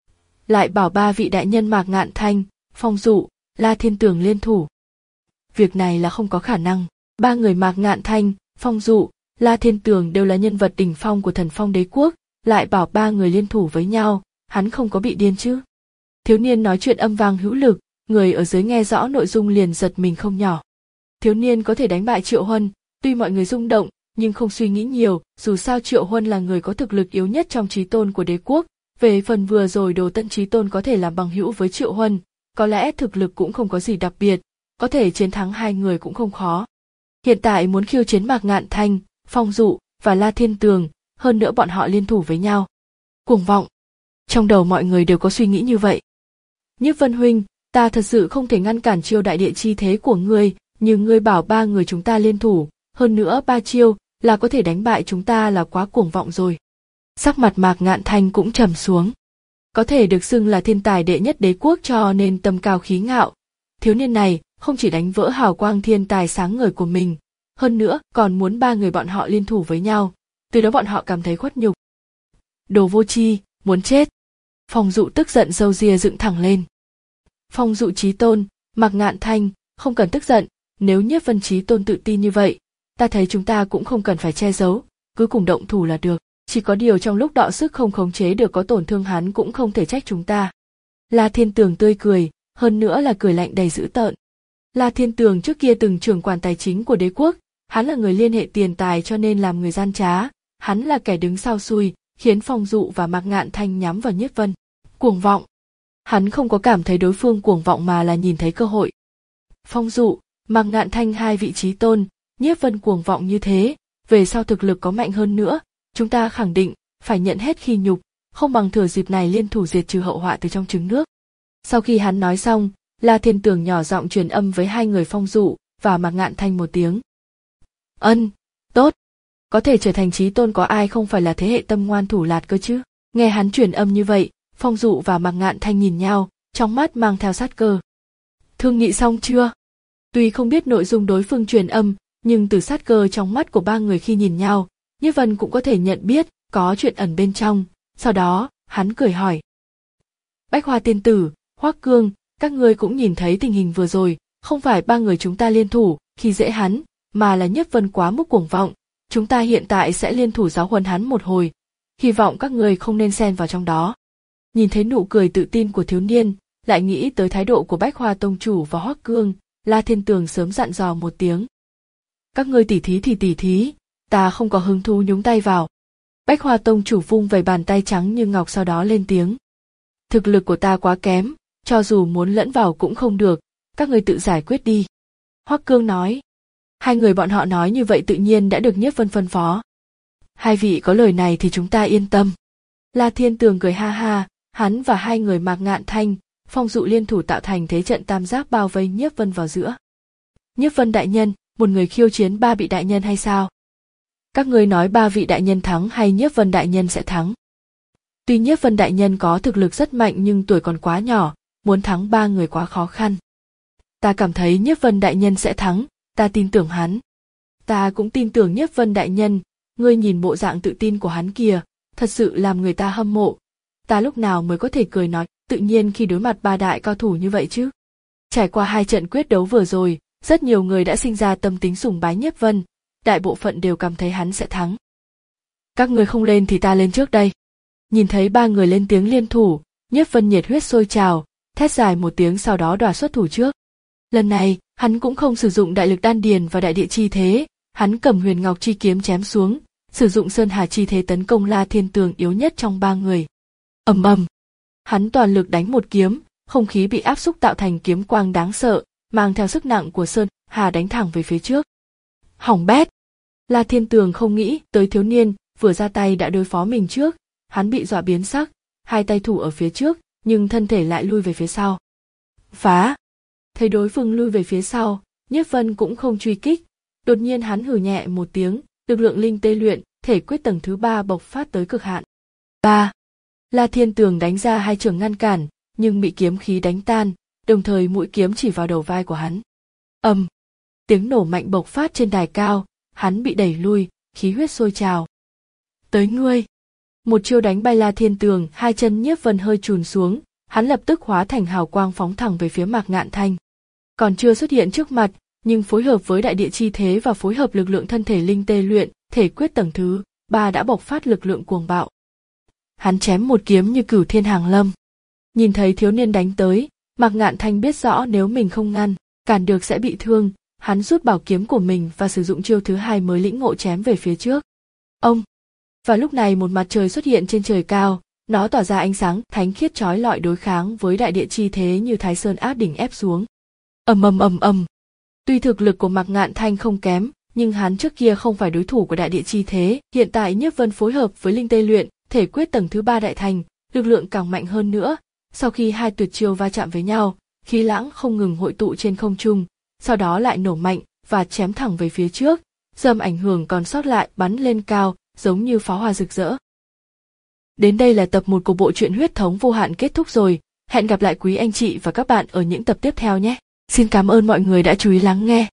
Speaker 1: Lại bảo ba vị đại nhân Mạc Ngạn Thanh, Phong Dụ, La Thiên Tường liên thủ. Việc này là không có khả năng, ba người Mạc Ngạn Thanh, Phong Dụ, La Thiên Tường đều là nhân vật đỉnh phong của Thần Phong đế quốc, lại bảo ba người liên thủ với nhau, hắn không có bị điên chứ. Thiếu niên nói chuyện âm vang hữu lực, người ở dưới nghe rõ nội dung liền giật mình không nhỏ. Thiếu niên có thể đánh bại Triệu Huân, tuy mọi người rung động, nhưng không suy nghĩ nhiều, dù sao Triệu Huân là người có thực lực yếu nhất trong Chí Tôn của đế quốc, về phần vừa rồi Đồ Tân Chí Tôn có thể làm bằng hữu với Triệu Huân, có lẽ thực lực cũng không có gì đặc biệt, có thể chiến thắng hai người cũng không khó. Hiện tại muốn khiêu chiến Mạc Ngạn Thanh, Phong Dụ và La Thiên Tường, hơn nữa bọn họ liên thủ với nhau. Cuồng vọng. Trong đầu mọi người đều có suy nghĩ như vậy. Nhiếp Vân huynh, ta thật sự không thể ngăn cản chiêu đại địa chi thế của ngươi, nhưng ngươi bảo ba người chúng ta liên thủ, hơn nữa ba chiêu là có thể đánh bại chúng ta là quá cuồng vọng rồi. Sắc mặt Mạc Ngạn Thanh cũng trầm xuống. Có thể được xưng là thiên tài đệ nhất đế quốc cho nên tâm cao khí ngạo. Thiếu niên này không chỉ đánh vỡ hào quang thiên tài sáng ngời của mình, hơn nữa còn muốn ba người bọn họ liên thủ với nhau, từ đó bọn họ cảm thấy khuất nhục. Đồ vô tri, muốn chết. Phong Dụ tức giận râu ria dựng thẳng lên. Phong Dụ chí tôn, Mạc Ngạn Thanh, không cần tức giận, nếu Nhiếp Vân chí tôn tự tin như vậy, ta thấy chúng ta cũng không cần phải che giấu, cứ cùng động thủ là được, chỉ có điều trong lúc đọ sức không khống chế được có tổn thương hắn cũng không thể trách chúng ta. La Thiên Tường tươi cười, hơn nữa là cười lạnh đầy dữ tợn. La Thiên Tường trước kia từng trưởng quản tài chính của đế quốc, hắn là người liên hệ tiền tài cho nên làm người gian trá, hắn là kẻ đứng sau xui, khiến Phong Dụ và Mạc Ngạn Thanh nhắm vào Nhiếp Vân. Cuồng vọng. Hắn không có cảm thấy đối phương cuồng vọng mà là nhìn thấy cơ hội. Phong Dụ, Mạc Ngạn Thanh hai vị chí tôn, Nhiếp Vân cuồng vọng như thế, về sau thực lực có mạnh hơn nữa, chúng ta khẳng định phải nhận hết khi nhục, không bằng thừa dịp này liên thủ diệt trừ hậu họa từ trong trứng nước. Sau khi hắn nói xong, La Thiên Tường nhỏ giọng truyền âm với hai người Phong Dụ và Mạc Ngạn Thanh một tiếng. Ân, tốt. Có thể trở thành chí tôn có ai không phải là thế hệ tâm ngoan thủ lạt cơ chứ? Nghe hắn truyền âm như vậy, Phong Dụ và Mạc Ngạn Thanh nhìn nhau, trong mắt mang theo sát cơ. Thương nghị xong chưa? Tuy không biết nội dung đối phương truyền âm, nhưng từ sát cơ trong mắt của ba người khi nhìn nhau, Nhiếp Vân cũng có thể nhận biết có chuyện ẩn bên trong. Sau đó, hắn cười hỏi. Bách Hoa tiên tử, Hoắc Cương, các ngươi cũng nhìn thấy tình hình vừa rồi, không phải ba người chúng ta liên thủ khi dễ hắn, mà là Nhiếp Vân quá mức cuồng vọng. Chúng ta hiện tại sẽ liên thủ giáo huấn hắn một hồi, hy vọng các ngươi không nên xen vào trong đó. Nhìn thấy nụ cười tự tin của thiếu niên, lại nghĩ tới thái độ của Bách Hoa tông chủ và Hoắc Cương, La Thiên Tường sớm dặn dò một tiếng. Các ngươi tỉ thí thì tỉ thí, ta không có hứng thú nhúng tay vào. Bách Hoa tông chủ vung vẩy bàn tay trắng như ngọc sau đó lên tiếng. Thực lực của ta quá kém, cho dù muốn lẫn vào cũng không được, các ngươi tự giải quyết đi. Hoắc Cương nói. Hai người bọn họ nói như vậy tự nhiên đã được Nhiếp Vân phân phó. Hai vị có lời này thì chúng ta yên tâm. La Thiên Tường cười ha ha, hắn và hai người Mạc Ngạn Thanh, Phong Dụ liên thủ tạo thành thế trận tam giác bao vây Nhiếp Vân vào giữa. Nhiếp Vân đại nhân, một người khiêu chiến ba vị đại nhân hay sao? Các ngươi nói ba vị đại nhân thắng hay Nhiếp Vân đại nhân sẽ thắng? Tuy Nhiếp Vân đại nhân có thực lực rất mạnh nhưng tuổi còn quá nhỏ, muốn thắng ba người quá khó khăn. Ta cảm thấy Nhiếp Vân đại nhân sẽ thắng, ta tin tưởng hắn. Ta cũng tin tưởng Nhiếp Vân đại nhân, ngươi nhìn bộ dạng tự tin của hắn kìa, thật sự làm người ta hâm mộ. Ta lúc nào mới có thể cười nói tự nhiên khi đối mặt ba đại cao thủ như vậy chứ? Trải qua hai trận quyết đấu vừa rồi, rất nhiều người đã sinh ra tâm tính sùng bái Nhiếp Vân, đại bộ phận đều cảm thấy hắn sẽ thắng. Các người không lên thì ta lên trước đây. Nhìn thấy ba người lên tiếng liên thủ, Nhiếp Vân nhiệt huyết sôi trào, thét dài một tiếng sau đó đòi xuất thủ trước. Lần này, hắn cũng không sử dụng đại lực đan điền và đại địa chi thế, hắn cầm huyền ngọc chi kiếm chém xuống, sử dụng sơn hà chi thế tấn công La Thiên Tường yếu nhất trong ba người. Ầm ầm, hắn toàn lực đánh một kiếm, không khí bị áp xúc tạo thành kiếm quang đáng sợ, mang theo sức nặng của sơn hà đánh thẳng về phía trước. Hỏng bét! La Thiên Tường không nghĩ tới thiếu niên vừa ra tay đã đối phó mình trước, hắn bị dọa biến sắc, hai tay thủ ở phía trước, nhưng thân thể lại lui về phía sau. Phá! Thấy đối phương lui về phía sau, Nhiếp Vân cũng không truy kích, đột nhiên hắn hừ nhẹ một tiếng, lực lượng linh tê luyện, thể quyết tầng thứ ba bộc phát tới cực hạn. Ba! La Thiên Tường đánh ra hai chưởng ngăn cản, nhưng bị kiếm khí đánh tan, đồng thời mũi kiếm chỉ vào đầu vai của hắn. Ầm! Tiếng nổ mạnh bộc phát trên đài cao, hắn bị đẩy lui, khí huyết sôi trào. Tới ngươi! Một chiêu đánh bay La Thiên Tường, hai chân Nhiếp Vân hơi chùn xuống, hắn lập tức hóa thành hào quang phóng thẳng về phía Mạc Ngạn Thanh. Còn chưa xuất hiện trước mặt, nhưng phối hợp với đại địa chi thế và phối hợp lực lượng thân thể linh tê luyện, thể quyết tầng thứ ba đã bộc phát lực lượng cuồng bạo. Hắn chém một kiếm như cửu thiên hàng lâm. Nhìn thấy thiếu niên đánh tới, Mạc Ngạn Thanh biết rõ nếu mình không ngăn, cản được sẽ bị thương, hắn rút bảo kiếm của mình và sử dụng chiêu thứ hai mới lĩnh ngộ chém về phía trước. Ông! Và lúc này một mặt trời xuất hiện trên trời cao, nó tỏa ra ánh sáng thánh khiết chói lọi đối kháng với đại địa chi thế như Thái Sơn áp đỉnh ép xuống. Ầm ầm ầm ầm. Tuy thực lực của Mạc Ngạn Thanh không kém, nhưng hắn trước kia không phải đối thủ của Đại Địa Chi Thế. Hiện tại Nhiếp Vân phối hợp với Linh Tê luyện thể quyết tầng thứ ba đại thành, lực lượng càng mạnh hơn nữa. Sau khi hai tuyệt chiêu va chạm với nhau, khí lãng không ngừng hội tụ trên không trung, sau đó lại nổ mạnh và chém thẳng về phía trước. Dầm ảnh hưởng còn sót lại bắn lên cao, giống như pháo hoa rực rỡ. Đến đây là tập một của bộ truyện Huyết Thống Vô Hạn kết thúc rồi. Hẹn gặp lại quý anh chị và các bạn ở những tập tiếp theo nhé. Xin cảm ơn mọi người đã chú ý lắng nghe.